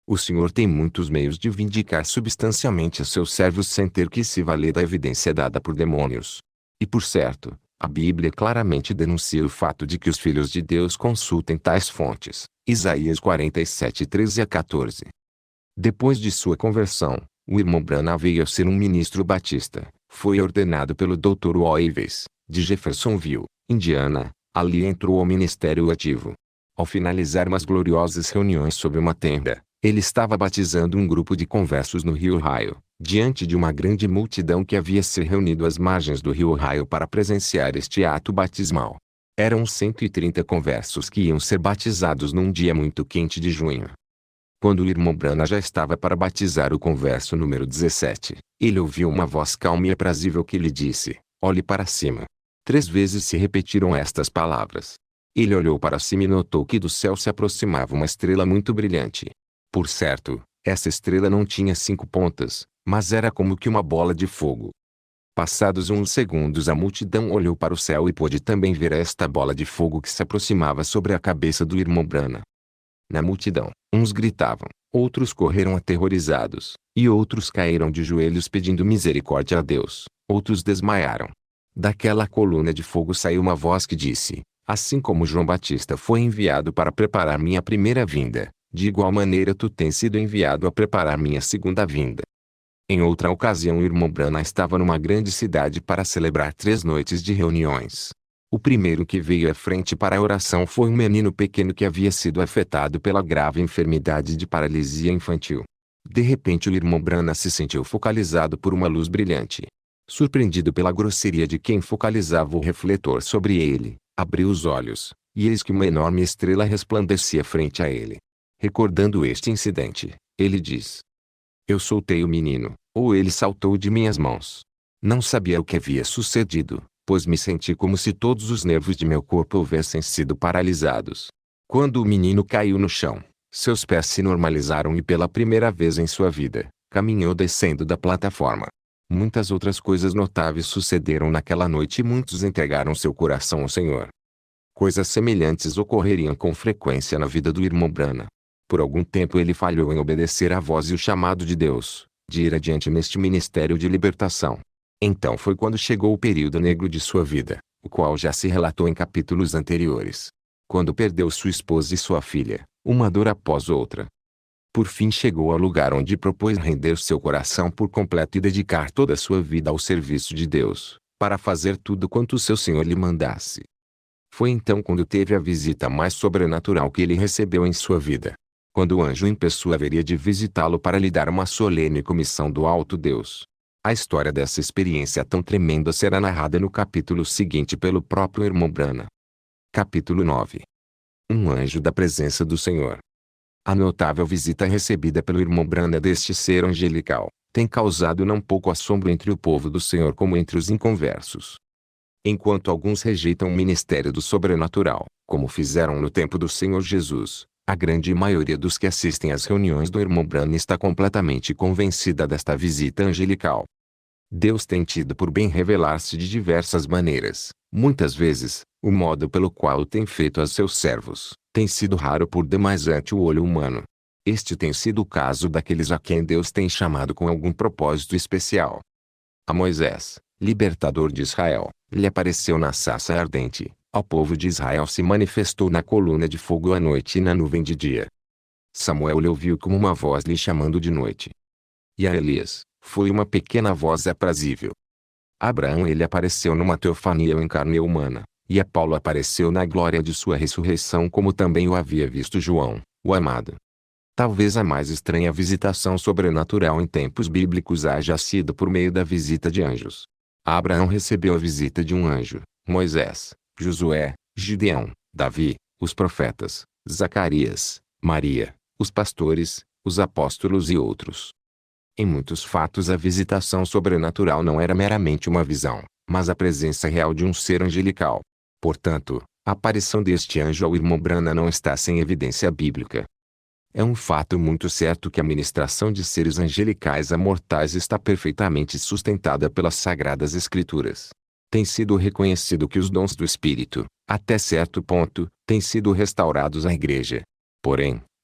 O Senhor tem muitos meios de vindicar substancialmente a seus servos sem ter que se valer da evidência dada por demônios. E por certo, a Bíblia claramente denuncia o fato de que os filhos de Deus consultem tais fontes. Isaías quarenta e sete, treze a quatorze. Depois de sua conversão, o irmão Branham veio a ser um ministro batista. Foi ordenado pelo doutor Oives, de Jeffersonville, Indiana. Ali entrou ao ministério ativo. Ao finalizar umas gloriosas reuniões sob uma tenda, ele estava batizando um grupo de conversos no rio Ohio, diante de uma grande multidão que havia se reunido às margens do rio Ohio para presenciar este ato batismal. Eram cento e trinta conversos que iam ser batizados num dia muito quente de junho. Quando o irmão Branham já estava para batizar o converso número dezessete, ele ouviu uma voz calma e aprazível que lhe disse: "Olhe para cima." Três vezes se repetiram estas palavras. Ele olhou para cima e notou que do céu se aproximava uma estrela muito brilhante. Por certo, essa estrela não tinha cinco pontas, mas era como que uma bola de fogo. Passados uns segundos a multidão olhou para o céu e pôde também ver esta bola de fogo que se aproximava sobre a cabeça do irmão Branham. Na multidão, uns gritavam, outros correram aterrorizados, e outros caíram de joelhos pedindo misericórdia a Deus, outros desmaiaram. Daquela coluna de fogo saiu uma voz que disse: "Assim como João Batista foi enviado para preparar minha primeira vinda, de igual maneira tu tens sido enviado a preparar minha segunda vinda." Em outra ocasião o irmão Branham estava numa grande cidade para celebrar três noites de reuniões. O primeiro que veio à frente para a oração foi um menino pequeno que havia sido afetado pela grave enfermidade de paralisia infantil. De repente o irmão Branham se sentiu focalizado por uma luz brilhante. Surpreendido pela grosseria de quem focalizava o refletor sobre ele, abriu os olhos, e eis que uma enorme estrela resplandecia frente a ele. Recordando este incidente, ele diz: "Eu soltei o menino, ou ele saltou de minhas mãos. Não sabia o que havia sucedido, pois me senti como se todos os nervos de meu corpo houvessem sido paralisados. Quando o menino caiu no chão, seus pés se normalizaram e pela primeira vez em sua vida, caminhou descendo da plataforma. Muitas outras coisas notáveis sucederam naquela noite e muitos entregaram seu coração ao Senhor." Coisas semelhantes ocorreriam com frequência na vida do irmão Branham. Por algum tempo ele falhou em obedecer à voz e o chamado de Deus, de ir adiante neste ministério de libertação. Então foi quando chegou o período negro de sua vida, o qual já se relatou em capítulos anteriores. Quando perdeu sua esposa e sua filha, uma dor após outra. Por fim chegou ao lugar onde propôs render seu coração por completo e dedicar toda a sua vida ao serviço de Deus, para fazer tudo quanto o seu Senhor lhe mandasse. Foi então quando teve a visita mais sobrenatural que ele recebeu em sua vida. Quando o anjo em pessoa haveria de visitá-lo para lhe dar uma solene comissão do alto Deus. A história dessa experiência tão tremenda será narrada no capítulo seguinte pelo próprio irmão Branham. Capítulo nove. Um anjo da presença do Senhor. A notável visita recebida pelo irmão Branham deste ser angelical, tem causado não pouco assombro entre o povo do Senhor como entre os inconversos. Enquanto alguns rejeitam o ministério do sobrenatural, como fizeram no tempo do Senhor Jesus, a grande maioria dos que assistem às reuniões do irmão Branham está completamente convencida desta visita angelical. Deus tem tido por bem revelar-se de diversas maneiras. Muitas vezes, o modo pelo qual tem feito a seus servos, tem sido raro por demais ante o olho humano. Este tem sido o caso daqueles a quem Deus tem chamado com algum propósito especial. A Moisés, libertador de Israel, lhe apareceu na sarça ardente. Ao povo de Israel se manifestou na coluna de fogo à noite e na nuvem de dia. Samuel lhe ouviu como uma voz lhe chamando de noite. E a Elias, foi uma pequena voz aprazível. A Abraão ele apareceu numa teofania em carne humana, e a Paulo apareceu na glória de sua ressurreição como também o havia visto João, o amado. Talvez a mais estranha visitação sobrenatural em tempos bíblicos haja sido por meio da visita de anjos. Abraão recebeu a visita de um anjo, Moisés, Josué, Gideão, Davi, os profetas, Zacarias, Maria, os pastores, os apóstolos e outros. Em muitos fatos a visitação sobrenatural não era meramente uma visão, mas a presença real de um ser angelical. Portanto, a aparição deste anjo ao irmão Branham não está sem evidência bíblica. É um fato muito certo que a ministração de seres angelicais a mortais está perfeitamente sustentada pelas Sagradas Escrituras. Tem sido reconhecido que os dons do Espírito, até certo ponto, têm sido restaurados à Igreja. Porém,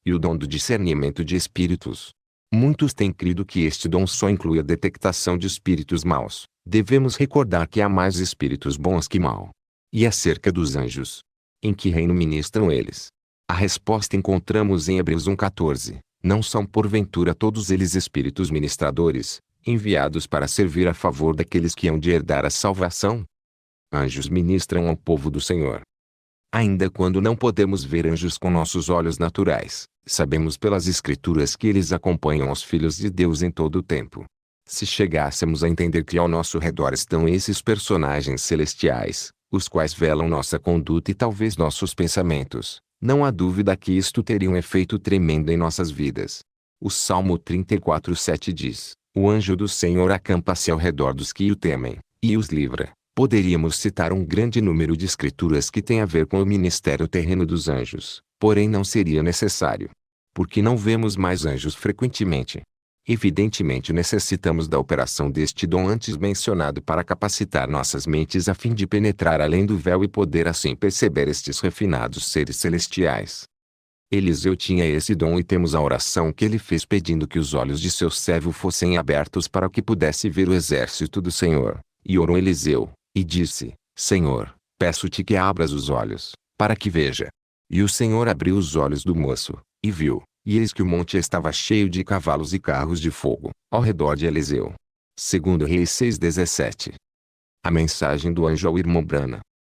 e o dom do discernimento de espíritos. Muitos têm crido que este dom só inclui a detectação de espíritos maus. Devemos recordar que há mais espíritos bons que mal. E acerca dos anjos? Em que reino ministram eles? A resposta encontramos em Hebreus um quatorze. Não são porventura todos eles espíritos ministradores, enviados para servir a favor daqueles que hão de herdar a salvação? Anjos ministram ao povo do Senhor. Ainda quando não podemos ver anjos com nossos olhos naturais, sabemos pelas Escrituras que eles acompanham os filhos de Deus em todo o tempo. Se chegássemos a entender que ao nosso redor estão esses personagens celestiais, os quais velam nossa conduta e talvez nossos pensamentos, não há dúvida que isto teria um efeito tremendo em nossas vidas. O Salmo trinta e quatro, sete diz: o anjo do Senhor acampa-se ao redor dos que o temem, e os livra. Poderíamos citar um grande número de escrituras que têm a ver com o ministério terreno dos anjos, porém não seria necessário. Porque não vemos mais anjos frequentemente. Evidentemente necessitamos da operação deste dom antes mencionado para capacitar nossas mentes a fim de penetrar além do véu e poder assim perceber estes refinados seres celestiais. Eliseu tinha esse dom e temos a oração que ele fez pedindo que os olhos de seu servo fossem abertos para que pudesse ver o exército do Senhor. E orou Eliseu, e disse: Senhor, peço-te que abras os olhos, para que veja. E o Senhor abriu os olhos do moço, e viu, e eis que o monte estava cheio de cavalos e carros de fogo, ao redor de Eliseu. Segundo Reis seis, dezessete. A mensagem do anjo ao irmão Brana.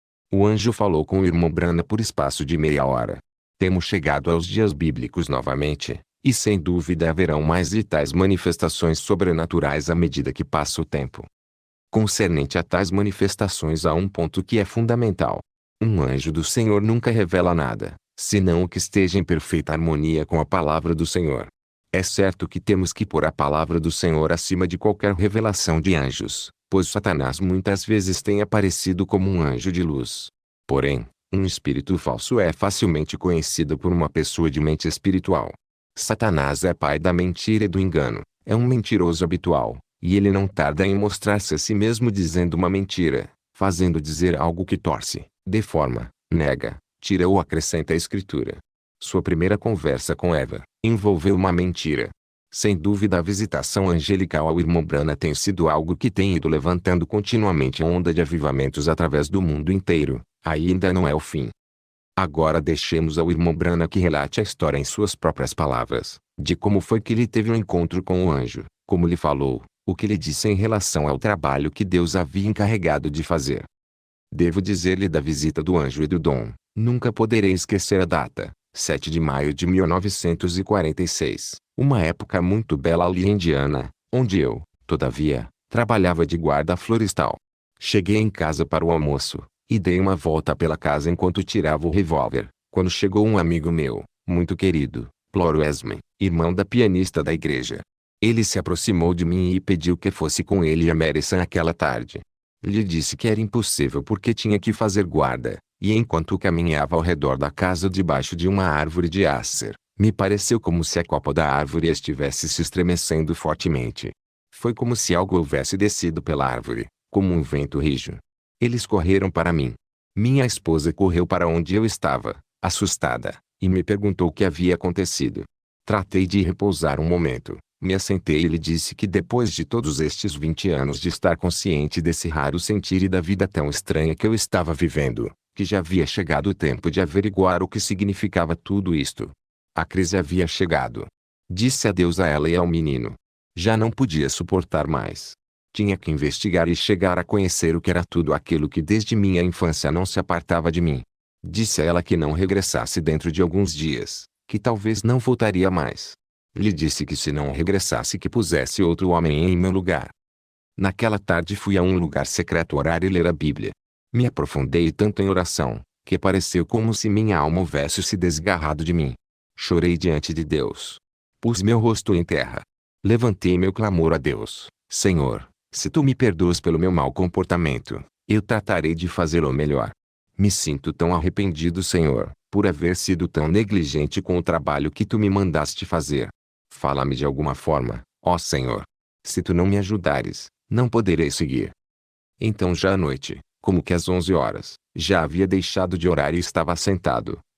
O anjo falou com o irmão Brana por espaço de meia hora. Temos chegado aos dias bíblicos novamente, e sem dúvida haverão mais de tais manifestações sobrenaturais à medida que passa o tempo. Concernente a tais manifestações há um ponto que é fundamental. Um anjo do Senhor nunca revela nada, senão o que esteja em perfeita harmonia com a palavra do Senhor. É certo que temos que pôr a palavra do Senhor acima de qualquer revelação de anjos, pois Satanás muitas vezes tem aparecido como um anjo de luz. Porém, um espírito falso é facilmente conhecido por uma pessoa de mente espiritual. Satanás é pai da mentira e do engano, é um mentiroso habitual. E ele não tarda em mostrar-se a si mesmo dizendo uma mentira, fazendo dizer algo que torce, deforma, nega, tira ou acrescenta a escritura. Sua primeira conversa com Eva envolveu uma mentira. Sem dúvida a visitação angelical ao irmão Brana tem sido algo que tem ido levantando continuamente a onda de avivamentos através do mundo inteiro. Ainda não é o fim. Agora deixemos ao irmão Brana que relate a história em suas próprias palavras, de como foi que ele teve um encontro com o anjo, como lhe falou, o que lhe disse em relação ao trabalho que Deus havia encarregado de fazer. Devo dizer-lhe da visita do anjo e do dom, nunca poderei esquecer a data, sete de maio de mil novecentos e quarenta e seis, uma época muito bela ali em Indiana, onde eu, todavia, trabalhava de guarda florestal. Cheguei em casa para o almoço, e dei uma volta pela casa enquanto tirava o revólver, quando chegou um amigo meu, muito querido, Ploro Esmen, irmão da pianista da igreja. Ele se aproximou de mim e pediu que fosse com ele a Madison aquela tarde. Lhe disse que era impossível porque tinha que fazer guarda, e enquanto caminhava ao redor da casa debaixo de uma árvore de acer, me pareceu como se a copa da árvore estivesse se estremecendo fortemente. Foi como se algo houvesse descido pela árvore, como um vento rijo. Eles correram para mim. Minha esposa correu para onde eu estava, assustada, e me perguntou o que havia acontecido. Tratei de repousar um momento. Me assentei e lhe disse que depois de todos estes vinte anos de estar consciente desse raro sentir e da vida tão estranha que eu estava vivendo, que já havia chegado o tempo de averiguar o que significava tudo isto. A crise havia chegado. Disse adeus a ela e ao menino. Já não podia suportar mais. Tinha que investigar e chegar a conhecer o que era tudo aquilo que desde minha infância não se apartava de mim. Disse a ela que não regressasse dentro de alguns dias, que talvez não voltaria mais. Lhe disse que se não regressasse que pusesse outro homem em meu lugar. Naquela tarde fui a um lugar secreto orar e ler a Bíblia. Me aprofundei tanto em oração, que pareceu como se minha alma houvesse se desgarrado de mim. Chorei diante de Deus. Pus meu rosto em terra. Levantei meu clamor a Deus. Senhor, se tu me perdoas pelo meu mau comportamento, eu tratarei de fazê-lo melhor. Me sinto tão arrependido, Senhor, por haver sido tão negligente com o trabalho que tu me mandaste fazer. Fala-me de alguma forma, ó Senhor. Se tu não me ajudares, não poderei seguir. Então já à noite, como que às onze horas, já havia deixado de orar e estava sentado,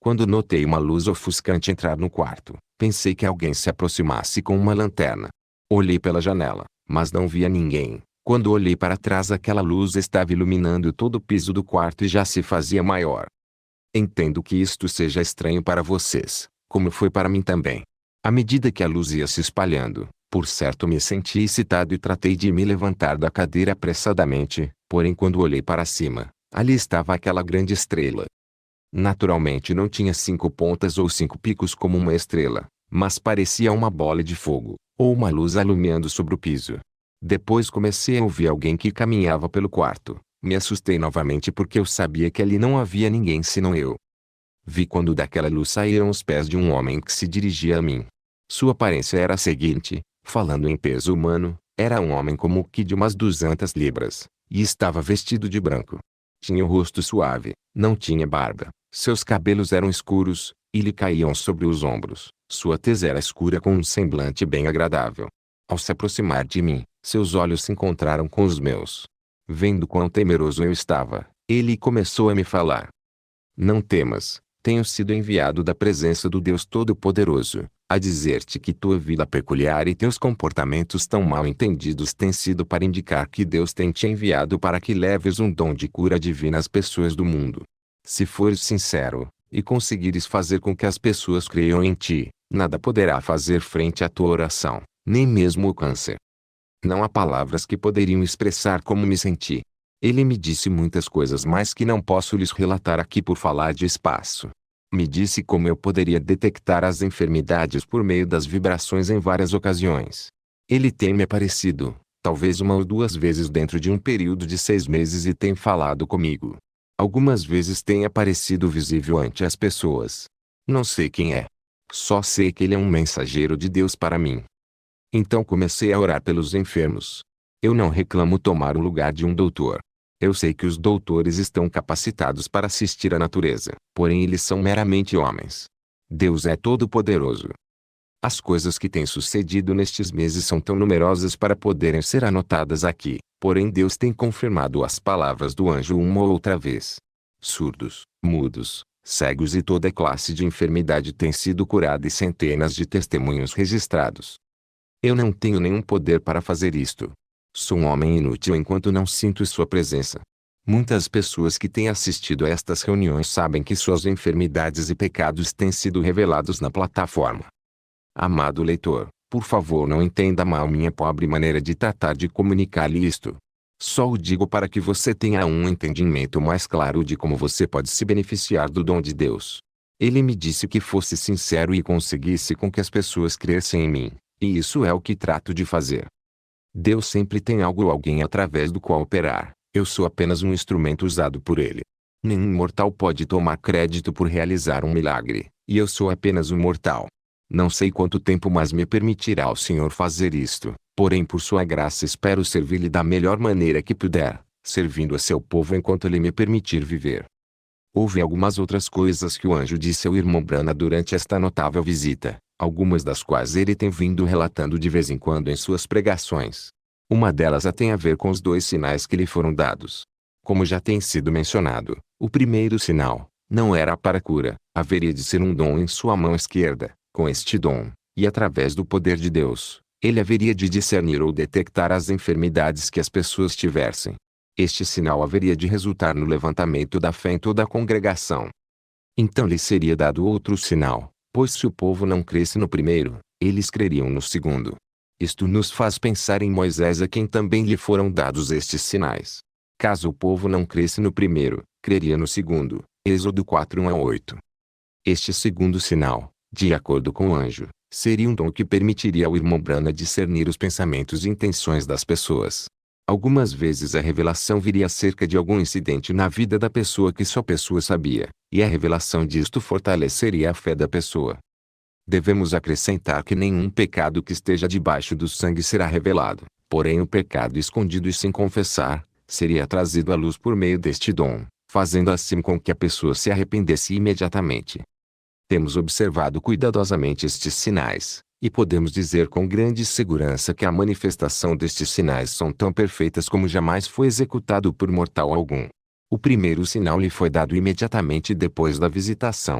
Quando notei uma luz ofuscante entrar no quarto, pensei que alguém se aproximasse com uma lanterna. Olhei pela janela, mas não via ninguém. Quando olhei para trás, aquela luz estava iluminando todo o piso do quarto e já se fazia maior. Entendo que isto seja estranho para vocês, como foi para mim também. À medida que a luz ia se espalhando, por certo me senti excitado e tratei de me levantar da cadeira apressadamente, porém quando olhei para cima, ali estava aquela grande estrela. Naturalmente não tinha cinco pontas ou cinco picos como uma estrela, mas parecia uma bola de fogo, ou uma luz alumiando sobre o piso. Depois comecei a ouvir alguém que caminhava pelo quarto. Me assustei novamente porque eu sabia que ali não havia ninguém senão eu. Vi quando daquela luz saíram os pés de um homem que se dirigia a mim. Sua aparência era a seguinte, falando em peso humano, era um homem como que de umas duzentas libras, e estava vestido de branco. Tinha o rosto suave, não tinha barba, seus cabelos eram escuros, e lhe caíam sobre os ombros, sua tez era escura com um semblante bem agradável. Ao se aproximar de mim, seus olhos se encontraram com os meus. Vendo quão temeroso eu estava, ele começou a me falar. Não temas, tenho sido enviado da presença do Deus Todo-Poderoso, a dizer-te que tua vida peculiar e teus comportamentos tão mal entendidos têm sido para indicar que Deus tem te enviado para que leves um dom de cura divina às pessoas do mundo. Se fores sincero, e conseguires fazer com que as pessoas creiam em ti, nada poderá fazer frente à tua oração, nem mesmo o câncer. Não há palavras que poderiam expressar como me senti. Ele me disse muitas coisas mais que não posso lhes relatar aqui por falar de espaço. Me disse como eu poderia detectar as enfermidades por meio das vibrações em várias ocasiões. Ele tem me aparecido, talvez uma ou duas vezes dentro de um período de seis meses e tem falado comigo. Algumas vezes tem aparecido visível ante as pessoas. Não sei quem é. Só sei que ele é um mensageiro de Deus para mim. Então comecei a orar pelos enfermos. Eu não reclamo tomar o lugar de um doutor. Eu sei que os doutores estão capacitados para assistir à natureza, porém eles são meramente homens. Deus é todo-poderoso. As coisas que têm sucedido nestes meses são tão numerosas para poderem ser anotadas aqui, porém Deus tem confirmado as palavras do anjo uma ou outra vez. Surdos, mudos, cegos e toda classe de enfermidade têm sido curada e centenas de testemunhos registrados. Eu não tenho nenhum poder para fazer isto. Sou um homem inútil enquanto não sinto sua presença. Muitas pessoas que têm assistido a estas reuniões sabem que suas enfermidades e pecados têm sido revelados na plataforma. Amado leitor, por favor não entenda mal minha pobre maneira de tratar de comunicar-lhe isto. Só o digo para que você tenha um entendimento mais claro de como você pode se beneficiar do dom de Deus. Ele me disse que fosse sincero e conseguisse com que as pessoas crescem em mim. E isso é o que trato de fazer. Deus sempre tem algo ou alguém através do qual operar, eu sou apenas um instrumento usado por ele. Nenhum mortal pode tomar crédito por realizar um milagre, e eu sou apenas um mortal. Não sei quanto tempo mais me permitirá o Senhor fazer isto, porém por sua graça espero servir-lhe da melhor maneira que puder, servindo a seu povo enquanto ele me permitir viver. Houve algumas outras coisas que o anjo disse ao irmão Branham durante esta notável visita, algumas das quais ele tem vindo relatando de vez em quando em suas pregações. Uma delas a tem a ver com os dois sinais que lhe foram dados. Como já tem sido mencionado, o primeiro sinal, não era para cura, haveria de ser um dom em sua mão esquerda. Com este dom, e através do poder de Deus, ele haveria de discernir ou detectar as enfermidades que as pessoas tivessem. Este sinal haveria de resultar no levantamento da fé em toda a congregação. Então lhe seria dado outro sinal, pois se o povo não cresce no primeiro, eles creriam no segundo. Isto nos faz pensar em Moisés, a quem também lhe foram dados estes sinais. Caso o povo não cresce no primeiro, creria no segundo. Êxodo quatro, um a oito. Este segundo sinal, de acordo com o anjo, seria um dom que permitiria ao irmão Branham discernir os pensamentos e intenções das pessoas. Algumas vezes a revelação viria acerca de algum incidente na vida da pessoa que só a pessoa sabia, e a revelação disto fortaleceria a fé da pessoa. Devemos acrescentar que nenhum pecado que esteja debaixo do sangue será revelado, porém o pecado escondido e sem confessar, seria trazido à luz por meio deste dom, fazendo assim com que a pessoa se arrependesse imediatamente. Temos observado cuidadosamente estes sinais, e podemos dizer com grande segurança que a manifestação destes sinais são tão perfeitas como jamais foi executado por mortal algum. O primeiro sinal lhe foi dado imediatamente depois da visitação.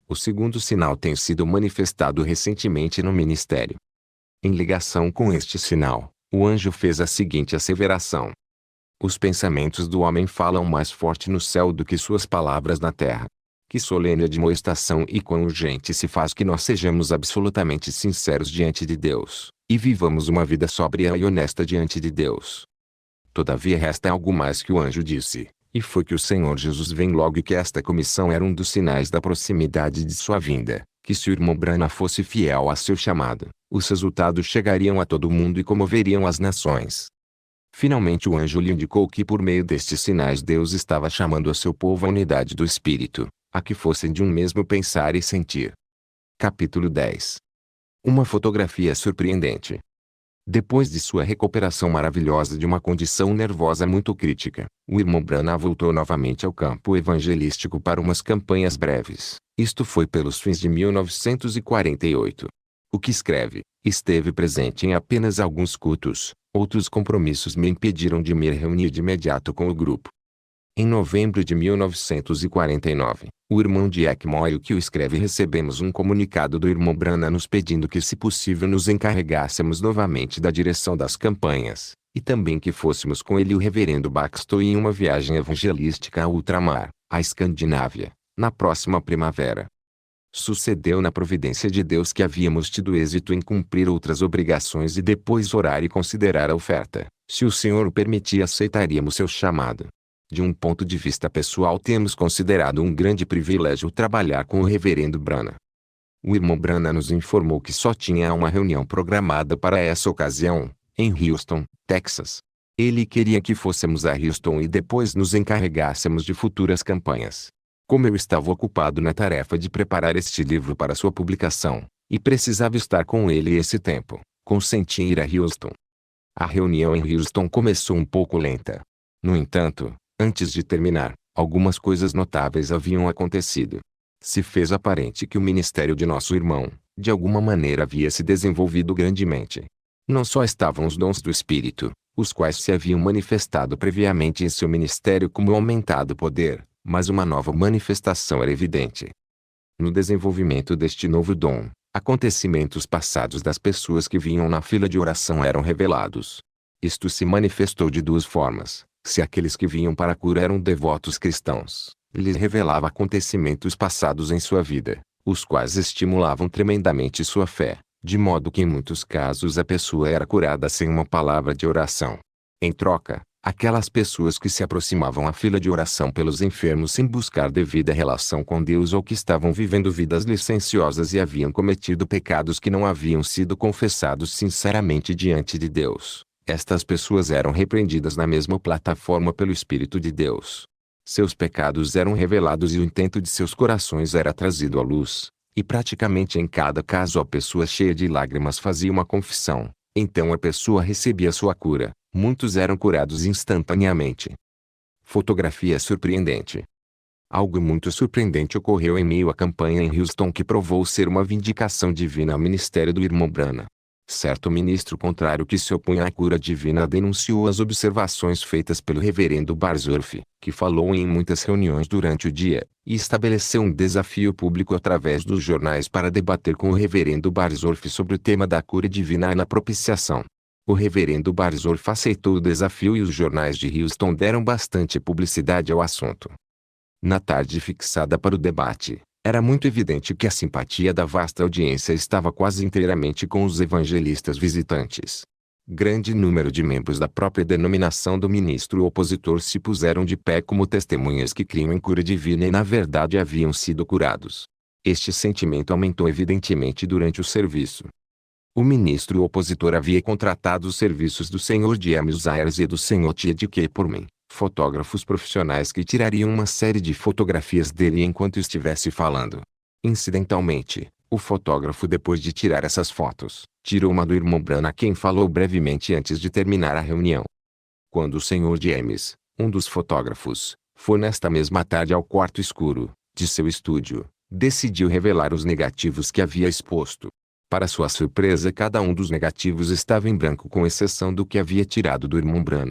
O segundo sinal tem sido manifestado recentemente no ministério. Em ligação com este sinal, o anjo fez a seguinte asseveração: os pensamentos do homem falam mais forte no céu do que suas palavras na terra. Que solene admoestação e quão urgente se faz que nós sejamos absolutamente sinceros diante de Deus, e vivamos uma vida sóbria e honesta diante de Deus. Todavia resta algo mais que o anjo disse, e foi que o Senhor Jesus vem logo e que esta comissão era um dos sinais da proximidade de sua vinda, que se o irmão Branham fosse fiel a seu chamado, os resultados chegariam a todo mundo e comoveriam as nações. Finalmente o anjo lhe indicou que por meio destes sinais Deus estava chamando a seu povo à unidade do Espírito, a que fossem de um mesmo pensar e sentir. Capítulo dez. Uma fotografia surpreendente. Depois de sua recuperação maravilhosa de uma condição nervosa muito crítica, o irmão Branham voltou novamente ao campo evangelístico para umas campanhas breves. Isto foi pelos fins de mil novecentos e quarenta e oito. O que escreve, esteve presente em apenas alguns cultos, outros compromissos me impediram de me reunir de imediato com o grupo. Em novembro de mil novecentos e quarenta e nove, o irmão Jack Moyle que o escreve recebemos um comunicado do irmão Branham nos pedindo que se possível nos encarregássemos novamente da direção das campanhas, e também que fôssemos com ele e o reverendo Baxter em uma viagem evangelística a ultramar, à Escandinávia, na próxima primavera. Sucedeu na providência de Deus que havíamos tido êxito em cumprir outras obrigações e depois orar e considerar a oferta. Se o Senhor o permitir, aceitaríamos seu chamado. De um ponto de vista pessoal, temos considerado um grande privilégio trabalhar com o reverendo Branham. O irmão Branham nos informou que só tinha uma reunião programada para essa ocasião, em Houston, Texas. Ele queria que fôssemos a Houston e depois nos encarregássemos de futuras campanhas. Como eu estava ocupado na tarefa de preparar este livro para sua publicação, e precisava estar com ele esse tempo, consenti em ir a Houston. A reunião em Houston começou um pouco lenta. No entanto, antes de terminar, algumas coisas notáveis haviam acontecido. Se fez aparente que o ministério de nosso irmão, de alguma maneira havia se desenvolvido grandemente. Não só estavam os dons do Espírito, os quais se haviam manifestado previamente em seu ministério como aumentado poder, mas uma nova manifestação era evidente. No desenvolvimento deste novo dom, acontecimentos passados das pessoas que vinham na fila de oração eram revelados. Isto se manifestou de duas formas. Se aqueles que vinham para a cura eram devotos cristãos, lhes revelava acontecimentos passados em sua vida, os quais estimulavam tremendamente sua fé, de modo que em muitos casos a pessoa era curada sem uma palavra de oração. Em troca, aquelas pessoas que se aproximavam à fila de oração pelos enfermos sem buscar devida relação com Deus ou que estavam vivendo vidas licenciosas e haviam cometido pecados que não haviam sido confessados sinceramente diante de Deus, estas pessoas eram repreendidas na mesma plataforma pelo Espírito de Deus. Seus pecados eram revelados e o intento de seus corações era trazido à luz, e praticamente em cada caso a pessoa cheia de lágrimas fazia uma confissão, então a pessoa recebia sua cura, muitos eram curados instantaneamente. Fotografia surpreendente. Algo muito surpreendente ocorreu em meio à campanha em Houston que provou ser uma vindicação divina ao ministério do irmão Branham. Certo ministro contrário que se opunha à cura divina denunciou as observações feitas pelo reverendo Barzurf, que falou em muitas reuniões durante o dia, e estabeleceu um desafio público através dos jornais para debater com o reverendo Barzurf sobre o tema da cura divina na propiciação. O reverendo Barzurf aceitou o desafio e os jornais de Houston deram bastante publicidade ao assunto. Na tarde fixada para o debate, era muito evidente que a simpatia da vasta audiência estava quase inteiramente com os evangelistas visitantes. Grande número de membros da própria denominação do ministro opositor se puseram de pé como testemunhas que criam em cura divina e na verdade haviam sido curados. Este sentimento aumentou evidentemente durante o serviço. O ministro opositor havia contratado os serviços do senhor James Ayers e do senhor T D K Pullman, fotógrafos profissionais que tirariam uma série de fotografias dele enquanto estivesse falando. Incidentalmente, o fotógrafo, depois de tirar essas fotos, tirou uma do irmão Branham a quem falou brevemente antes de terminar a reunião. Quando o senhor James, um dos fotógrafos, foi nesta mesma tarde ao quarto escuro de seu estúdio, decidiu revelar os negativos que havia exposto. Para sua surpresa, cada um dos negativos estava em branco com exceção do que havia tirado do irmão Branham.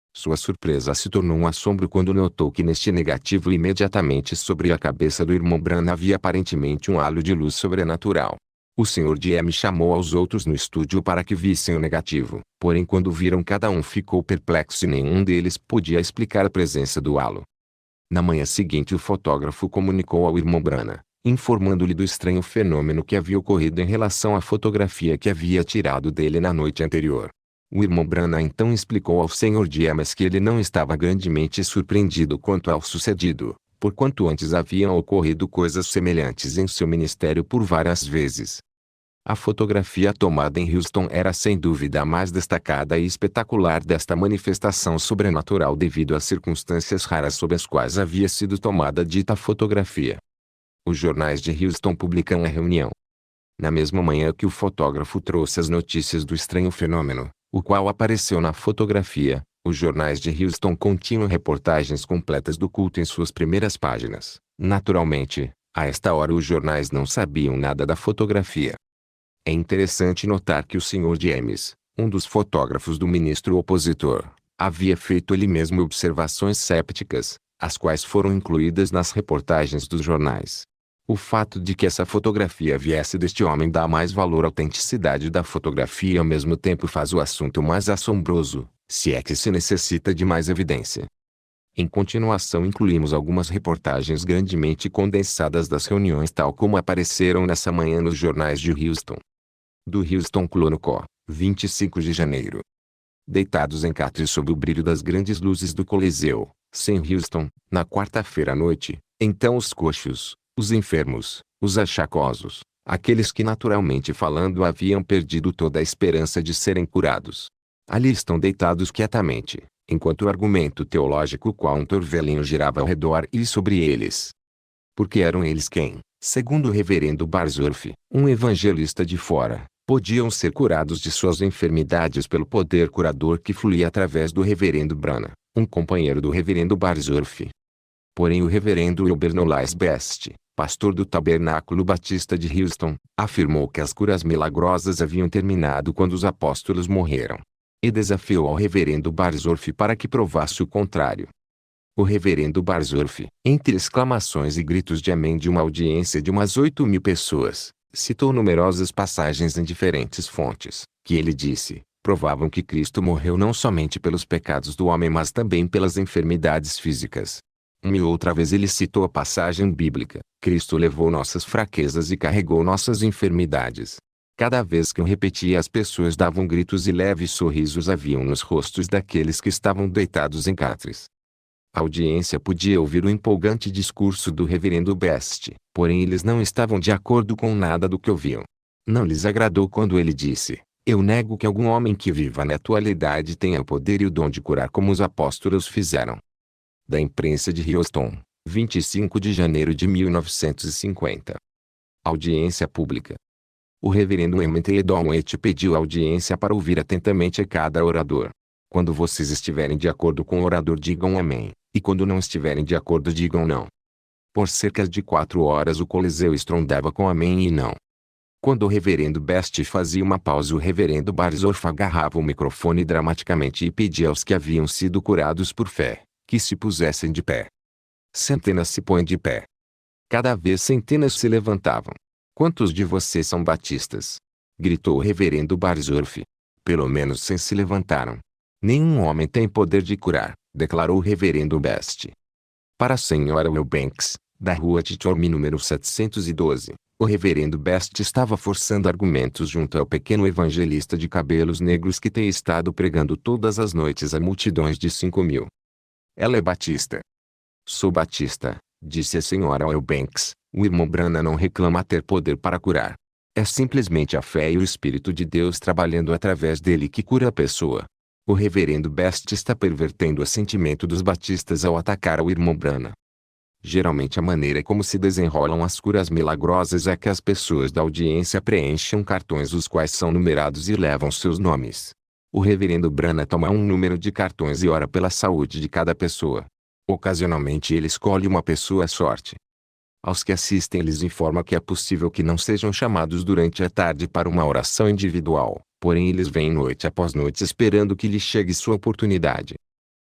Sua surpresa se tornou um assombro quando notou que neste negativo imediatamente sobre a cabeça do irmão Branham havia aparentemente um halo de luz sobrenatural. O senhor Diem chamou aos outros no estúdio para que vissem o negativo, porém quando viram cada um ficou perplexo e nenhum deles podia explicar a presença do halo. Na manhã seguinte o fotógrafo comunicou ao irmão Branham, informando-lhe do estranho fenômeno que havia ocorrido em relação à fotografia que havia tirado dele na noite anterior. O irmão Branham então explicou ao senhor Diemas que ele não estava grandemente surpreendido quanto ao sucedido, porquanto antes haviam ocorrido coisas semelhantes em seu ministério por várias vezes. A fotografia tomada em Houston era sem dúvida a mais destacada e espetacular desta manifestação sobrenatural devido às circunstâncias raras sob as quais havia sido tomada dita fotografia. Os jornais de Houston publicam a reunião. Na mesma manhã que o fotógrafo trouxe as notícias do estranho fenômeno, o qual apareceu na fotografia, os jornais de Houston continham reportagens completas do culto em suas primeiras páginas. Naturalmente, a esta hora os jornais não sabiam nada da fotografia. É interessante notar que o senhor James, um dos fotógrafos do ministro opositor, havia feito ele mesmo observações cépticas, as quais foram incluídas nas reportagens dos jornais. O fato de que essa fotografia viesse deste homem dá mais valor à autenticidade da fotografia e ao mesmo tempo faz o assunto mais assombroso, se é que se necessita de mais evidência. Em continuação incluímos algumas reportagens grandemente condensadas das reuniões tal como apareceram nessa manhã nos jornais de Houston. Do Houston Chronicle, vinte e cinco de janeiro. Deitados em catres sob o brilho das grandes luzes do Coliseu, em Houston, na quarta-feira à noite, então os coxos, os enfermos, os achacosos, aqueles que naturalmente falando haviam perdido toda a esperança de serem curados. Ali estão deitados quietamente, enquanto o argumento teológico qual um torvelinho girava ao redor e sobre eles. Porque eram eles quem, segundo o reverendo Barzurf, um evangelista de fora, podiam ser curados de suas enfermidades pelo poder curador que fluía através do reverendo Branham, um companheiro do reverendo Barzurf. Porém o reverendo Wilbur Knowles Best, pastor do Tabernáculo Batista de Houston, afirmou que as curas milagrosas haviam terminado quando os apóstolos morreram. E desafiou ao reverendo Barzurf para que provasse o contrário. O reverendo Barzurf, entre exclamações e gritos de amém de uma audiência de umas oito mil pessoas, citou numerosas passagens em diferentes fontes, que ele disse, provavam que Cristo morreu não somente pelos pecados do homem mas também pelas enfermidades físicas. Uma e outra vez ele citou a passagem bíblica, Cristo levou nossas fraquezas e carregou nossas enfermidades. Cada vez que o repetia as pessoas davam gritos e leves sorrisos haviam nos rostos daqueles que estavam deitados em catres. A audiência podia ouvir o empolgante discurso do reverendo Best, porém eles não estavam de acordo com nada do que ouviam. Não lhes agradou quando ele disse, eu nego que algum homem que viva na atualidade tenha o poder e o dom de curar como os apóstolos fizeram. Da imprensa de Houston, vinte e cinco de janeiro de mil novecentos e cinquenta. Audiência pública. O reverendo Emmett Edomwet pediu audiência para ouvir atentamente a cada orador. Quando vocês estiverem de acordo com o orador digam amém, e quando não estiverem de acordo digam não. Por cerca de quatro horas o Coliseu estrondava com amém e não. Quando o reverendo Best fazia uma pausa o reverendo Barzurf agarrava o microfone dramaticamente e pedia aos que haviam sido curados por fé, que se pusessem de pé. Centenas se põem de pé. Cada vez centenas se levantavam. Quantos de vocês são batistas? Gritou o reverendo Barzurf. Pelo menos cem se levantaram. Nenhum homem tem poder de curar, declarou o reverendo Best. Para a senhora Wilbanks, da rua Titorme número setecentos e doze, o reverendo Best estava forçando argumentos junto ao pequeno evangelista de cabelos negros que tem estado pregando todas as noites a multidões de cinco mil. Ela é batista. Sou batista, disse a senhora Wilbanks. O irmão Branham não reclama ter poder para curar. É simplesmente a fé e o Espírito de Deus trabalhando através dele que cura a pessoa. O reverendo Best está pervertendo o sentimento dos batistas ao atacar o irmão Branham. Geralmente a maneira como se desenrolam as curas milagrosas é que as pessoas da audiência preenchem cartões os quais são numerados e levam seus nomes. O reverendo Branham toma um número de cartões e ora pela saúde de cada pessoa. Ocasionalmente ele escolhe uma pessoa à sorte. Aos que assistem lhes informa que é possível que não sejam chamados durante a tarde para uma oração individual, porém eles vêm noite após noite esperando que lhes chegue sua oportunidade.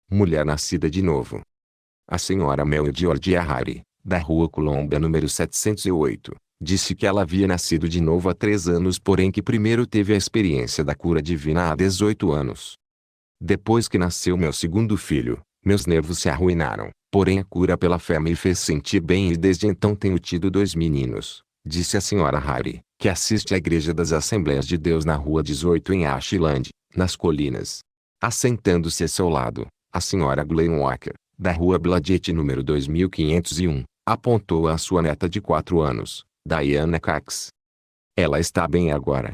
mulher nascida de novo. A senhora Mel Georgia Harry, da Rua Colômbia número setecentos e oito, disse que ela havia nascido de novo há três anos, porém que primeiro teve a experiência da cura divina há dezoito anos. Depois que nasceu meu segundo filho, meus nervos se arruinaram, porém a cura pela fé me fez sentir bem e desde então tenho tido dois meninos, disse a senhora Harry, que assiste à Igreja das Assembleias de Deus na Rua dezoito em Ashland, nas Colinas. Assentando-se a seu lado, a senhora Glenn Walker, da Rua Blodgett número dois mil quinhentos e um, apontou a sua neta de quatro anos, Diana Cox. Ela está bem agora.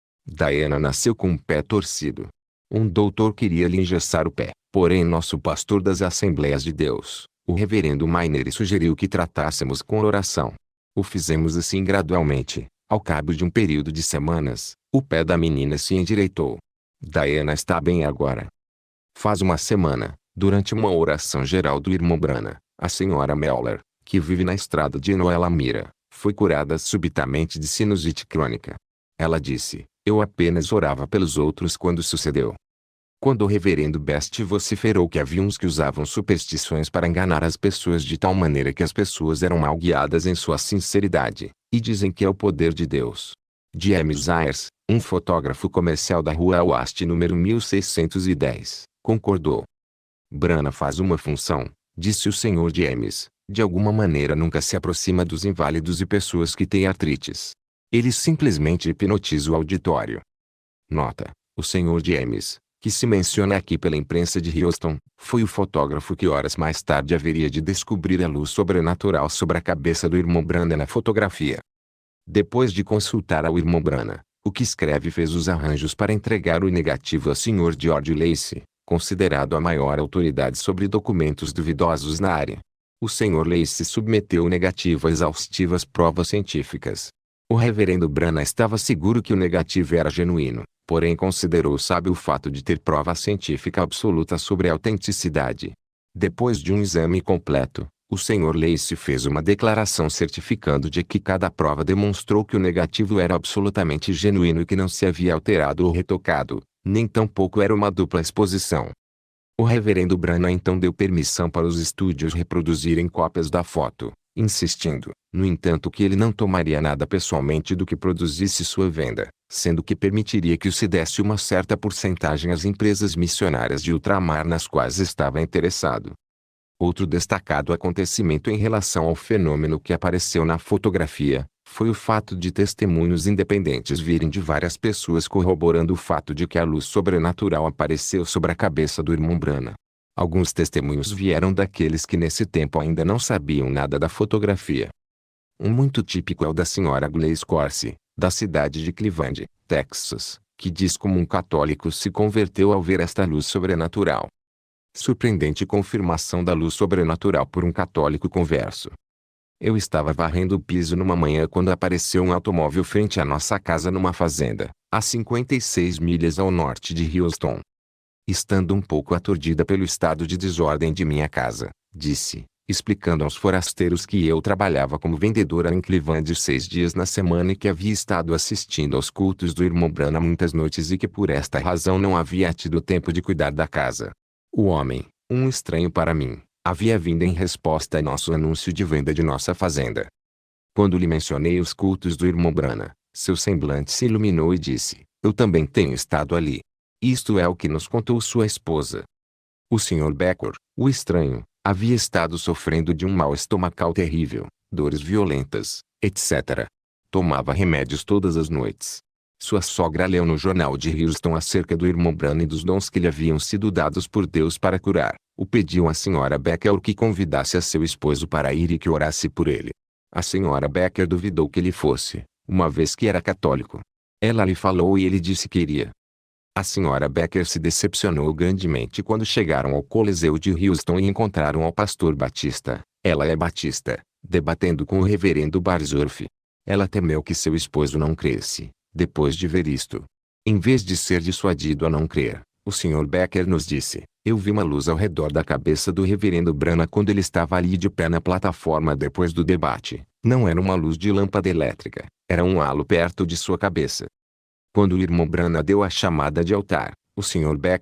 Diana nasceu com o pé torcido. Um doutor queria lhe engessar o pé, porém nosso pastor das Assembleias de Deus, o reverendo Miner, sugeriu que tratássemos com oração. O fizemos assim gradualmente. Ao cabo de um período de semanas, o pé da menina se endireitou. Diana está bem agora. Faz uma semana, durante uma oração geral do irmão Branham, a senhora Meller, que vive na estrada de Noela Mira, foi curada subitamente de sinusite crônica. Ela disse: eu apenas orava pelos outros quando sucedeu. Quando o reverendo Best vociferou que havia uns que usavam superstições para enganar as pessoas de tal maneira que as pessoas eram mal guiadas em sua sinceridade, e dizem que é o poder de Deus. James Ayers, um fotógrafo comercial da Rua West número mil seiscentos e dez, concordou. Branham faz uma função, disse o senhor James, de alguma maneira nunca se aproxima dos inválidos e pessoas que têm artrites. Ele simplesmente hipnotiza o auditório. Nota: o senhor James, que se menciona aqui pela imprensa de Houston, foi o fotógrafo que horas mais tarde haveria de descobrir a luz sobrenatural sobre a cabeça do irmão Branham na fotografia. Depois de consultar ao irmão Branham, o que escreve fez os arranjos para entregar o negativo ao senhor George Lacey, considerado a maior autoridade sobre documentos duvidosos na área. O senhor Lacey submeteu o negativo a exaustivas provas científicas. O reverendo Branham estava seguro que o negativo era genuíno, porém considerou sábio o fato de ter prova científica absoluta sobre a autenticidade. Depois de um exame completo, o senhor Lacey fez uma declaração certificando de que cada prova demonstrou que o negativo era absolutamente genuíno e que não se havia alterado ou retocado, nem tampouco era uma dupla exposição. O reverendo Branham então deu permissão para os estúdios reproduzirem cópias da foto, insistindo, no entanto, que ele não tomaria nada pessoalmente do que produzisse sua venda, sendo que permitiria que se desse uma certa porcentagem às empresas missionárias de ultramar nas quais estava interessado. Outro destacado acontecimento em relação ao fenômeno que apareceu na fotografia, foi o fato de testemunhos independentes virem de várias pessoas corroborando o fato de que a luz sobrenatural apareceu sobre a cabeça do irmão Branham. Alguns testemunhos vieram daqueles que nesse tempo ainda não sabiam nada da fotografia. Um muito típico é o da senhora Glaze Corsi, da cidade de Cleveland, Texas, que diz como um católico se converteu ao ver esta luz sobrenatural. Surpreendente confirmação da luz sobrenatural por um católico converso. Eu estava varrendo o piso numa manhã quando apareceu um automóvel frente à nossa casa numa fazenda, a cinquenta e seis milhas ao norte de Houston. Estando um pouco aturdida pelo estado de desordem de minha casa, disse, explicando aos forasteiros que eu trabalhava como vendedora em Cleveland seis dias na semana e que havia estado assistindo aos cultos do irmão Branham muitas noites e que por esta razão não havia tido tempo de cuidar da casa. O homem, um estranho para mim, havia vindo em resposta a nosso anúncio de venda de nossa fazenda. Quando lhe mencionei os cultos do irmão Branham, seu semblante se iluminou e disse, eu também tenho estado ali. Isto é o que nos contou sua esposa. O senhor Becker, o estranho, havia estado sofrendo de um mal estomacal terrível, dores violentas, etcétera. Tomava remédios todas as noites. Sua sogra leu no jornal de Houston acerca do irmão Branham e dos dons que lhe haviam sido dados por Deus para curar. O pediu à senhora Becker que convidasse a seu esposo para ir e que orasse por ele. A senhora Becker duvidou que ele fosse, uma vez que era católico. Ela lhe falou e ele disse que iria. A senhora Becker se decepcionou grandemente quando chegaram ao Coliseu de Houston e encontraram ao pastor Batista, ela é batista, debatendo com o reverendo Barzurf. Ela temeu que seu esposo não cresce, depois de ver isto. Em vez de ser dissuadido a não crer, o senhor Becker nos disse, eu vi uma luz ao redor da cabeça do reverendo Branham quando ele estava ali de pé na plataforma depois do debate. Não era uma luz de lâmpada elétrica, era um halo perto de sua cabeça. Quando o irmão Branham deu a chamada de altar, o senhor Becker,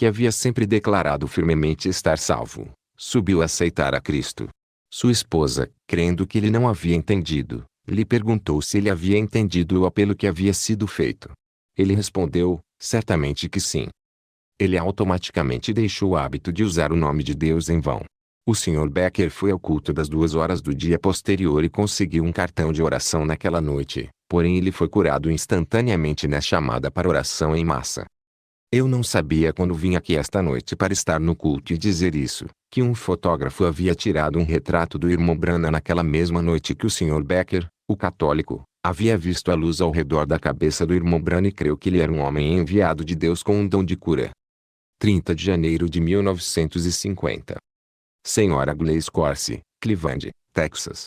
que havia sempre declarado firmemente estar salvo, subiu a aceitar a Cristo. Sua esposa, crendo que ele não havia entendido, lhe perguntou se ele havia entendido o apelo que havia sido feito. Ele respondeu, certamente que sim. Ele automaticamente deixou o hábito de usar o nome de Deus em vão. O senhor Becker foi ao culto das duas horas do dia posterior e conseguiu um cartão de oração naquela noite, porém ele foi curado instantaneamente na chamada para oração em massa. Eu não sabia quando vim aqui esta noite para estar no culto e dizer isso, que um fotógrafo havia tirado um retrato do irmão Branham naquela mesma noite que o senhor Becker, o católico, havia visto a luz ao redor da cabeça do irmão Branham e creu que ele era um homem enviado de Deus com um dom de cura. trinta de janeiro de mil novecentos e cinquenta. Senhora Glaze Corsi, Cleveland, Texas.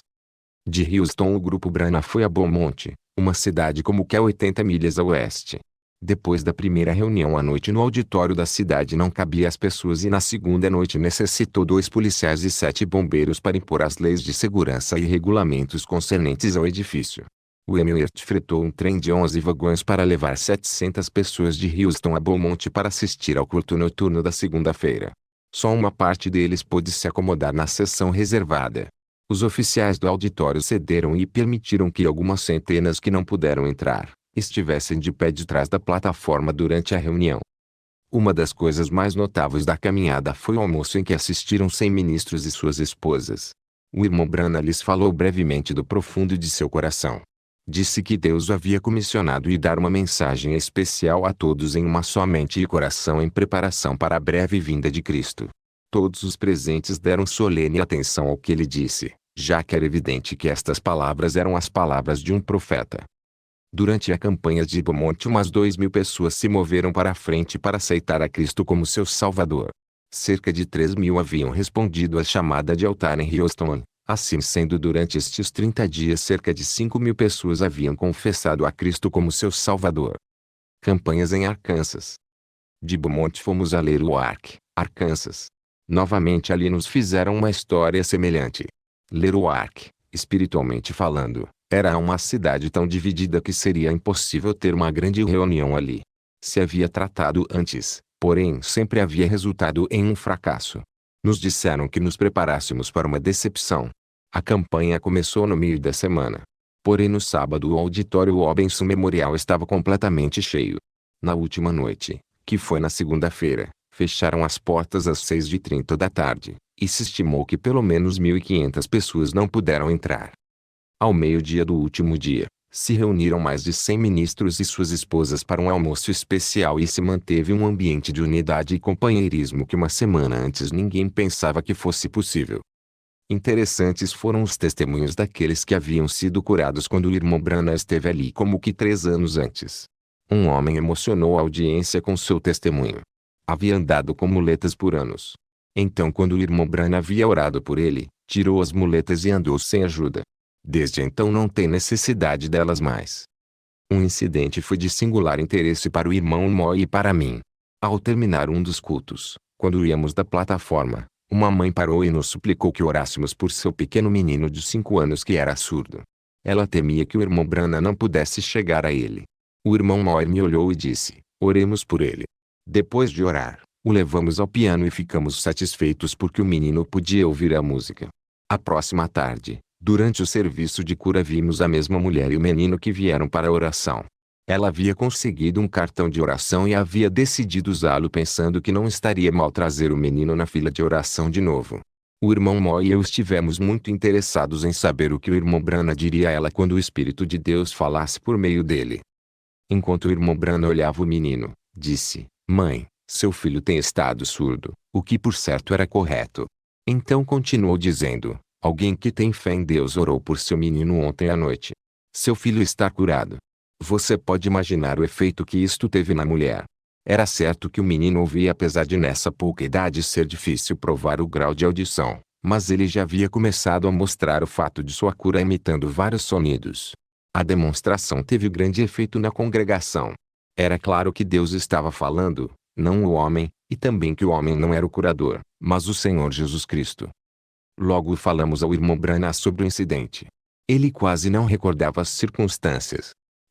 De Houston o grupo Branham foi a Beaumont, uma cidade como que a oitenta milhas a oeste. Depois da primeira reunião à noite no auditório da cidade não cabia as pessoas e na segunda noite necessitou dois policiais e sete bombeiros para impor as leis de segurança e regulamentos concernentes ao edifício. O Emirates fretou um trem de onze vagões para levar setecentas pessoas de Houston a Beaumont para assistir ao culto noturno da segunda-feira. Só uma parte deles pôde se acomodar na seção reservada. Os oficiais do auditório cederam e permitiram que algumas centenas que não puderam entrar, estivessem de pé de trás da plataforma durante a reunião. Uma das coisas mais notáveis da caminhada foi o almoço em que assistiram cem ministros e suas esposas. O irmão Branham lhes falou brevemente do profundo de seu coração. Disse que Deus o havia comissionado e dar uma mensagem especial a todos em uma só mente e coração em preparação para a breve vinda de Cristo. Todos os presentes deram solene atenção ao que ele disse, já que era evidente que estas palavras eram as palavras de um profeta. Durante a campanha de Beaumont umas dois mil pessoas se moveram para a frente para aceitar a Cristo como seu Salvador. Cerca de três mil haviam respondido à chamada de altar em Houston. Assim sendo, durante estes trinta dias cerca de cinco mil pessoas haviam confessado a Cristo como seu Salvador. Campanhas em Arkansas. De Beaumont fomos a Little Rock, Arkansas. Novamente ali nos fizeram uma história semelhante. Little Rock, espiritualmente falando, era uma cidade tão dividida que seria impossível ter uma grande reunião ali. Se havia tratado antes, porém sempre havia resultado em um fracasso. Nos disseram que nos preparássemos para uma decepção. A campanha começou no meio da semana. Porém no sábado o auditório Robinson Memorial estava completamente cheio. Na última noite, que foi na segunda-feira, fecharam as portas às seis e trinta da tarde, e se estimou que pelo menos mil e quinhentas pessoas não puderam entrar. Ao meio-dia do último dia, se reuniram mais de cem ministros e suas esposas para um almoço especial e se manteve um ambiente de unidade e companheirismo que uma semana antes ninguém pensava que fosse possível. Interessantes foram os testemunhos daqueles que haviam sido curados quando o irmão Branham esteve ali como que três anos antes. Um homem emocionou a audiência com seu testemunho. Havia andado com muletas por anos. Então quando o irmão Branham havia orado por ele, tirou as muletas e andou sem ajuda. Desde então não tem necessidade delas mais. Um incidente foi de singular interesse para o irmão Moy e para mim. Ao terminar um dos cultos, quando íamos da plataforma, uma mãe parou e nos suplicou que orássemos por seu pequeno menino de cinco anos que era surdo. Ela temia que o irmão Branham não pudesse chegar a ele. O irmão Moy me olhou e disse, oremos por ele. Depois de orar, o levamos ao piano e ficamos satisfeitos porque o menino podia ouvir a música. A próxima tarde, durante o serviço de cura vimos a mesma mulher e o menino que vieram para a oração. Ela havia conseguido um cartão de oração e havia decidido usá-lo pensando que não estaria mal trazer o menino na fila de oração de novo. O irmão Moy e eu estivemos muito interessados em saber o que o irmão Branham diria a ela quando o Espírito de Deus falasse por meio dele. Enquanto o irmão Branham olhava o menino, disse, mãe, seu filho tem estado surdo, o que por certo era correto. Então continuou dizendo, alguém que tem fé em Deus orou por seu menino ontem à noite. Seu filho está curado. Você pode imaginar o efeito que isto teve na mulher. Era certo que o menino ouvia apesar de nessa pouca idade ser difícil provar o grau de audição, mas ele já havia começado a mostrar o fato de sua cura imitando vários sonidos. A demonstração teve grande efeito na congregação. Era claro que Deus estava falando, não o homem, e também que o homem não era o curador, mas o Senhor Jesus Cristo. Logo falamos ao irmão Branham sobre o incidente. Ele quase não recordava as circunstâncias.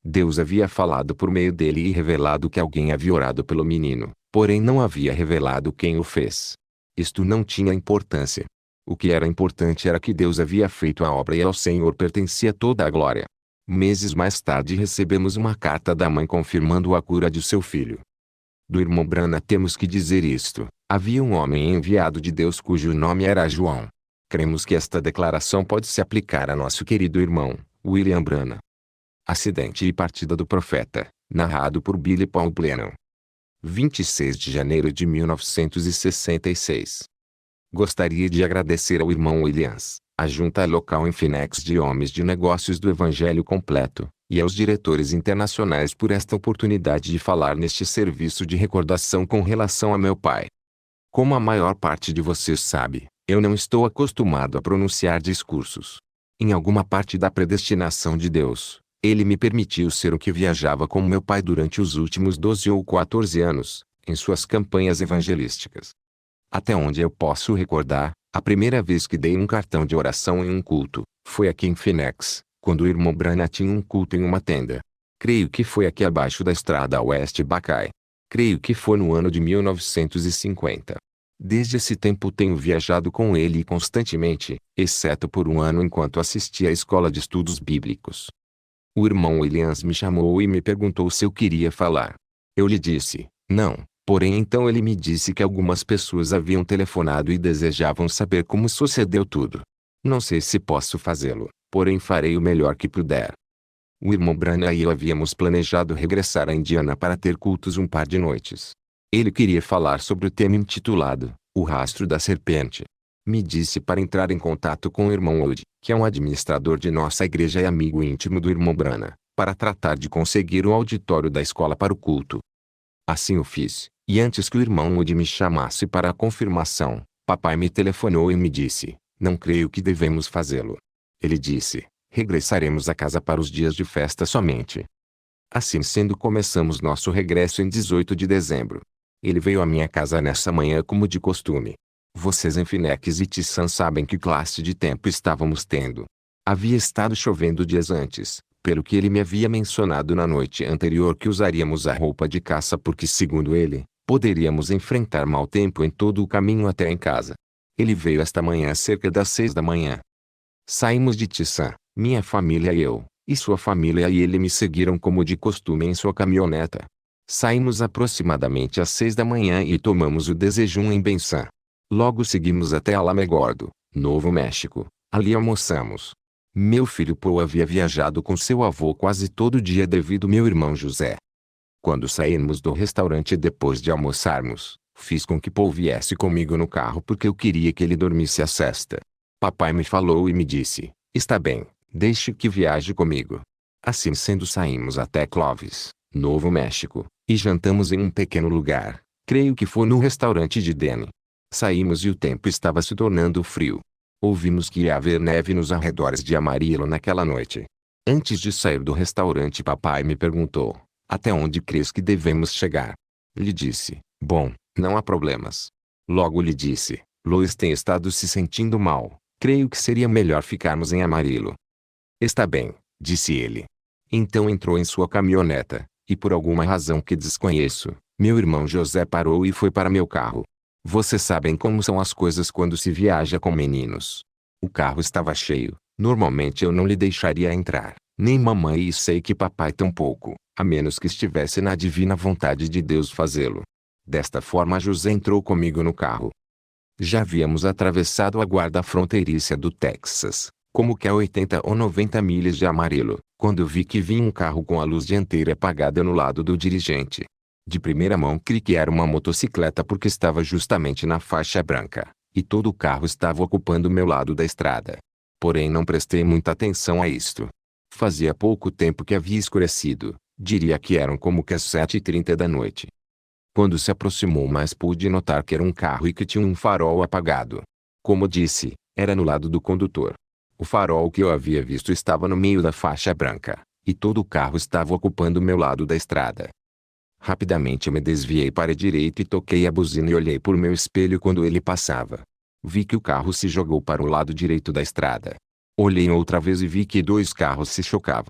Deus havia falado por meio dele e revelado que alguém havia orado pelo menino, porém não havia revelado quem o fez. Isto não tinha importância. O que era importante era que Deus havia feito a obra e ao Senhor pertencia toda a glória. Meses mais tarde recebemos uma carta da mãe confirmando a cura de seu filho. Do irmão Branham temos que dizer isto: havia um homem enviado de Deus cujo nome era João. Cremos que esta declaração pode se aplicar a nosso querido irmão, William Branham. Acidente e partida do profeta, narrado por Billy Paul Branham. vinte e seis de janeiro de mil novecentos e sessenta e seis. Gostaria de agradecer ao irmão Williams, à junta local em Phoenix de homens de negócios do Evangelho Completo, e aos diretores internacionais por esta oportunidade de falar neste serviço de recordação com relação a meu pai. Como a maior parte de vocês sabe, eu não estou acostumado a pronunciar discursos. Em alguma parte da predestinação de Deus, Ele me permitiu ser o que viajava com meu pai durante os últimos doze ou quatorze anos, em suas campanhas evangelísticas. Até onde eu posso recordar, a primeira vez que dei um cartão de oração em um culto, foi aqui em Phoenix, quando o irmão Branham tinha um culto em uma tenda. Creio que foi aqui abaixo da estrada West Buckeye. Creio que foi no ano de mil novecentos e cinquenta. Desde esse tempo tenho viajado com ele constantemente, exceto por um ano enquanto assistia à escola de estudos bíblicos. O irmão Williams me chamou e me perguntou se eu queria falar. Eu lhe disse, não, porém então ele me disse que algumas pessoas haviam telefonado e desejavam saber como sucedeu tudo. Não sei se posso fazê-lo, porém farei o melhor que puder. O irmão Branham e eu havíamos planejado regressar a Indiana para ter cultos um par de noites. Ele queria falar sobre o tema intitulado, O Rastro da Serpente. Me disse para entrar em contato com o irmão Wood, que é um administrador de nossa igreja e amigo íntimo do irmão Branham, para tratar de conseguir o auditório da escola para o culto. Assim o fiz, e antes que o irmão Wood me chamasse para a confirmação, papai me telefonou e me disse, não creio que devemos fazê-lo. Ele disse, regressaremos a casa para os dias de festa somente. Assim sendo, começamos nosso regresso em dezoito de dezembro. Ele veio à minha casa nessa manhã como de costume. Vocês em Phoenix e Tucson sabem que classe de tempo estávamos tendo. Havia estado chovendo dias antes, pelo que ele me havia mencionado na noite anterior que usaríamos a roupa de caça porque, segundo ele, poderíamos enfrentar mau tempo em todo o caminho até em casa. Ele veio esta manhã cerca das seis da manhã. Saímos de Tucson, minha família e eu, e sua família e ele me seguiram como de costume em sua caminhoneta. Saímos aproximadamente às seis da manhã e tomamos o desejum em Benson. Logo seguimos até Alamogordo, Novo México. Ali almoçamos. Meu filho Paul havia viajado com seu avô quase todo dia devido ao meu irmão José. Quando saímos do restaurante depois de almoçarmos, fiz com que Paul viesse comigo no carro porque eu queria que ele dormisse a sesta. Papai me falou e me disse, está bem, deixe que viaje comigo. Assim sendo, saímos até Clovis, Novo México, e jantamos em um pequeno lugar, creio que foi no restaurante de Danny. Saímos e o tempo estava se tornando frio. Ouvimos que ia haver neve nos arredores de Amarillo naquela noite. Antes de sair do restaurante, papai me perguntou, até onde crês que devemos chegar? Lhe disse, bom, não há problemas. Logo lhe disse, Lois tem estado se sentindo mal, creio que seria melhor ficarmos em Amarillo. Está bem, disse ele. Então entrou em sua caminhoneta, e por alguma razão que desconheço, meu irmão José parou e foi para meu carro. Vocês sabem como são as coisas quando se viaja com meninos. O carro estava cheio, normalmente eu não lhe deixaria entrar, nem mamãe e sei que papai tampouco, a menos que estivesse na divina vontade de Deus fazê-lo. Desta forma José entrou comigo no carro. Já havíamos atravessado a guarda fronteiriça do Texas, como que a oitenta ou noventa milhas de Amarillo, quando vi que vinha um carro com a luz dianteira apagada no lado do dirigente. De primeira mão creio que era uma motocicleta porque estava justamente na faixa branca, e todo o carro estava ocupando o meu lado da estrada. Porém não prestei muita atenção a isto. Fazia pouco tempo que havia escurecido, diria que eram como que as sete e trinta da noite. Quando se aproximou mais pude notar que era um carro e que tinha um farol apagado. Como disse, era no lado do condutor. O farol que eu havia visto estava no meio da faixa branca, e todo o carro estava ocupando o meu lado da estrada. Rapidamente me desviei para a direita e toquei a buzina e olhei por meu espelho quando ele passava. Vi que o carro se jogou para o lado direito da estrada. Olhei outra vez e vi que dois carros se chocavam.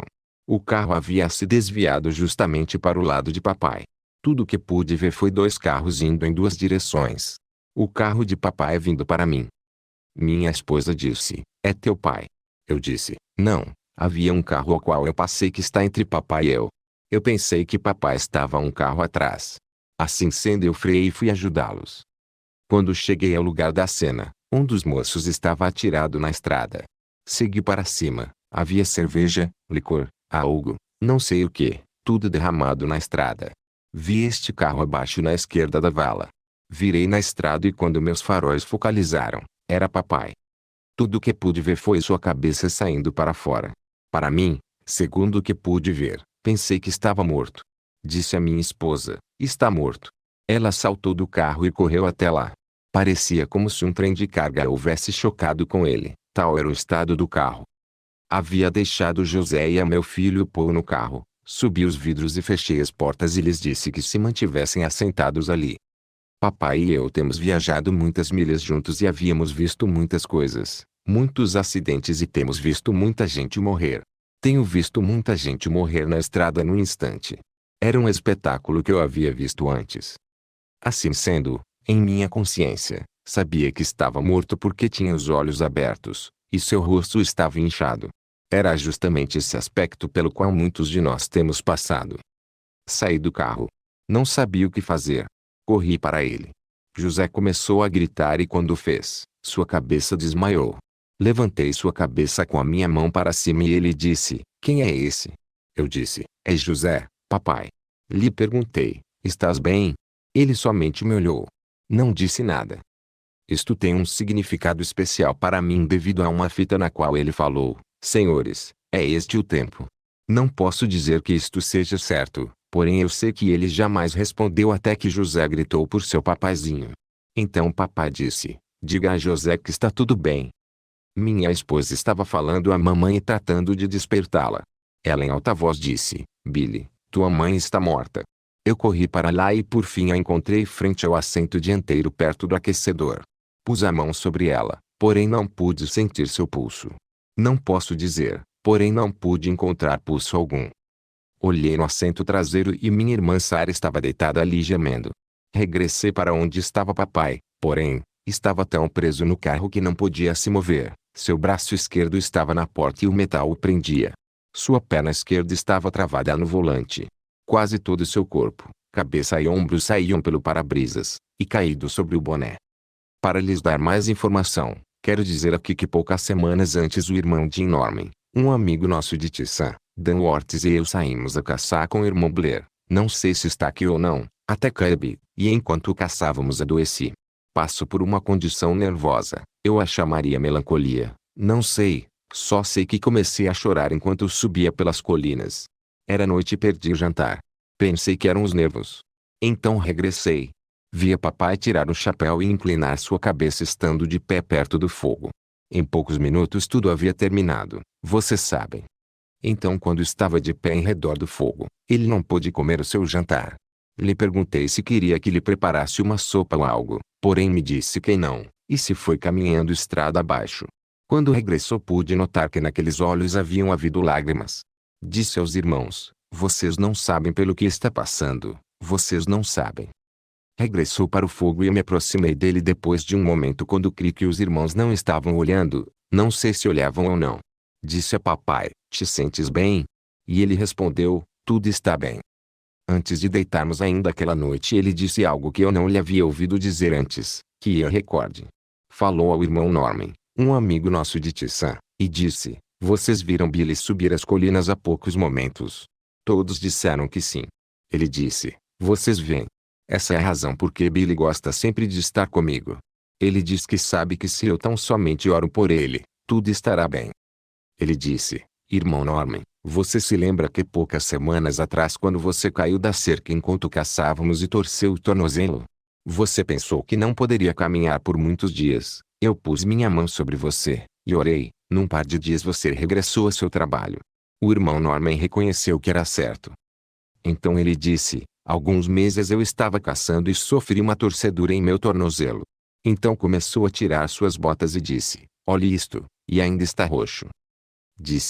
O carro havia se desviado justamente para o lado de papai. Tudo o que pude ver foi dois carros indo em duas direções. O carro de papai vindo para mim. Minha esposa disse: "É teu pai." Eu disse: "Não, havia um carro ao qual eu passei que está entre papai e eu." Eu pensei que papai estava um carro atrás. Assim sendo, eu freiei e fui ajudá-los. Quando cheguei ao lugar da cena, um dos moços estava atirado na estrada. Segui para cima. Havia cerveja, licor, algo, não sei o que, tudo derramado na estrada. Vi este carro abaixo na esquerda da vala. Virei na estrada e quando meus faróis focalizaram, era papai. Tudo o que pude ver foi sua cabeça saindo para fora. Para mim, segundo o que pude ver, pensei que estava morto. Disse a minha esposa: "Está morto." Ela saltou do carro e correu até lá. Parecia como se um trem de carga houvesse chocado com ele, tal era o estado do carro. Havia deixado José e a meu filho Paul no carro. Subi os vidros e fechei as portas e lhes disse que se mantivessem assentados ali. Papai e eu temos viajado muitas milhas juntos e havíamos visto muitas coisas, muitos acidentes e temos visto muita gente morrer. Tenho visto muita gente morrer na estrada num instante. Era um espetáculo que eu havia visto antes. Assim sendo, em minha consciência, sabia que estava morto porque tinha os olhos abertos, e seu rosto estava inchado. Era justamente esse aspecto pelo qual muitos de nós temos passado. Saí do carro. Não sabia o que fazer. Corri para ele. José começou a gritar e quando fez, sua cabeça desmaiou. Levantei sua cabeça com a minha mão para cima e ele disse: "Quem é esse?" Eu disse: "É José, papai." Lhe perguntei: "Estás bem?" Ele somente me olhou. Não disse nada. Isto tem um significado especial para mim devido a uma fita na qual ele falou: "Senhores, é este o tempo." Não posso dizer que isto seja certo, porém eu sei que ele jamais respondeu até que José gritou por seu papaizinho. Então papai disse: "Diga a José que está tudo bem." Minha esposa estava falando à mamãe e tratando de despertá-la. Ela em alta voz disse: "Billy, tua mãe está morta." Eu corri para lá e por fim a encontrei frente ao assento dianteiro perto do aquecedor. Pus a mão sobre ela, porém não pude sentir seu pulso. Não posso dizer, porém não pude encontrar pulso algum. Olhei no assento traseiro e minha irmã Sara estava deitada ali gemendo. Regressei para onde estava papai, porém, estava tão preso no carro que não podia se mover. Seu braço esquerdo estava na porta e o metal o prendia. Sua perna esquerda estava travada no volante. Quase todo seu corpo, cabeça e ombros saíam pelo para-brisas, e caído sobre o boné. Para lhes dar mais informação, quero dizer aqui que poucas semanas antes o irmão de Norman, um amigo nosso de Tissan, Dan Ortiz e eu saímos a caçar com o irmão Blair, não sei se está aqui ou não, até Kirby, e enquanto caçávamos adoeci. Passo por uma condição nervosa, eu a chamaria melancolia, não sei, só sei que comecei a chorar enquanto subia pelas colinas. Era noite e perdi o jantar. Pensei que eram os nervos. Então regressei. Via papai tirar o chapéu e inclinar sua cabeça estando de pé perto do fogo. Em poucos minutos tudo havia terminado, vocês sabem. Então quando estava de pé em redor do fogo, ele não pôde comer o seu jantar. Lhe perguntei se queria que lhe preparasse uma sopa ou algo, porém me disse que não, e se foi caminhando estrada abaixo. Quando regressou pude notar que naqueles olhos haviam havido lágrimas. Disse aos irmãos: "Vocês não sabem pelo que está passando, vocês não sabem." Regressou para o fogo e eu me aproximei dele depois de um momento quando criei que os irmãos não estavam olhando, não sei se olhavam ou não. Disse a papai: "Te sentes bem?" E ele respondeu: "Tudo está bem." Antes de deitarmos ainda aquela noite ele disse algo que eu não lhe havia ouvido dizer antes, que eu recorde. Falou ao irmão Norman, um amigo nosso de Tissan, e disse: "Vocês viram Billy subir as colinas há poucos momentos?" Todos disseram que sim. Ele disse: "Vocês veem. Essa é a razão por que Billy gosta sempre de estar comigo. Ele diz que sabe que se eu tão somente oro por ele, tudo estará bem." Ele disse: "Irmão Norman, você se lembra que poucas semanas atrás quando você caiu da cerca enquanto caçávamos e torceu o tornozelo? Você pensou que não poderia caminhar por muitos dias. Eu pus minha mão sobre você, e orei. Num par de dias você regressou a seu trabalho." O irmão Norman reconheceu que era certo. Então ele disse: "Alguns meses eu estava caçando e sofri uma torcedura em meu tornozelo." Então começou a tirar suas botas e disse: "Olhe isto, e ainda está roxo." Disse: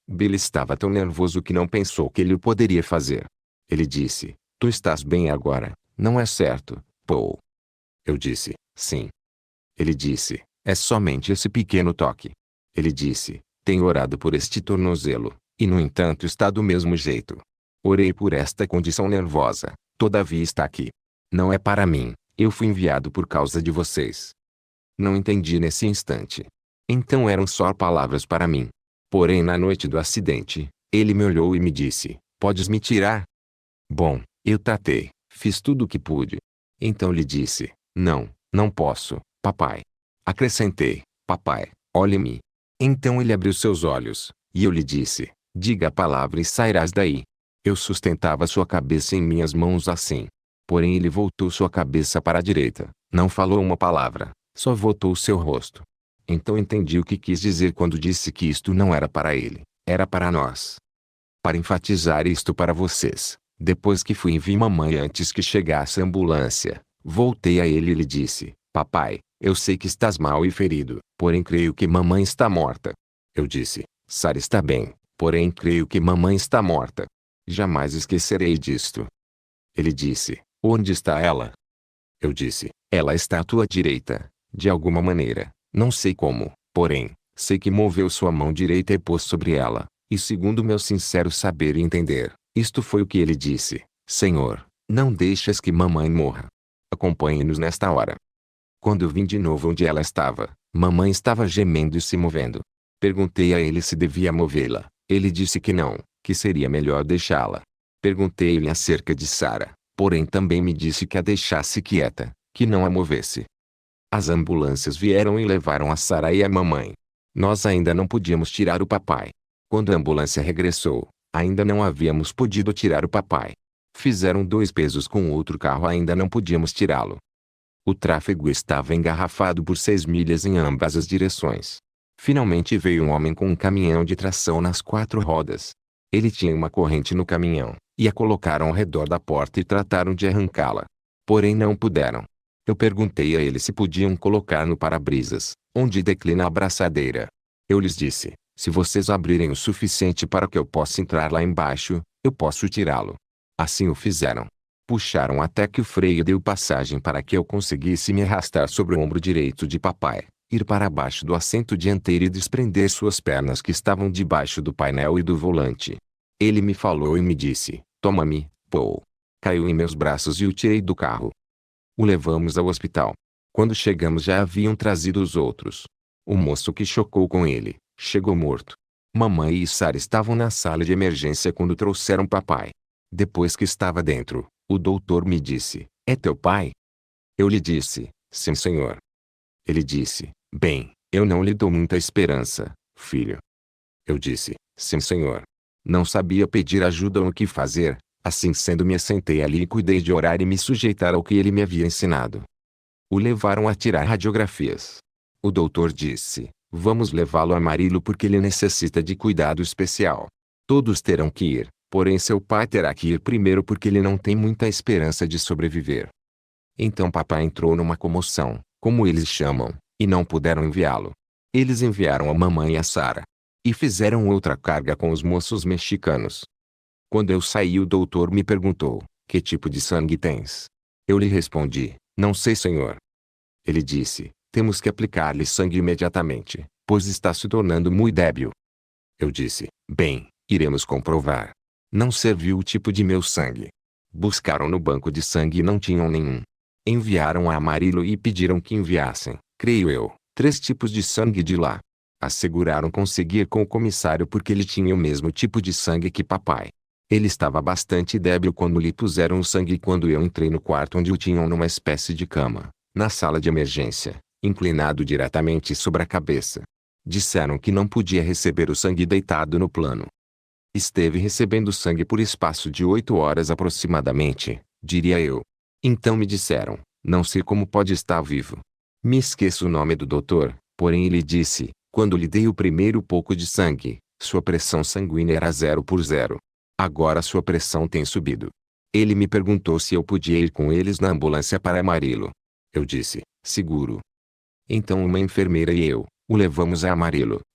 Billy estava tão nervoso que não pensou que ele o poderia fazer. Ele disse, tu estás bem agora, não é certo, Paul? Eu disse, sim. Ele disse, é somente esse pequeno toque. Ele disse, tenho orado por este tornozelo, e no entanto está do mesmo jeito. Orei por esta condição nervosa, todavia está aqui. Não é para mim, eu fui enviado por causa de vocês. Não entendi nesse instante. Então eram só palavras para mim. Porém na noite do acidente, ele me olhou e me disse, podes me tirar? Bom, eu tratei, fiz tudo o que pude. Então lhe disse, não, não posso, papai. Acrescentei, papai, olhe-me. Então ele abriu seus olhos, e eu lhe disse, diga a palavra e sairás daí. Eu sustentava sua cabeça em minhas mãos assim. Porém ele voltou sua cabeça para a direita, não falou uma palavra, só voltou seu rosto. Então entendi o que quis dizer quando disse que isto não era para ele, era para nós. Para enfatizar isto para vocês, depois que fui e vi mamãe antes que chegasse a ambulância, voltei a ele e lhe disse, papai, eu sei que estás mal e ferido, porém creio que mamãe está morta. Eu disse, Sarah está bem, porém creio que mamãe está morta. Jamais esquecerei disto. Ele disse, onde está ela? Eu disse, ela está à tua direita, de alguma maneira, não sei como, porém, sei que moveu sua mão direita e pôs sobre ela, e segundo meu sincero saber e entender, isto foi o que ele disse, Senhor, não deixes que mamãe morra. Acompanhe-nos nesta hora. Quando eu vim de novo onde ela estava, mamãe estava gemendo e se movendo. Perguntei a ele se devia movê-la, ele disse que não, que seria melhor deixá-la. Perguntei-lhe acerca de Sarah, porém também me disse que a deixasse quieta, que não a movesse. As ambulâncias vieram e levaram a Sarah e a mamãe. Nós ainda não podíamos tirar o papai. Quando a ambulância regressou, ainda não havíamos podido tirar o papai. Fizeram dois pesos com outro carro, ainda não podíamos tirá-lo. O tráfego estava engarrafado por seis milhas em ambas as direções. Finalmente veio um homem com um caminhão de tração nas quatro rodas. Ele tinha uma corrente no caminhão, e a colocaram ao redor da porta e trataram de arrancá-la. Porém não puderam. Eu perguntei a eles se podiam colocar no para-brisas, onde declina a abraçadeira. Eu lhes disse, se vocês abrirem o suficiente para que eu possa entrar lá embaixo, eu posso tirá-lo. Assim o fizeram. Puxaram até que o freio deu passagem para que eu conseguisse me arrastar sobre o ombro direito de papai, ir para baixo do assento dianteiro e desprender suas pernas que estavam debaixo do painel e do volante. Ele me falou e me disse, toma-me, Paul. Caiu em meus braços e o tirei do carro. O levamos ao hospital. Quando chegamos já haviam trazido os outros. O moço que chocou com ele, chegou morto. Mamãe e Sarah estavam na sala de emergência quando trouxeram papai. Depois que estava dentro, o doutor me disse, é teu pai? Eu lhe disse, sim senhor. Ele disse, bem, eu não lhe dou muita esperança, filho. Eu disse, sim senhor. Não sabia pedir ajuda ou o que fazer, assim sendo me assentei ali e cuidei de orar e me sujeitar ao que ele me havia ensinado. O levaram a tirar radiografias. O doutor disse, vamos levá-lo a Amarillo porque ele necessita de cuidado especial. Todos terão que ir, porém seu pai terá que ir primeiro porque ele não tem muita esperança de sobreviver. Então papai entrou numa comoção, como eles chamam, e não puderam enviá-lo. Eles enviaram a mamãe e a Sarah. E fizeram outra carga com os moços mexicanos. Quando eu saí o doutor me perguntou, que tipo de sangue tens? Eu lhe respondi, não sei senhor. Ele disse, temos que aplicar-lhe sangue imediatamente, pois está se tornando muito débil. Eu disse, bem, iremos comprovar. Não serviu o tipo de meu sangue. Buscaram no banco de sangue e não tinham nenhum. Enviaram a Amarillo e pediram que enviassem, creio eu, três tipos de sangue de lá. Asseguraram conseguir com o comissário porque ele tinha o mesmo tipo de sangue que papai. Ele estava bastante débil quando lhe puseram o sangue e quando eu entrei no quarto onde o tinham numa espécie de cama, na sala de emergência, inclinado diretamente sobre a cabeça. Disseram que não podia receber o sangue deitado no plano. Esteve recebendo sangue por espaço de oito horas aproximadamente, diria eu. Então me disseram, não sei como pode estar vivo. Me esqueço o nome do doutor, porém ele disse, quando lhe dei o primeiro pouco de sangue, sua pressão sanguínea era zero por zero. Agora sua pressão tem subido. Ele me perguntou se eu podia ir com eles na ambulância para Amarillo. Eu disse, seguro. Então uma enfermeira e eu, o levamos a Amarillo,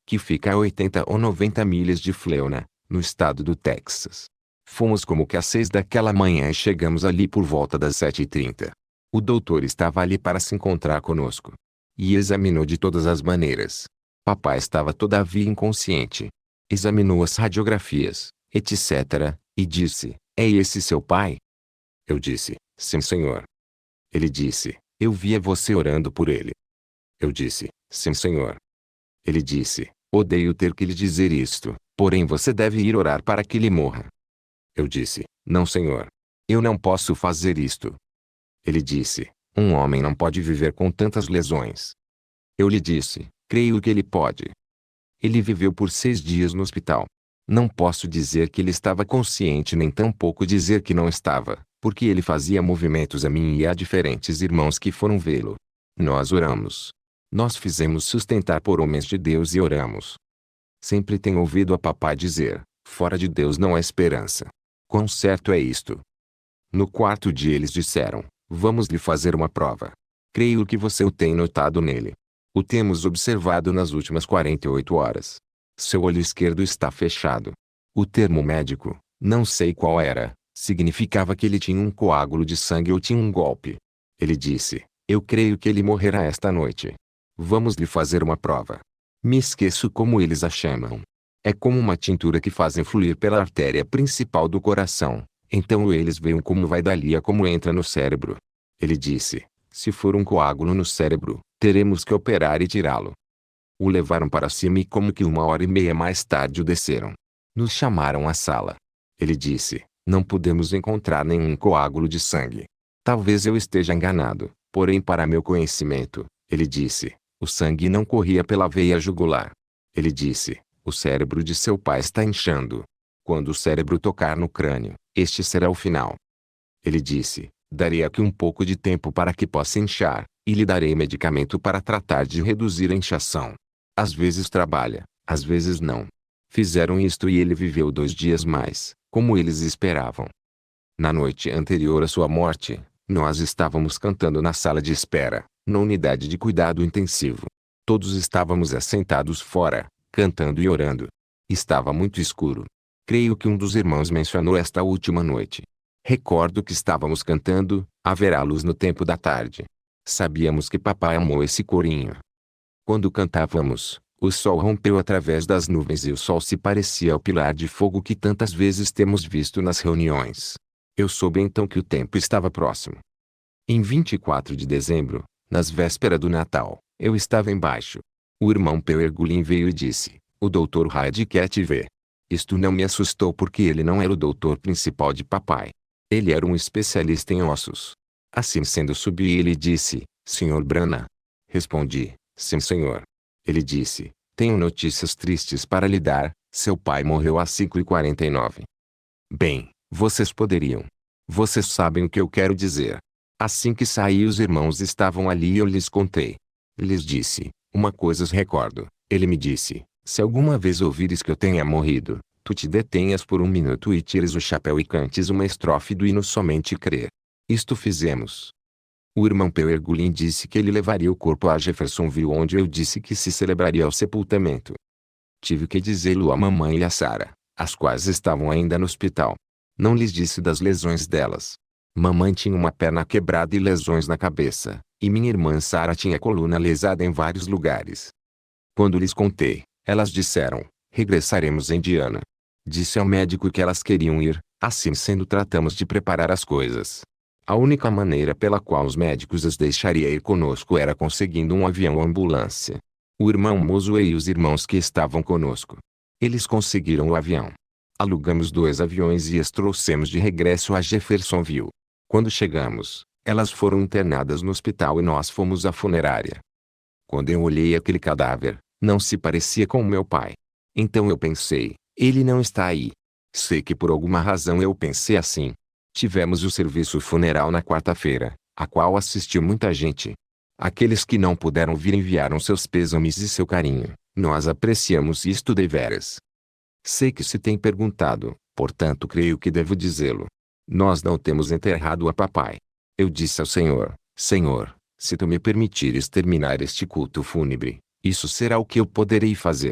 que fica a oitenta ou noventa milhas de Fleona, no estado do Texas. Fomos como que às seis daquela manhã e chegamos ali por volta das sete e trinta. O doutor estava ali para se encontrar conosco. E examinou de todas as maneiras. Papai estava todavia inconsciente. Examinou as radiografias, etcétera, e disse: "É esse seu pai?" Eu disse: "Sim, senhor." Ele disse: "Eu via você orando por ele." Eu disse: "Sim, senhor." Ele disse: "Odeio ter que lhe dizer isto, porém você deve ir orar para que ele morra." Eu disse: "Não, senhor. Eu não posso fazer isto." Ele disse: "Um homem não pode viver com tantas lesões." Eu lhe disse: "Creio que ele pode." Ele viveu por seis dias no hospital. Não posso dizer que ele estava consciente nem tampouco dizer que não estava, porque ele fazia movimentos a mim e a diferentes irmãos que foram vê-lo. Nós oramos. Nós fizemos sustentar por homens de Deus e oramos. Sempre tenho ouvido a papai dizer: "Fora de Deus não há esperança." Quão certo é isto? No quarto dia eles disseram: "Vamos lhe fazer uma prova. Creio que você o tem notado nele. O temos observado nas últimas quarenta e oito horas. Seu olho esquerdo está fechado." O termo médico, não sei qual era, significava que ele tinha um coágulo de sangue ou tinha um golpe. Ele disse: "Eu creio que ele morrerá esta noite. Vamos lhe fazer uma prova." Me esqueço como eles a chamam. É como uma tintura que fazem fluir pela artéria principal do coração. Então eles veem como vai dali a como entra no cérebro. Ele disse: "Se for um coágulo no cérebro, teremos que operar e tirá-lo." O levaram para cima e como que uma hora e meia mais tarde o desceram. Nos chamaram à sala. Ele disse: "Não podemos encontrar nenhum coágulo de sangue. Talvez eu esteja enganado, porém para meu conhecimento," ele disse, "o sangue não corria pela veia jugular." Ele disse: "O cérebro de seu pai está inchando. Quando o cérebro tocar no crânio, este será o final." Ele disse: "Darei aqui um pouco de tempo para que possa inchar, e lhe darei medicamento para tratar de reduzir a inchação. Às vezes trabalha, às vezes não." Fizeram isto e ele viveu dois dias mais, como eles esperavam. Na noite anterior à sua morte, nós estávamos cantando na sala de espera, na unidade de cuidado intensivo. Todos estávamos assentados fora, cantando e orando. Estava muito escuro. Creio que um dos irmãos mencionou esta última noite. Recordo que estávamos cantando: "Haverá luz no tempo da tarde." Sabíamos que papai amou esse corinho. Quando cantávamos, o sol rompeu através das nuvens e o sol se parecia ao pilar de fogo que tantas vezes temos visto nas reuniões. Eu soube então que o tempo estava próximo. Em vinte e quatro de dezembro, nas vésperas do Natal, eu estava embaixo. O irmão Peergulin veio e disse: "O doutor Hyde quer te ver." Isto não me assustou porque ele não era o doutor principal de papai. Ele era um especialista em ossos. Assim sendo, subi e ele disse: "senhor Branagh." Respondi: "Sim, senhor." Ele disse: "Tenho notícias tristes para lhe dar, seu pai morreu às cinco e quarenta e nove. Bem, vocês poderiam. Vocês sabem o que eu quero dizer. Assim que saí os irmãos estavam ali e eu lhes contei. Lhes disse: "Uma coisa os recordo." Ele me disse: "Se alguma vez ouvires que eu tenha morrido, tu te detenhas por um minuto e tires o chapéu e cantes uma estrofe do hino Somente Crer." Isto fizemos. O irmão Peergulin disse que ele levaria o corpo a Jeffersonville, onde eu disse que se celebraria o sepultamento. Tive que dizê-lo à mamãe e a Sarah, as quais estavam ainda no hospital. Não lhes disse das lesões delas. Mamãe tinha uma perna quebrada e lesões na cabeça, e minha irmã Sarah tinha a coluna lesada em vários lugares. Quando lhes contei, elas disseram: "Regressaremos em Indiana." Disse ao médico que elas queriam ir, assim sendo tratamos de preparar as coisas. A única maneira pela qual os médicos as deixariam ir conosco era conseguindo um avião ou ambulância. O irmão Mosway e os irmãos que estavam conosco. Eles conseguiram o avião. Alugamos dois aviões e as trouxemos de regresso a Jeffersonville. Quando chegamos, elas foram internadas no hospital e nós fomos à funerária. Quando eu olhei aquele cadáver, não se parecia com meu pai. Então eu pensei: ele não está aí. Sei que por alguma razão eu pensei assim. Tivemos o serviço funeral na quarta-feira, a qual assistiu muita gente. Aqueles que não puderam vir enviaram seus pêsames e seu carinho. Nós apreciamos isto deveras. Sei que se tem perguntado, portanto creio que devo dizê-lo. Nós não temos enterrado a papai. Eu disse ao Senhor: "Senhor, se tu me permitires terminar este culto fúnebre, isso será o que eu poderei fazer."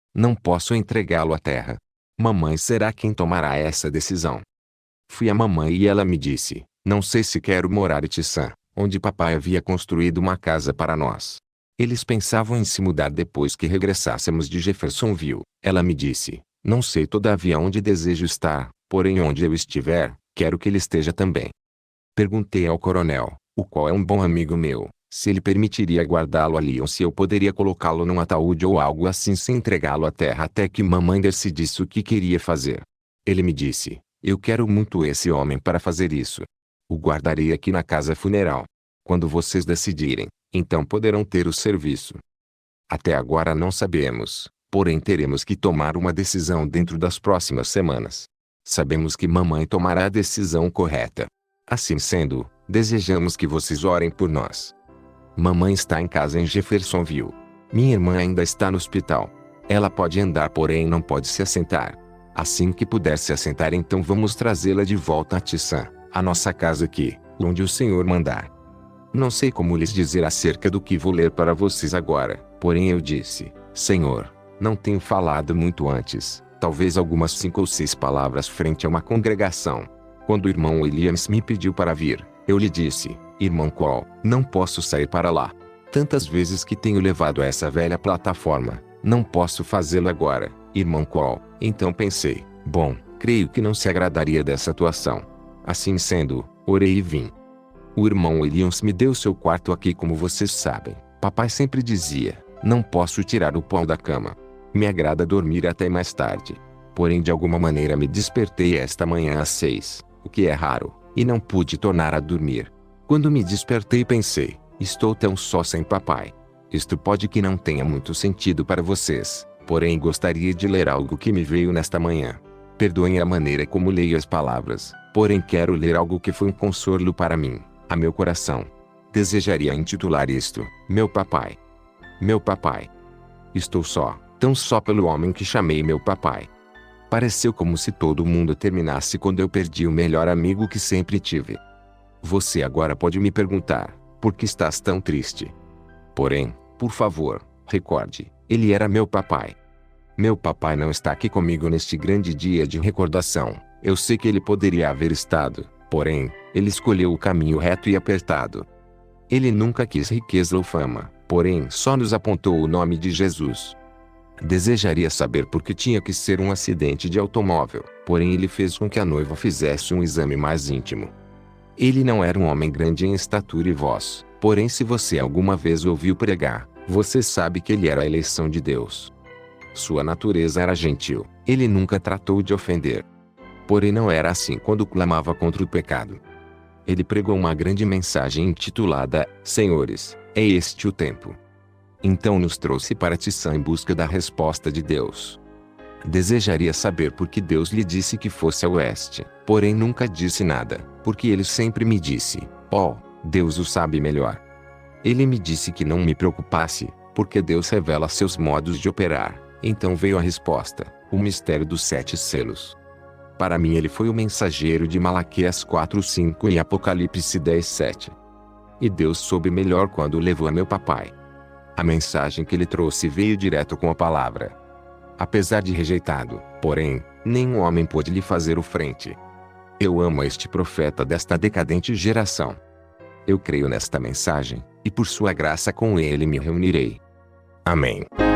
Não posso entregá-lo à terra. Mamãe será quem tomará essa decisão. Fui à mamãe e ela me disse, não sei se quero morar em Tissan, onde papai havia construído uma casa para nós. Eles pensavam em se mudar depois que regressássemos de Jeffersonville. Ela me disse, não sei todavia onde desejo estar, porém onde eu estiver, quero que ele esteja também. Perguntei ao coronel, o qual é um bom amigo meu, se ele permitiria guardá-lo ali ou se eu poderia colocá-lo num ataúde ou algo assim sem entregá-lo à terra até que mamãe decidisse o que queria fazer. Ele me disse, eu quero muito esse homem para fazer isso. O guardarei aqui na casa funeral. Quando vocês decidirem, então poderão ter o serviço. Até agora não sabemos, porém teremos que tomar uma decisão dentro das próximas semanas. Sabemos que mamãe tomará a decisão correta. Assim sendo, desejamos que vocês orem por nós. Mamãe está em casa em Jeffersonville. Minha irmã ainda está no hospital. Ela pode andar, porém não pode se assentar. Assim que puder se assentar, então vamos trazê-la de volta a Tissan, a nossa casa aqui, onde o Senhor mandar. Não sei como lhes dizer acerca do que vou ler para vocês agora, porém eu disse, Senhor, não tenho falado muito antes, talvez algumas cinco ou seis palavras frente a uma congregação. Quando o irmão Williams me pediu para vir, eu lhe disse, irmão Cole, não posso sair para lá. Tantas vezes que tenho levado essa velha plataforma, não posso fazê-lo agora, irmão Cole. Então pensei, bom, creio que não se agradaria dessa atuação. Assim sendo, orei e vim. O irmão Williams me deu seu quarto aqui, como vocês sabem. Papai sempre dizia, não posso tirar o pó da cama. Me agrada dormir até mais tarde. Porém de alguma maneira me despertei esta manhã às seis, o que é raro, e não pude tornar a dormir. Quando me despertei pensei, estou tão só sem papai. Isto pode que não tenha muito sentido para vocês, porém gostaria de ler algo que me veio nesta manhã. Perdoem a maneira como leio as palavras, porém quero ler algo que foi um consolo para mim, a meu coração. Desejaria intitular isto, Meu Papai. Meu papai. Estou só, tão só pelo homem que chamei meu papai. Pareceu como se todo mundo terminasse quando eu perdi o melhor amigo que sempre tive. Você agora pode me perguntar, por que estás tão triste? Porém, por favor, recorde, ele era meu papai. Meu papai não está aqui comigo neste grande dia de recordação. Eu sei que ele poderia haver estado, porém, ele escolheu o caminho reto e apertado. Ele nunca quis riqueza ou fama, porém só nos apontou o nome de Jesus. Desejaria saber por que tinha que ser um acidente de automóvel, porém ele fez com que a noiva fizesse um exame mais íntimo. Ele não era um homem grande em estatura e voz, porém se você alguma vez o ouviu pregar, você sabe que ele era a eleição de Deus. Sua natureza era gentil, ele nunca tratou de ofender. Porém não era assim quando clamava contra o pecado. Ele pregou uma grande mensagem intitulada, Senhores, é este o tempo. Então nos trouxe para Tissan em busca da resposta de Deus. Desejaria saber por que Deus lhe disse que fosse a oeste, porém nunca disse nada, porque ele sempre me disse, oh, Deus o sabe melhor. Ele me disse que não me preocupasse, porque Deus revela seus modos de operar. Então veio a resposta, o mistério dos sete selos. Para mim ele foi o mensageiro de Malaquias quatro cinco e Apocalipse dez sete. E Deus soube melhor quando o levou a meu papai. A mensagem que ele trouxe veio direto com a palavra. Apesar de rejeitado, porém, nenhum homem pôde lhe fazer o frente. Eu amo este profeta desta decadente geração. Eu creio nesta mensagem, e por sua graça com ele me reunirei. Amém.